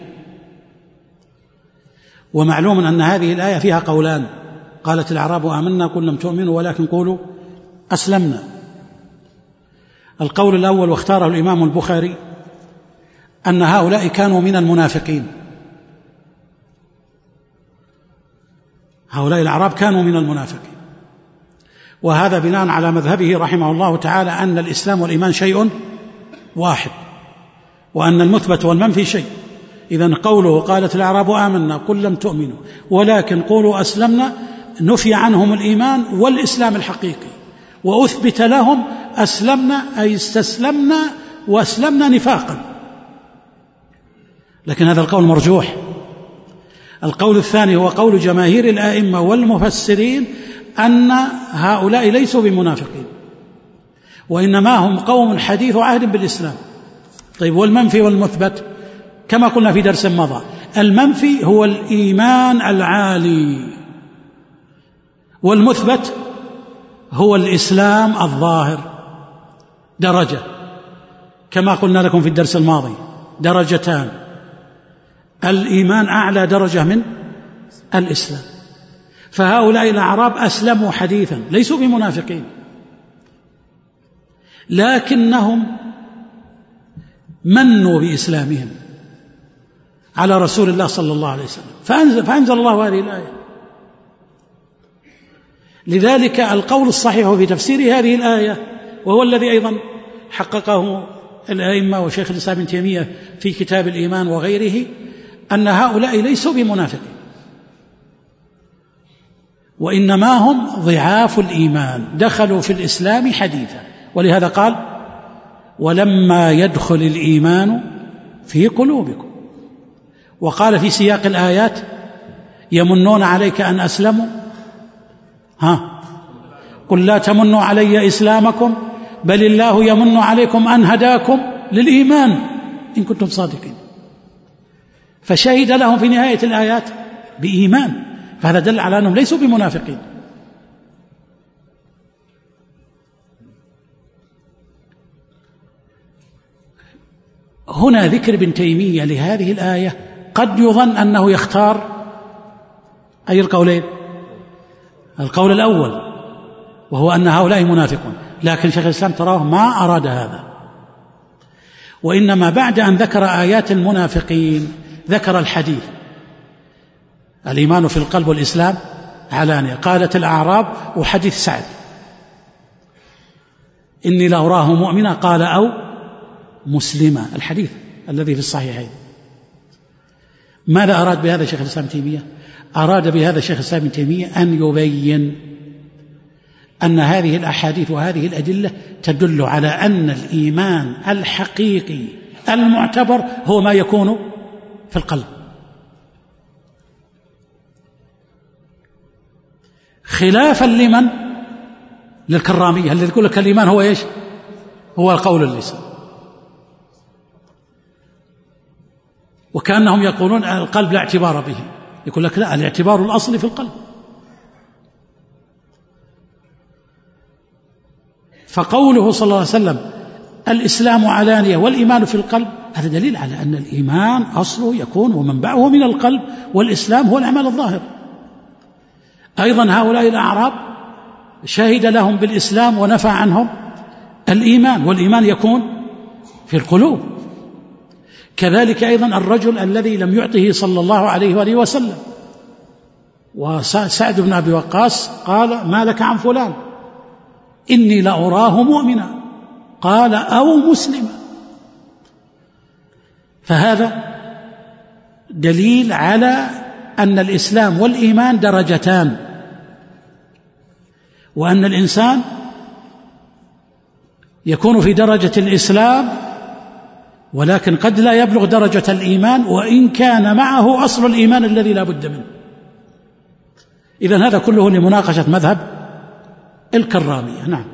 ومعلوم أن هذه الآية فيها قولان: قالت الأعراب آمنا قل لم تؤمنوا ولكن قولوا أسلمنا. القول الأول واختاره الإمام البخاري أن هؤلاء كانوا من المنافقين، هؤلاء الأعراب كانوا من المنافقين، وهذا بناء على مذهبه رحمه الله تعالى أن الإسلام والإيمان شيء واحد، وأن المثبت والمنفي شيء. إذن قوله قالت الأعراب آمنا قل لم تؤمنوا ولكن قولوا أسلمنا نفي عنهم الإيمان والإسلام الحقيقي، وأثبت لهم أسلمنا أي استسلمنا وأسلمنا نفاقا. لكن هذا القول مرجوح. القول الثاني هو قول جماهير الآئمة والمفسرين أن هؤلاء ليسوا بمنافقين، وإنما هم قوم حديث عهد بالإسلام. طيب، والمنفي والمثبت كما قلنا في درس مضى، المنفي هو الإيمان العالي، والمثبت هو الإسلام الظاهر. درجة كما قلنا لكم في الدرس الماضي، درجتان، الإيمان أعلى درجة من الإسلام. فهؤلاء الأعراب أسلموا حديثا، ليسوا بمنافقين، لكنهم منوا بإسلامهم على رسول الله صلى الله عليه وسلم، فأنزل, فأنزل الله هذه الآية. لذلك القول الصحيح في تفسير هذه الآية، وهو الذي أيضا حققه الأئمة وشيخ الإسلام ابن تيمية في كتاب الإيمان وغيره، أن هؤلاء ليسوا بمنافقين، وإنما هم ضعاف الإيمان، دخلوا في الإسلام حديثا. ولهذا قال: ولما يدخل الإيمان في قلوبكم. وقال في سياق الآيات: يمنون عليك أن أسلموا ها قل لا تمنوا علي إسلامكم بل الله يمن عليكم أن هداكم للإيمان إن كنتم صادقين. فشهد لهم في نهاية الآيات بإيمان، فهذا دل على أنهم ليسوا بمنافقين. هنا ذكر ابن تيمية لهذه الآية قد يظن أنه يختار أي القولين، القول الأول وهو أن هؤلاء منافقون، لكن شيخ الإسلام تراه ما أراد هذا، وإنما بعد أن ذكر آيات المنافقين ذكر الحديث: الإيمان في القلب والإسلام علانية. قالت الأعراب، وحديث سعد: إني لأراه مؤمنا، قال أو مسلما، الحديث الذي في الصحيحين. ماذا أراد بهذا شيخ الإسلام تيمية؟ أراد بهذا شيخ الإسلام تيمية أن يبين أن هذه الأحاديث وهذه الأدلة تدل على أن الإيمان الحقيقي المعتبر هو ما يكون في القلب، خلافا لمن للكرامية اللي يقول لك الإيمان هو إيش؟ هو القول اللسان، وكأنهم يقولون القلب لا اعتبار به، يقول لك لا، الاعتبار الأصلي في القلب. فقوله صلى الله عليه وسلم الإسلام علانية والإيمان في القلب، هذا دليل على أن الإيمان أصله يكون ومنبعه من القلب، والإسلام هو الأعمال الظاهرة. أيضا هؤلاء الأعراب شهد لهم بالإسلام ونفى عنهم الإيمان، والإيمان يكون في القلوب. كذلك أيضا الرجل الذي لم يعطه صلى الله عليه وآله وسلم، وسعد بن أبي وقاص قال ما لك عن فلان؟ إني لأراه مؤمنا، قال أو مسلما. فهذا دليل على أن الإسلام والإيمان درجتان، وأن الإنسان يكون في درجة الإسلام ولكن قد لا يبلغ درجة الإيمان، وإن كان معه أصل الإيمان الذي لا بد منه. إذن هذا كله لمناقشة مذهب الكرامية. نعم.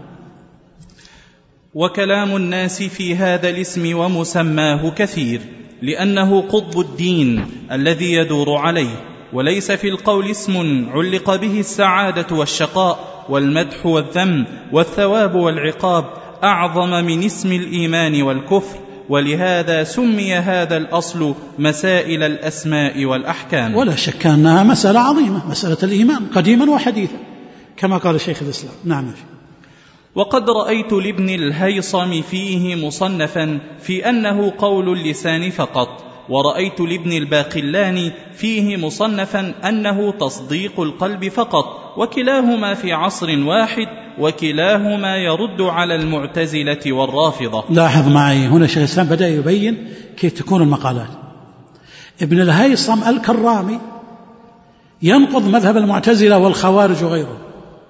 وكلام الناس في هذا الاسم ومسماه كثير، لأنه قطب الدين الذي يدور عليه، وليس في القول اسم علق به السعادة والشقاء والمدح والذم والثواب والعقاب أعظم من اسم الإيمان والكفر، ولهذا سمي هذا الأصل مسائل الأسماء والأحكام. ولا شك أنها مسألة عظيمة، مسألة الإيمان قديما وحديثا كما قال شيخ الإسلام. نعم. وقد رأيت لابن الهيصم فيه مصنفا في أنه قول اللسان فقط، ورأيت لابن الباقلاني فيه مصنفا أنه تصديق القلب فقط، وكلاهما في عصر واحد، وكلاهما يرد على المعتزلة والرافضة. لاحظ معي هنا شيخ الإسلام بدأ يبين كيف تكون المقالات. ابن الهيصم الكرامي ينقض مذهب المعتزلة والخوارج وغيره،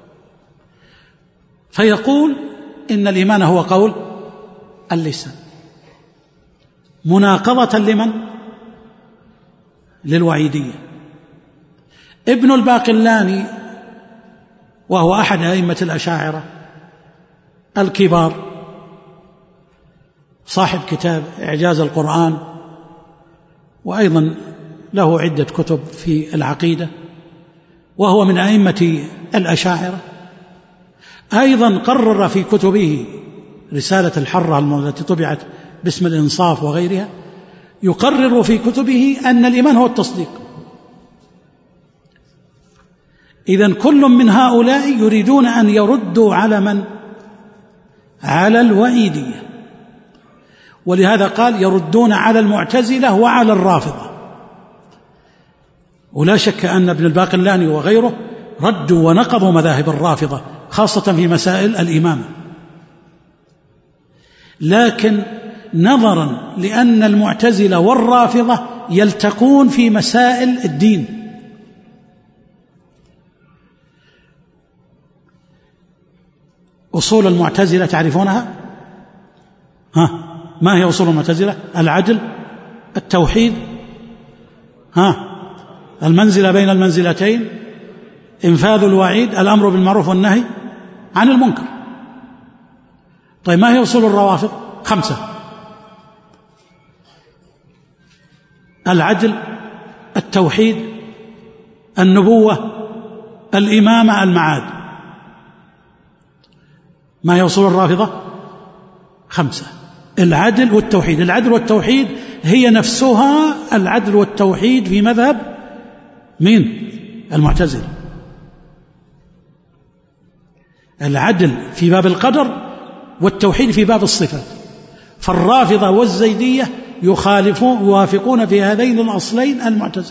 فيقول إن الإيمان هو قول اللسان، مناقضة لمن؟ للوعيدية. ابن الباقلاني وهو أحد أئمة الأشاعرة الكبار، صاحب كتاب إعجاز القرآن، وأيضا له عدة كتب في العقيدة، وهو من أئمة الأشاعرة. أيضا قرر في كتبه رسالة الحرة التي طبعت باسم الإنصاف وغيرها، يقرر في كتبه أن الإيمان هو التصديق. إذن كل من هؤلاء يريدون أن يردوا على من؟ على الوعيدية، ولهذا قال يردون على المعتزلة وعلى الرافضة. ولا شك أن ابن الباقلاني وغيره ردوا ونقضوا مذاهب الرافضة خاصة في مسائل الإمامة، لكن نظرا لأن المعتزلة والرافضة يلتقون في مسائل الدين، أصول المعتزلة تعرفونها؟ ها، ما هي أصول المعتزلة؟ العدل، التوحيد، ها، المنزلة بين المنزلتين، إنفاذ الوعيد، الأمر بالمعروف والنهي عن المنكر. طيب ما هي أصول الروافض؟ خمسة: العدل، التوحيد، النبوة، الإمامة، المعاد. ما هي أصول الرافضة؟ خمسة: العدل والتوحيد. العدل والتوحيد هي نفسها العدل والتوحيد في مذهب مين؟ المعتزلة. العدل في باب القدر والتوحيد في باب الصفات. فالرافضة والزيدية يخالفون يوافقون في هذين الأصلين المعتزلة.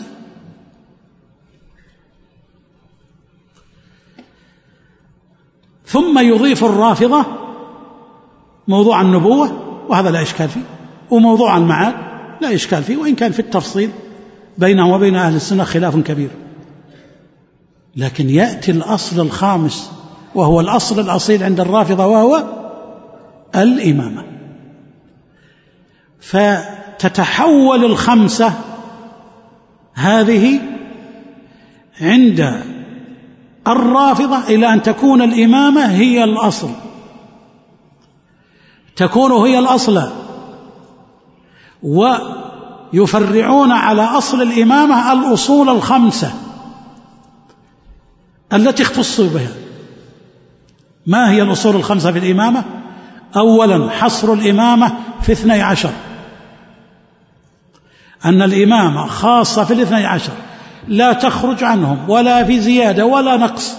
ثم يضيف الرافضة موضوع النبوة، وهذا لا إشكال فيه، وموضوع المعاد لا إشكال فيه، وإن كان في التفصيل بينه وبين أهل السنة خلاف كبير. لكن يأتي الأصل الخامس وهو الأصل الأصيل عند الرافضة، وهو الإمامة. فتتحول الخمسة هذه عند الرافضة إلى أن تكون الإمامة هي الأصل، تكون هي الأصل، ويفرعون على أصل الإمامة الأصول الخمسة التي اختصوا بها. ما هي الأصول الخمسة في الإمامة؟ أولا حصر الإمامة في اثني عشر، أن الإمامة خاصة في الاثني عشر لا تخرج عنهم ولا في زيادة ولا نقص.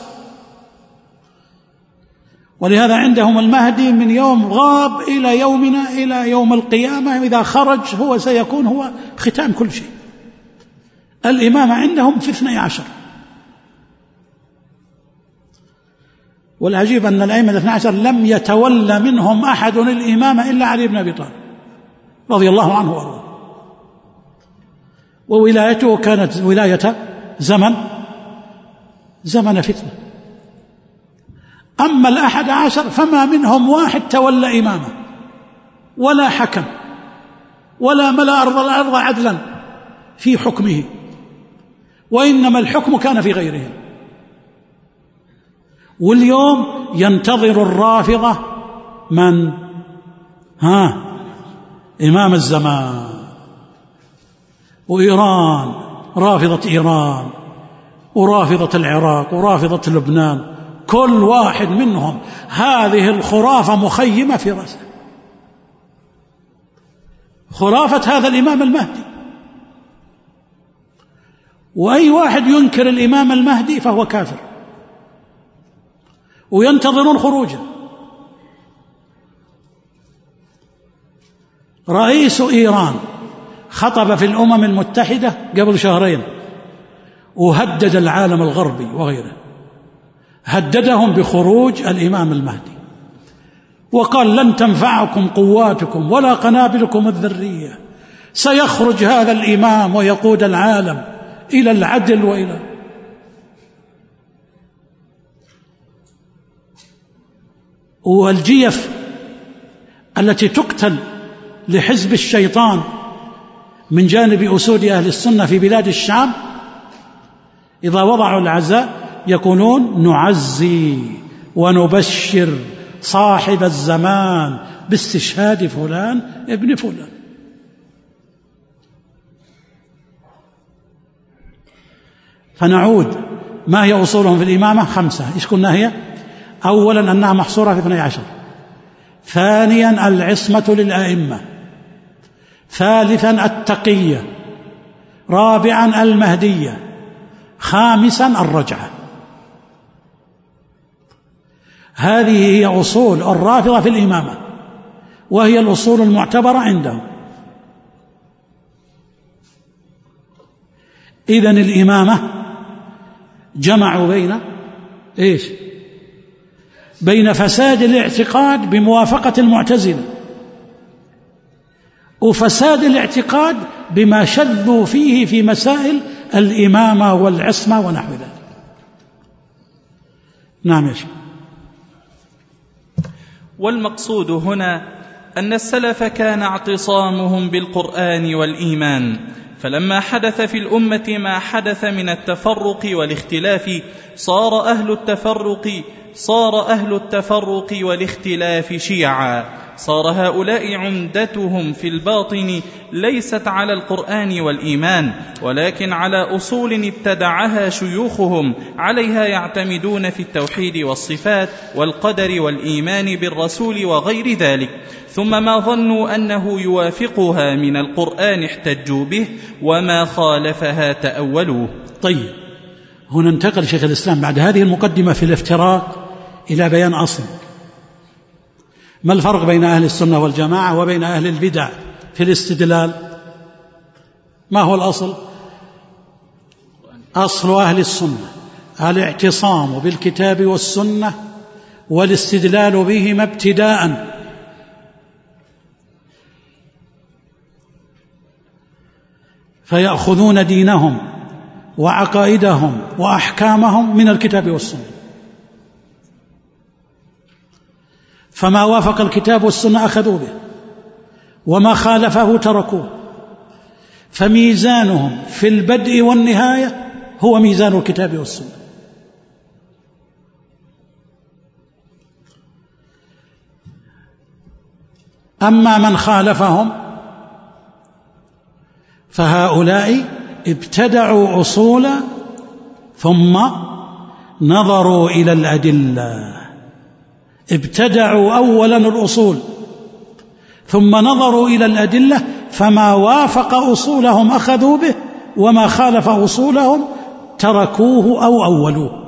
ولهذا عندهم المهدي من يوم غاب إلى يومنا إلى يوم القيامة، إذا خرج هو سيكون هو ختام كل شيء. الإمامة عندهم في اثني عشر. والعجيب أن الأئمة الاثنى عشر لم يتولى منهم أحد الإمامة إلا علي بن أبي طالب رضي الله عنه وارضاه، وولايته كانت ولاية زمن زمن فتنة. أما الأحد عشر فما منهم واحد تولى إمامة ولا حكم ولا ملأ أرض الأرض عدلا في حكمه، وإنما الحكم كان في غيرهم. واليوم ينتظر الرافضة من؟ ها إمام الزمان. وإيران، رافضة إيران ورافضة العراق ورافضة لبنان، كل واحد منهم هذه الخرافة مخيمة في رأسه، خرافة هذا الإمام المهدي. وأي واحد ينكر الإمام المهدي فهو كافر، وينتظرون خروجه. رئيس إيران خطب في الأمم المتحدة قبل شهرين وهدد العالم الغربي وغيره، هددهم بخروج الإمام المهدي، وقال لن تنفعكم قواتكم ولا قنابلكم الذرية، سيخرج هذا الإمام ويقود العالم إلى العدل وإلى. والجيف التي تقتل لحزب الشيطان من جانب أسود أهل السنة في بلاد الشام، إذا وضعوا العزاء يقولون نعزي ونبشر صاحب الزمان باستشهاد فلان ابن فلان. فنعود، ما هي أصولهم في الإمامة؟ خمسة. إيش قلنا هي؟ أولا أنها محصورة في اثني عشر، ثانيا العصمة للأئمة، ثالثا التقية، رابعا المهدية، خامسا الرجعة. هذه هي أصول الرافضة في الإمامة، وهي الأصول المعتبرة عندهم. إذن الإمامة جمعوا بين إيش؟ بين فساد الاعتقاد بموافقة المعتزلة، وفساد الاعتقاد بما شذوا فيه في مسائل الإمامة والعصمة ونحو ذلك. نعم يا شيخ. والمقصود هنا أن السلف كان اعتصامهم بالقرآن والإيمان، فلما حدث في الأمة ما حدث من التفرق والاختلاف صار أهل التفرق صار أهل التفرق والاختلاف شيعا، صار هؤلاء عمدتهم في الباطن ليست على القرآن والإيمان، ولكن على أصول ابتدعها شيوخهم عليها يعتمدون في التوحيد والصفات والقدر والإيمان بالرسول وغير ذلك، ثم ما ظنوا أنه يوافقها من القرآن احتجوا به، وما خالفها تأولوه. طيب، هنا انتقل شيخ الإسلام بعد هذه المقدمة في الافتراق إلى بيان أصل. ما الفرق بين أهل السنة والجماعة وبين أهل البدع في الاستدلال؟ ما هو الأصل؟ أصل أهل السنة الاعتصام بالكتاب والسنة والاستدلال بهما ابتداء، فيأخذون دينهم وعقائدهم وأحكامهم من الكتاب والسنة، فما وافق الكتاب والسنة أخذوا به، وما خالفه تركوه، فميزانهم في البدء والنهاية هو ميزان الكتاب والسنة. أما من خالفهم فهؤلاء ابتدعوا أصولا ثم نظروا إلى الأدلة. ابتدعوا أولا الأصول ثم نظروا إلى الأدلة، فما وافق أصولهم أخذوا به، وما خالف أصولهم تركوه أو أولوه.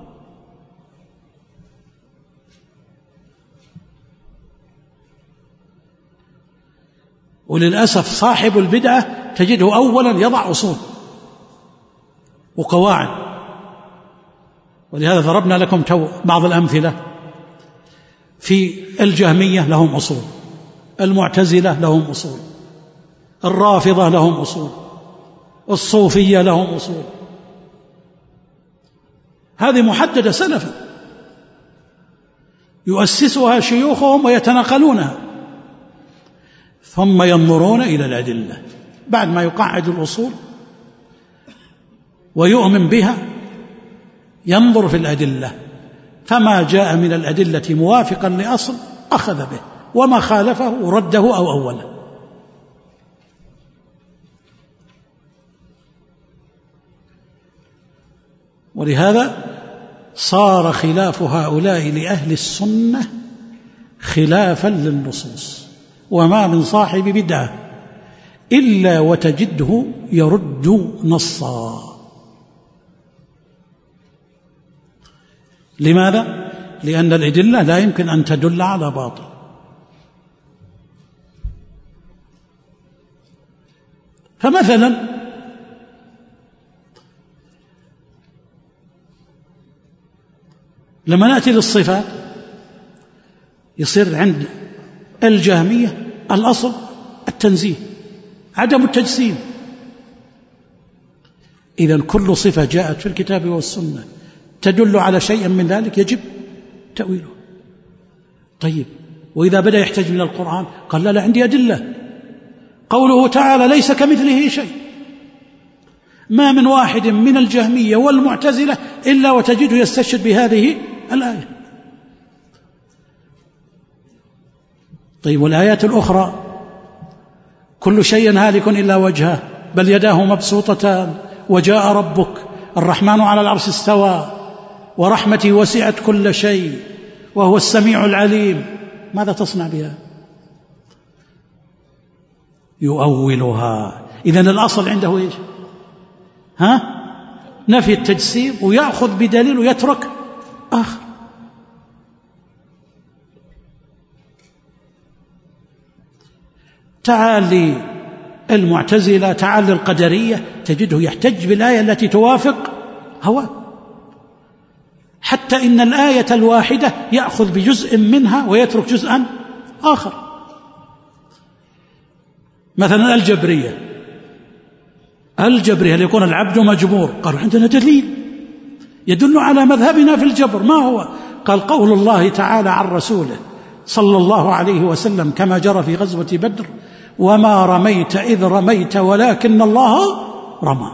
وللأسف صاحب البدعة تجده أولا يضع أصول وقواعد، ولهذا ضربنا لكم بعض الأمثلة. في الجهمية لهم أصول، المعتزلة لهم أصول، الرافضة لهم أصول، الصوفية لهم أصول، هذه محددة سلفا يؤسسها شيوخهم ويتناقلونها، ثم ينظرون إلى الأدلة بعد ما يقعد الأصول ويؤمن بها، ينظر في الأدلة، فما جاء من الأدلة موافقا لأصل أخذ به، وما خالفه رده أو أوله. ولهذا صار خلاف هؤلاء لأهل السنة خلافا للنصوص، وما من صاحب بدعة إلا وتجده يرد نصا. لماذا؟ لأن الأدلة لا يمكن أن تدل على باطل. فمثلا لما نأتي للصفات يصير عند الجهمية الأصل التنزيه، عدم التجسيم. إذن كل صفة جاءت في الكتاب والسنة تدل على شيء من ذلك يجب تأويله. طيب، وإذا بدأ يحتاج من القرآن قال لا لا عندي أدلة. قوله تعالى ليس كمثله شيء، ما من واحد من الجهمية والمعتزلة إلا وتجده يستشهد بهذه الآية. طيب، والآيات الأخرى كل شيء هالك إلا وجهه بل يداه مبسوطتان وجاء ربك الرحمن على العرش استوى ورحمتي وسعت كل شيء وهو السميع العليم، ماذا تصنع بها؟ يؤولها. إذن الأصل عنده إيش؟ ها؟ نفي التجسيم، ويأخذ بدليل ويترك آخر. تعال للمعتزلة، تعال للقدرية، تجده يحتج بالآية التي توافق هواه، حتى إن الآية الواحدة يأخذ بجزء منها ويترك جزءا آخر. مثلا الجبرية، الجبرية ليكون العبد مجبور، قالوا عندنا دليل يدل على مذهبنا في الجبر. ما هو؟ قال قول الله تعالى عن رسوله صلى الله عليه وسلم كما جرى في غزوة بدر: وما رميت إذ رميت ولكن الله رمى.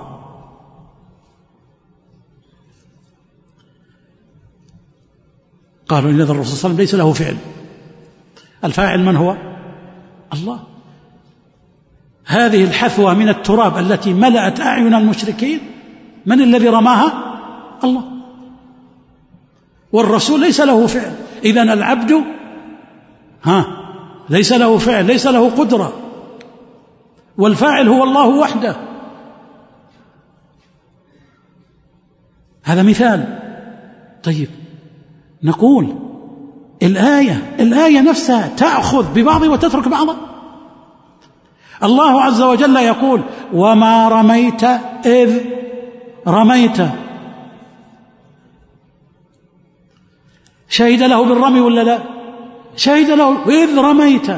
قالوا إن الرسول صلى الله عليه وسلم ليس له فعل، الفاعل من هو؟ الله. هذه الحثوة من التراب التي ملأت أعين المشركين من الذي رماها؟ الله. والرسول ليس له فعل، إذن العبد ها ليس له فعل، ليس له قدرة، والفاعل هو الله وحده. هذا مثال. طيب، نقول الآية الآية نفسها تأخذ ببعض وتترك بعضا. الله عز وجل يقول: وما رميت إذ رميت. شهد له بالرمي ولا لا؟ شهد له إذ رميت.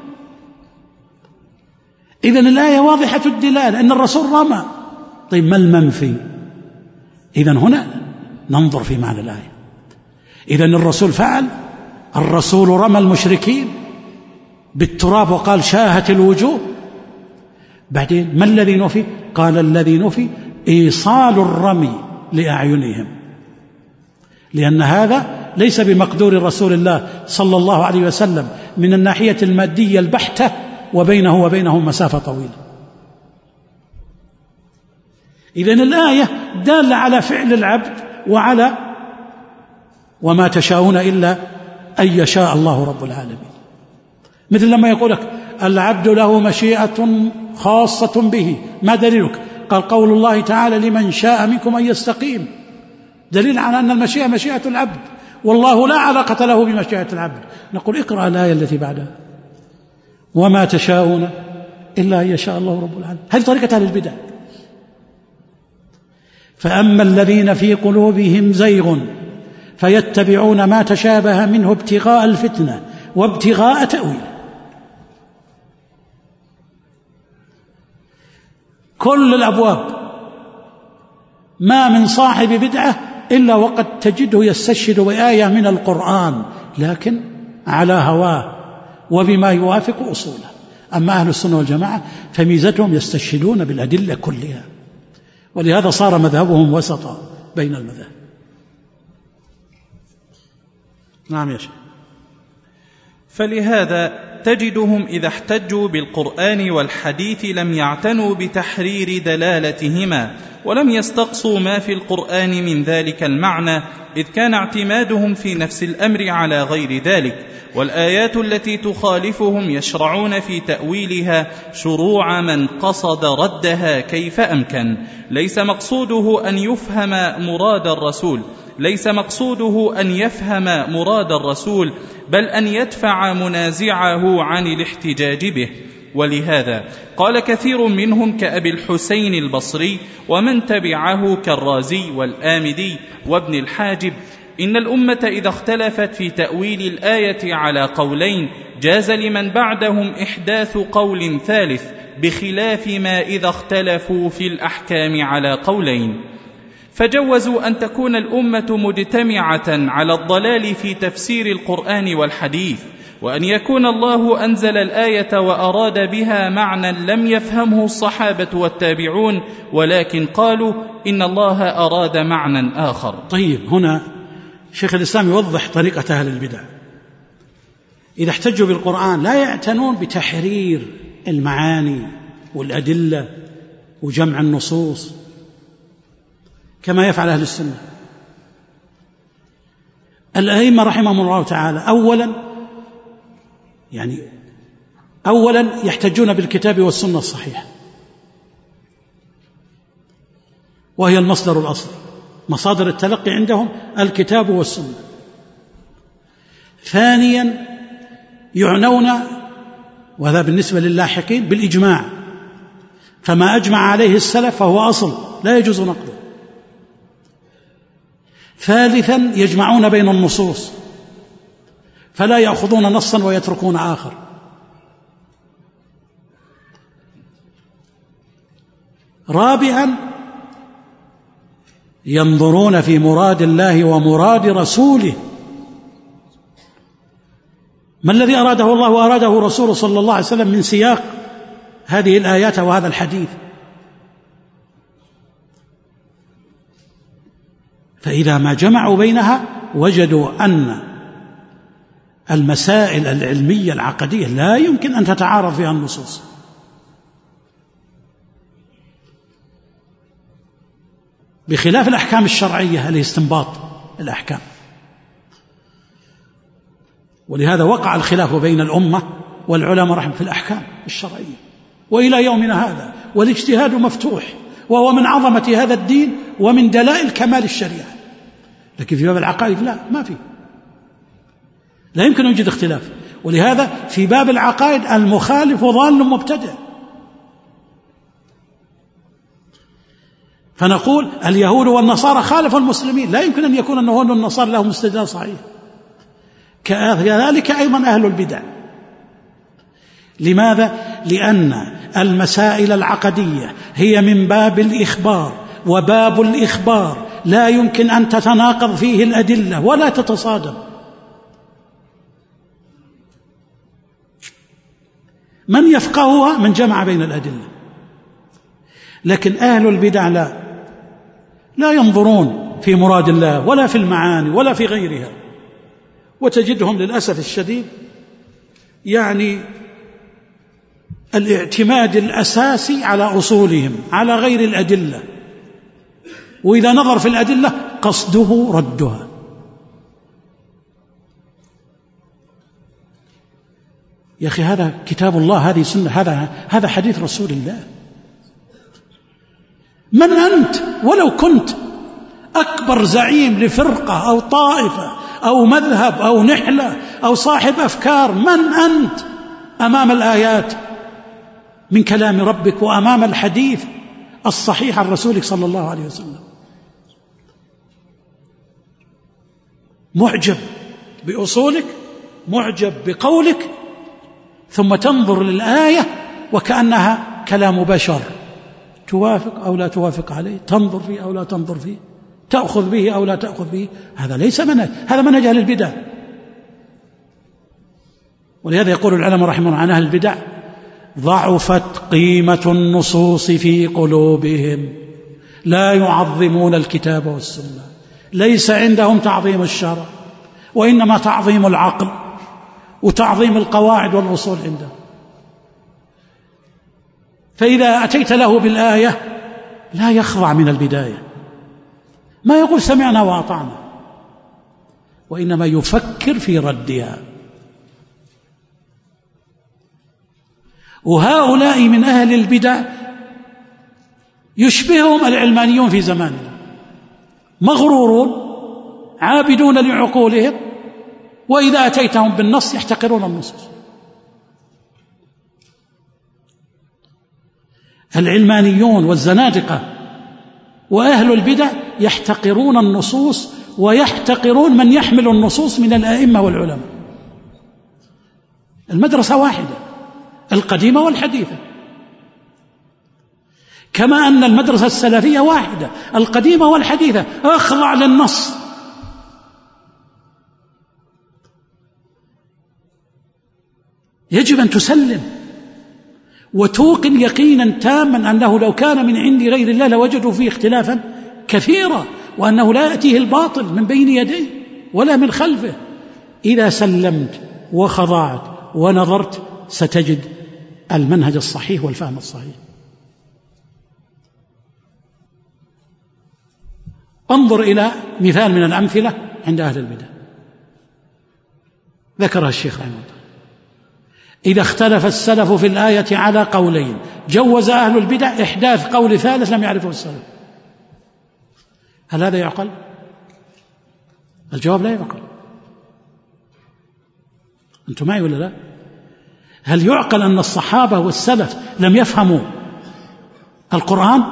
إذن الآية واضحة الدلالة أن الرسول رمى. طيب، ما المنفي؟ إذن هنا ننظر في معنى الآية. إذن الرسول فعل، الرسول رمى المشركين، بالتراب وقال شاهت الوجوه. بعدين ما الذي نفي؟ قال الذي نفي إيصال الرمي لأعينهم، لأن هذا ليس بمقدور رسول الله صلى الله عليه وسلم من الناحية المادية البحتة، وبينه وبينهم مسافة طويلة. إذن الآية دالة على فعل العبد وعلى وما تشاءون إلا أن يشاء الله رب العالمين. مثل لما يقولك العبد له مشيئة خاصة به، ما دليلك؟ قال قول الله تعالى لمن شاء منكم أن يستقيم، دليل على أن المشيئة مشيئة العبد، والله لا علاقة له بمشيئة العبد. نقول اقرأ الآية التي بعدها وما تشاءون إلا أن يشاء الله رب العالمين. هذه طريقة أهل البدع. فأما الذين في قلوبهم زيغ فيتبعون ما تشابه منه ابتغاء الفتنة وابتغاء تأويله. كل الأبواب ما من صاحب بدعة إلا وقد تجده يستشهد بآية من القرآن، لكن على هواه وبما يوافق أصوله. أما أهل السنة والجماعة فميزتهم يستشهدون بالأدلة كلها، ولهذا صار مذهبهم وسطا بين المذاهب. نعم يا شيخ. فلهذا تجدهم إذا احتجوا بالقرآن والحديث لم يعتنوا بتحرير دلالتهما، ولم يستقصوا ما في القرآن من ذلك المعنى، إذ كان اعتمادهم في نفس الأمر على غير ذلك. والآيات التي تخالفهم يشرعون في تأويلها شروع من قصد ردها كيف أمكن. ليس مقصوده أن يفهم مراد الرسول ليس مقصوده أن يفهم مراد الرسول بل أن يدفع منازعه عن الاحتجاج به. ولهذا قال كثير منهم كأبي الحسين البصري ومن تبعه كالرازي والآمدي وابن الحاجب: إن الأمة إذا اختلفت في تأويل الآية على قولين جاز لمن بعدهم إحداث قول ثالث، بخلاف ما إذا اختلفوا في الأحكام على قولين. فجوزوا أن تكون الأمة مجتمعة على الضلال في تفسير القرآن والحديث، وأن يكون الله أنزل الآية وأراد بها معنى لم يفهمه الصحابة والتابعون، ولكن قالوا إن الله أراد معنى آخر. طيب، هنا شيخ الإسلام يوضح طريقة أهل البدع. إذا احتجوا بالقرآن لا يعتنون بتحرير المعاني والأدلة وجمع النصوص كما يفعل أهل السنة. الأئمة رحمهم الله تعالى أولا يعني أولا يحتجون بالكتاب والسنة الصحيحة، وهي المصدر الأصلي، مصادر التلقي عندهم الكتاب والسنة. ثانيا يعنون، وهذا بالنسبة للاحقين، بالإجماع، فما أجمع عليه السلف فهو أصل لا يجوز نقضه. ثالثا يجمعون بين النصوص فلا يأخذون نصا ويتركون آخر. رابعا ينظرون في مراد الله ومراد رسوله، ما الذي أراده الله وأراده رسوله صلى الله عليه وسلم من سياق هذه الآيات وهذا الحديث. فإذا ما جمعوا بينها وجدوا أن المسائل العلمية العقدية لا يمكن أن تتعارض فيها النصوص. بخلاف الأحكام الشرعية اللي استنباط الأحكام. ولهذا وقع الخلاف بين الأمة والعلماء رحمه في الأحكام الشرعية وإلى يومنا هذا، والاجتهاد مفتوح، وهو من عظمة هذا الدين ومن دلائل كمال الشريعة. لكن في باب العقائد لا، ما في، لا يمكن أن يوجد اختلاف. ولهذا في باب العقائد المخالف ضال مبتدع. فنقول اليهود والنصارى خالفوا المسلمين، لا يمكن أن يكون اليهود والنصارى لهم استدلال صحيح. كذلك أيضا أهل البدع. لماذا؟ لأن المسائل العقدية هي من باب الإخبار، وباب الإخبار لا يمكن أن تتناقض فيه الأدلة ولا تتصادم. من يفقهها؟ من جمع بين الأدلة. لكن أهل البدع لا لا ينظرون في مراد الله ولا في المعاني ولا في غيرها، وتجدهم للأسف الشديد يعني الاعتماد الأساسي على أصولهم على غير الأدلة، وإذا نظر في الأدلة قصده ردها. يا أخي هذا كتاب الله، هذه سنة، هذا هذا حديث رسول الله. من أنت ولو كنت أكبر زعيم لفرقة أو طائفة أو مذهب أو نحلة أو صاحب أفكار، من أنت أمام الآيات من كلام ربك وأمام الحديث الصحيح عن رسولك صلى الله عليه وسلم؟ معجب بأصولك، معجب بقولك، ثم تنظر للآية وكأنها كلام بشر، توافق أو لا توافق عليه، تنظر فيه أو لا تنظر فيه، تأخذ به أو لا تأخذ به. هذا ليس منهج، هذا منهج أهل البدع. ولهذا يقول العلماء رحمه الله عن أهل البدع: ضعفت قيمة النصوص في قلوبهم، لا يعظمون الكتاب والسنة، ليس عندهم تعظيم الشرع وإنما تعظيم العقل وتعظيم القواعد والأصول عنده. فإذا أتيت له بالآية لا يخضع من البداية، ما يقول سمعنا وأطعنا، وإنما يفكر في ردها. وهؤلاء من أهل البدع يشبههم العلمانيون في زماننا، مغرورون عابدون لعقولهم، وإذا أتيتهم بالنص يحتقرون النصوص. العلمانيون والزنادقة وأهل البدع يحتقرون النصوص ويحتقرون من يحمل النصوص من الأئمة والعلماء. المدرسة واحدة، القديمة والحديثة، كما أن المدرسة السلفية واحدة، القديمة والحديثة، أخضع للنص. يجب أن تسلم وتوقن يقينا تاما أنه لو كان من عند غير الله لوجدوا فيه اختلافا كثيرا، وأنه لا يأتيه الباطل من بين يديه ولا من خلفه. إذا سلمت وخضعت ونظرت ستجد المنهج الصحيح والفهم الصحيح. انظر إلى مثال من الأمثلة عند أهل البدع ذكرها الشيخ رحمه الله: إذا اختلف السلف في الآية على قولين جوز أهل البدع إحداث قول ثالث لم يعرفه السلف. هل هذا يعقل؟ الجواب لا يعقل. أنتم معي ولا لا؟ هل يعقل أن الصحابة والسلف لم يفهموا القرآن؟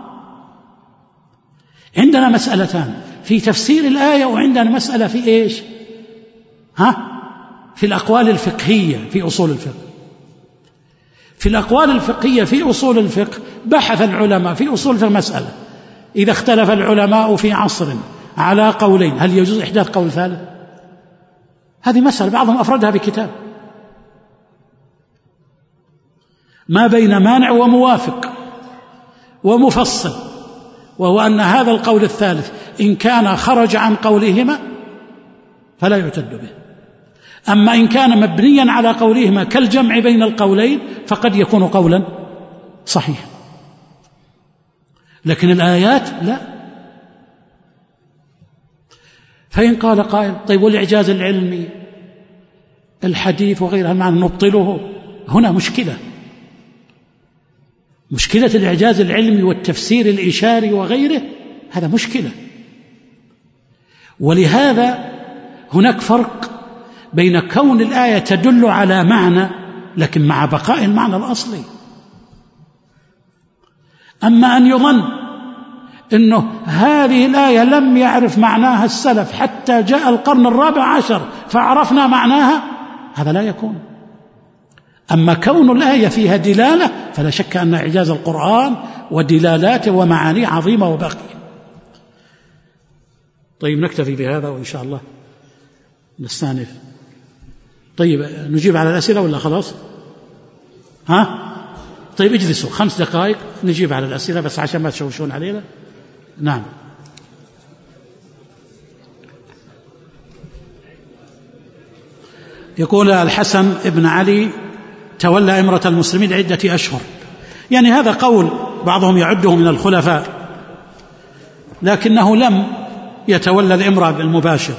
عندنا مسألتان في تفسير الآية، وعندنا مسألة في إيش؟ ها؟ في الأقوال الفقهية في أصول الفقه. في الأقوال الفقهية في أصول الفقه بحث العلماء في أصول الفقه مسألة: إذا اختلف العلماء في عصر على قولين هل يجوز إحداث قول ثالث؟ هذه مسألة بعضهم أفردها بكتاب ما بين مانع وموافق ومفصل، وهو أن هذا القول الثالث إن كان خرج عن قولهما فلا يعتد به، أما إن كان مبنيا على قولهما كالجمع بين القولين فقد يكون قولا صحيحا. لكن الآيات لا. فإن قال قائل: طيب والإعجاز العلمي الحديث وغيرها معنى نبطله؟ هنا مشكلة، مشكلة الإعجاز العلمي والتفسير الإشاري وغيره، هذا مشكلة. ولهذا هناك فرق بين كون الآية تدل على معنى لكن مع بقاء المعنى الأصلي. أما أن يظن أنه هذه الآية لم يعرف معناها السلف حتى جاء القرن الرابع عشر فعرفنا معناها، هذا لا يكون. أما كون الآية فيها دلالة فلا شك أن إعجاز القرآن ودلالاته ومعانيه عظيمة وباقية. طيب نكتفي بهذا وإن شاء الله نستأنف. طيب نجيب على الأسئلة ولا خلاص؟ ها؟ طيب اجلسوا خمس دقائق نجيب على الأسئلة بس عشان ما تشوشون علينا. نعم. يقول الحسن ابن علي تولى إمرة المسلمين عدة أشهر، يعني هذا قول بعضهم يعده من الخلفاء، لكنه لم يتولى الإمرة بالمباشر،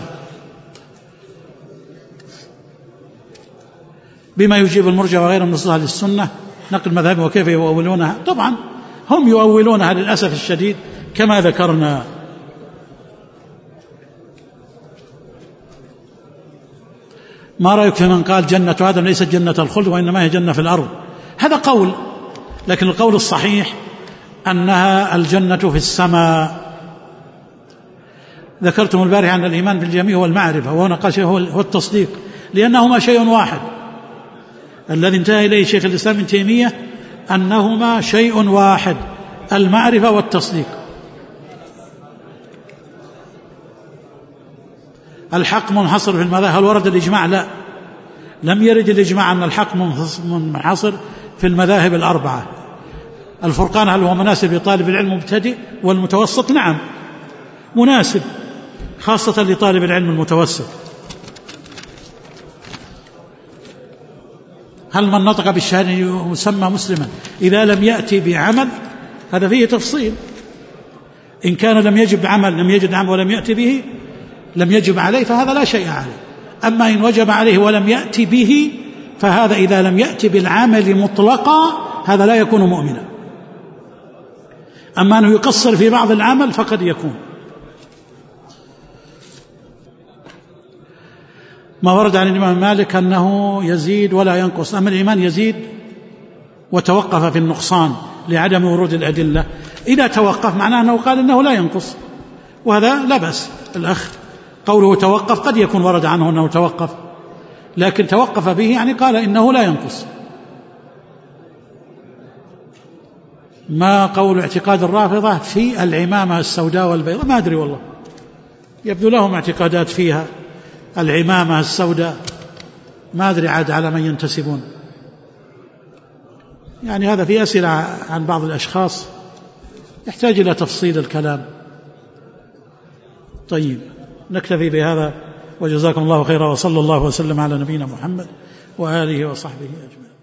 بما يجيب المرجع وغيرهم من أهل السنة نقل مذهب وكيف يؤولونها. طبعا هم يؤولونها للأسف الشديد كما ذكرنا. ما رأيك في من قال جنة آدم ليست جنة الخلد وإنما هي جنة في الأرض؟ هذا قول، لكن القول الصحيح أنها الجنة في السماء. ذكرتم البارحة أن الإيمان بالجميع هو المعرفة، وهنا قال هو التصديق، لأنهما شيء واحد. الذي انتهى إليه شيخ الإسلام ابن تيمية أنهما شيء واحد، المعرفة والتصديق. الحق منحصر في المذاهب، هل ورد الإجماع؟ لا، لم يرد الإجماع أن الحق منحصر في المذاهب الأربعة. الفرقان هل هو مناسب لطالب العلم المبتدئ والمتوسط؟ نعم مناسب، خاصة لطالب العلم المتوسط. هل من نطق بالشهادة يسمى مسلما إذا لم يأتي بعمل؟ هذا فيه تفصيل. إن كان لم يجب عمل، لم يجد عمل ولم يأتي به، لم يجب عليه، فهذا لا شيء عليه. أما إن وجب عليه ولم يأتي به، فهذا إذا لم يأتي بالعمل مطلقا هذا لا يكون مؤمنا. أما أنه يقصر في بعض العمل فقد يكون. ما ورد عن الإمام مالك أنه يزيد ولا ينقص، أما الإيمان يزيد وتوقف في النقصان لعدم ورود الأدلة. إذا توقف معناه أنه قال إنه لا ينقص، وهذا لا بأس. الأخ قوله توقف قد يكون ورد عنه أنه توقف، لكن توقف به يعني قال إنه لا ينقص. ما قول اعتقاد الرافضة في العمامة السوداء والبيضاء؟ ما أدري والله، يبدو لهم اعتقادات فيها. العمامة السوداء ما أدري عاد على من ينتسبون، يعني هذا في أسئلة عن بعض الأشخاص يحتاج إلى تفصيل الكلام. طيب نكتفي بهذا، وجزاكم الله خيرا، وصلى الله وسلم على نبينا محمد وآله وصحبه أجمعين.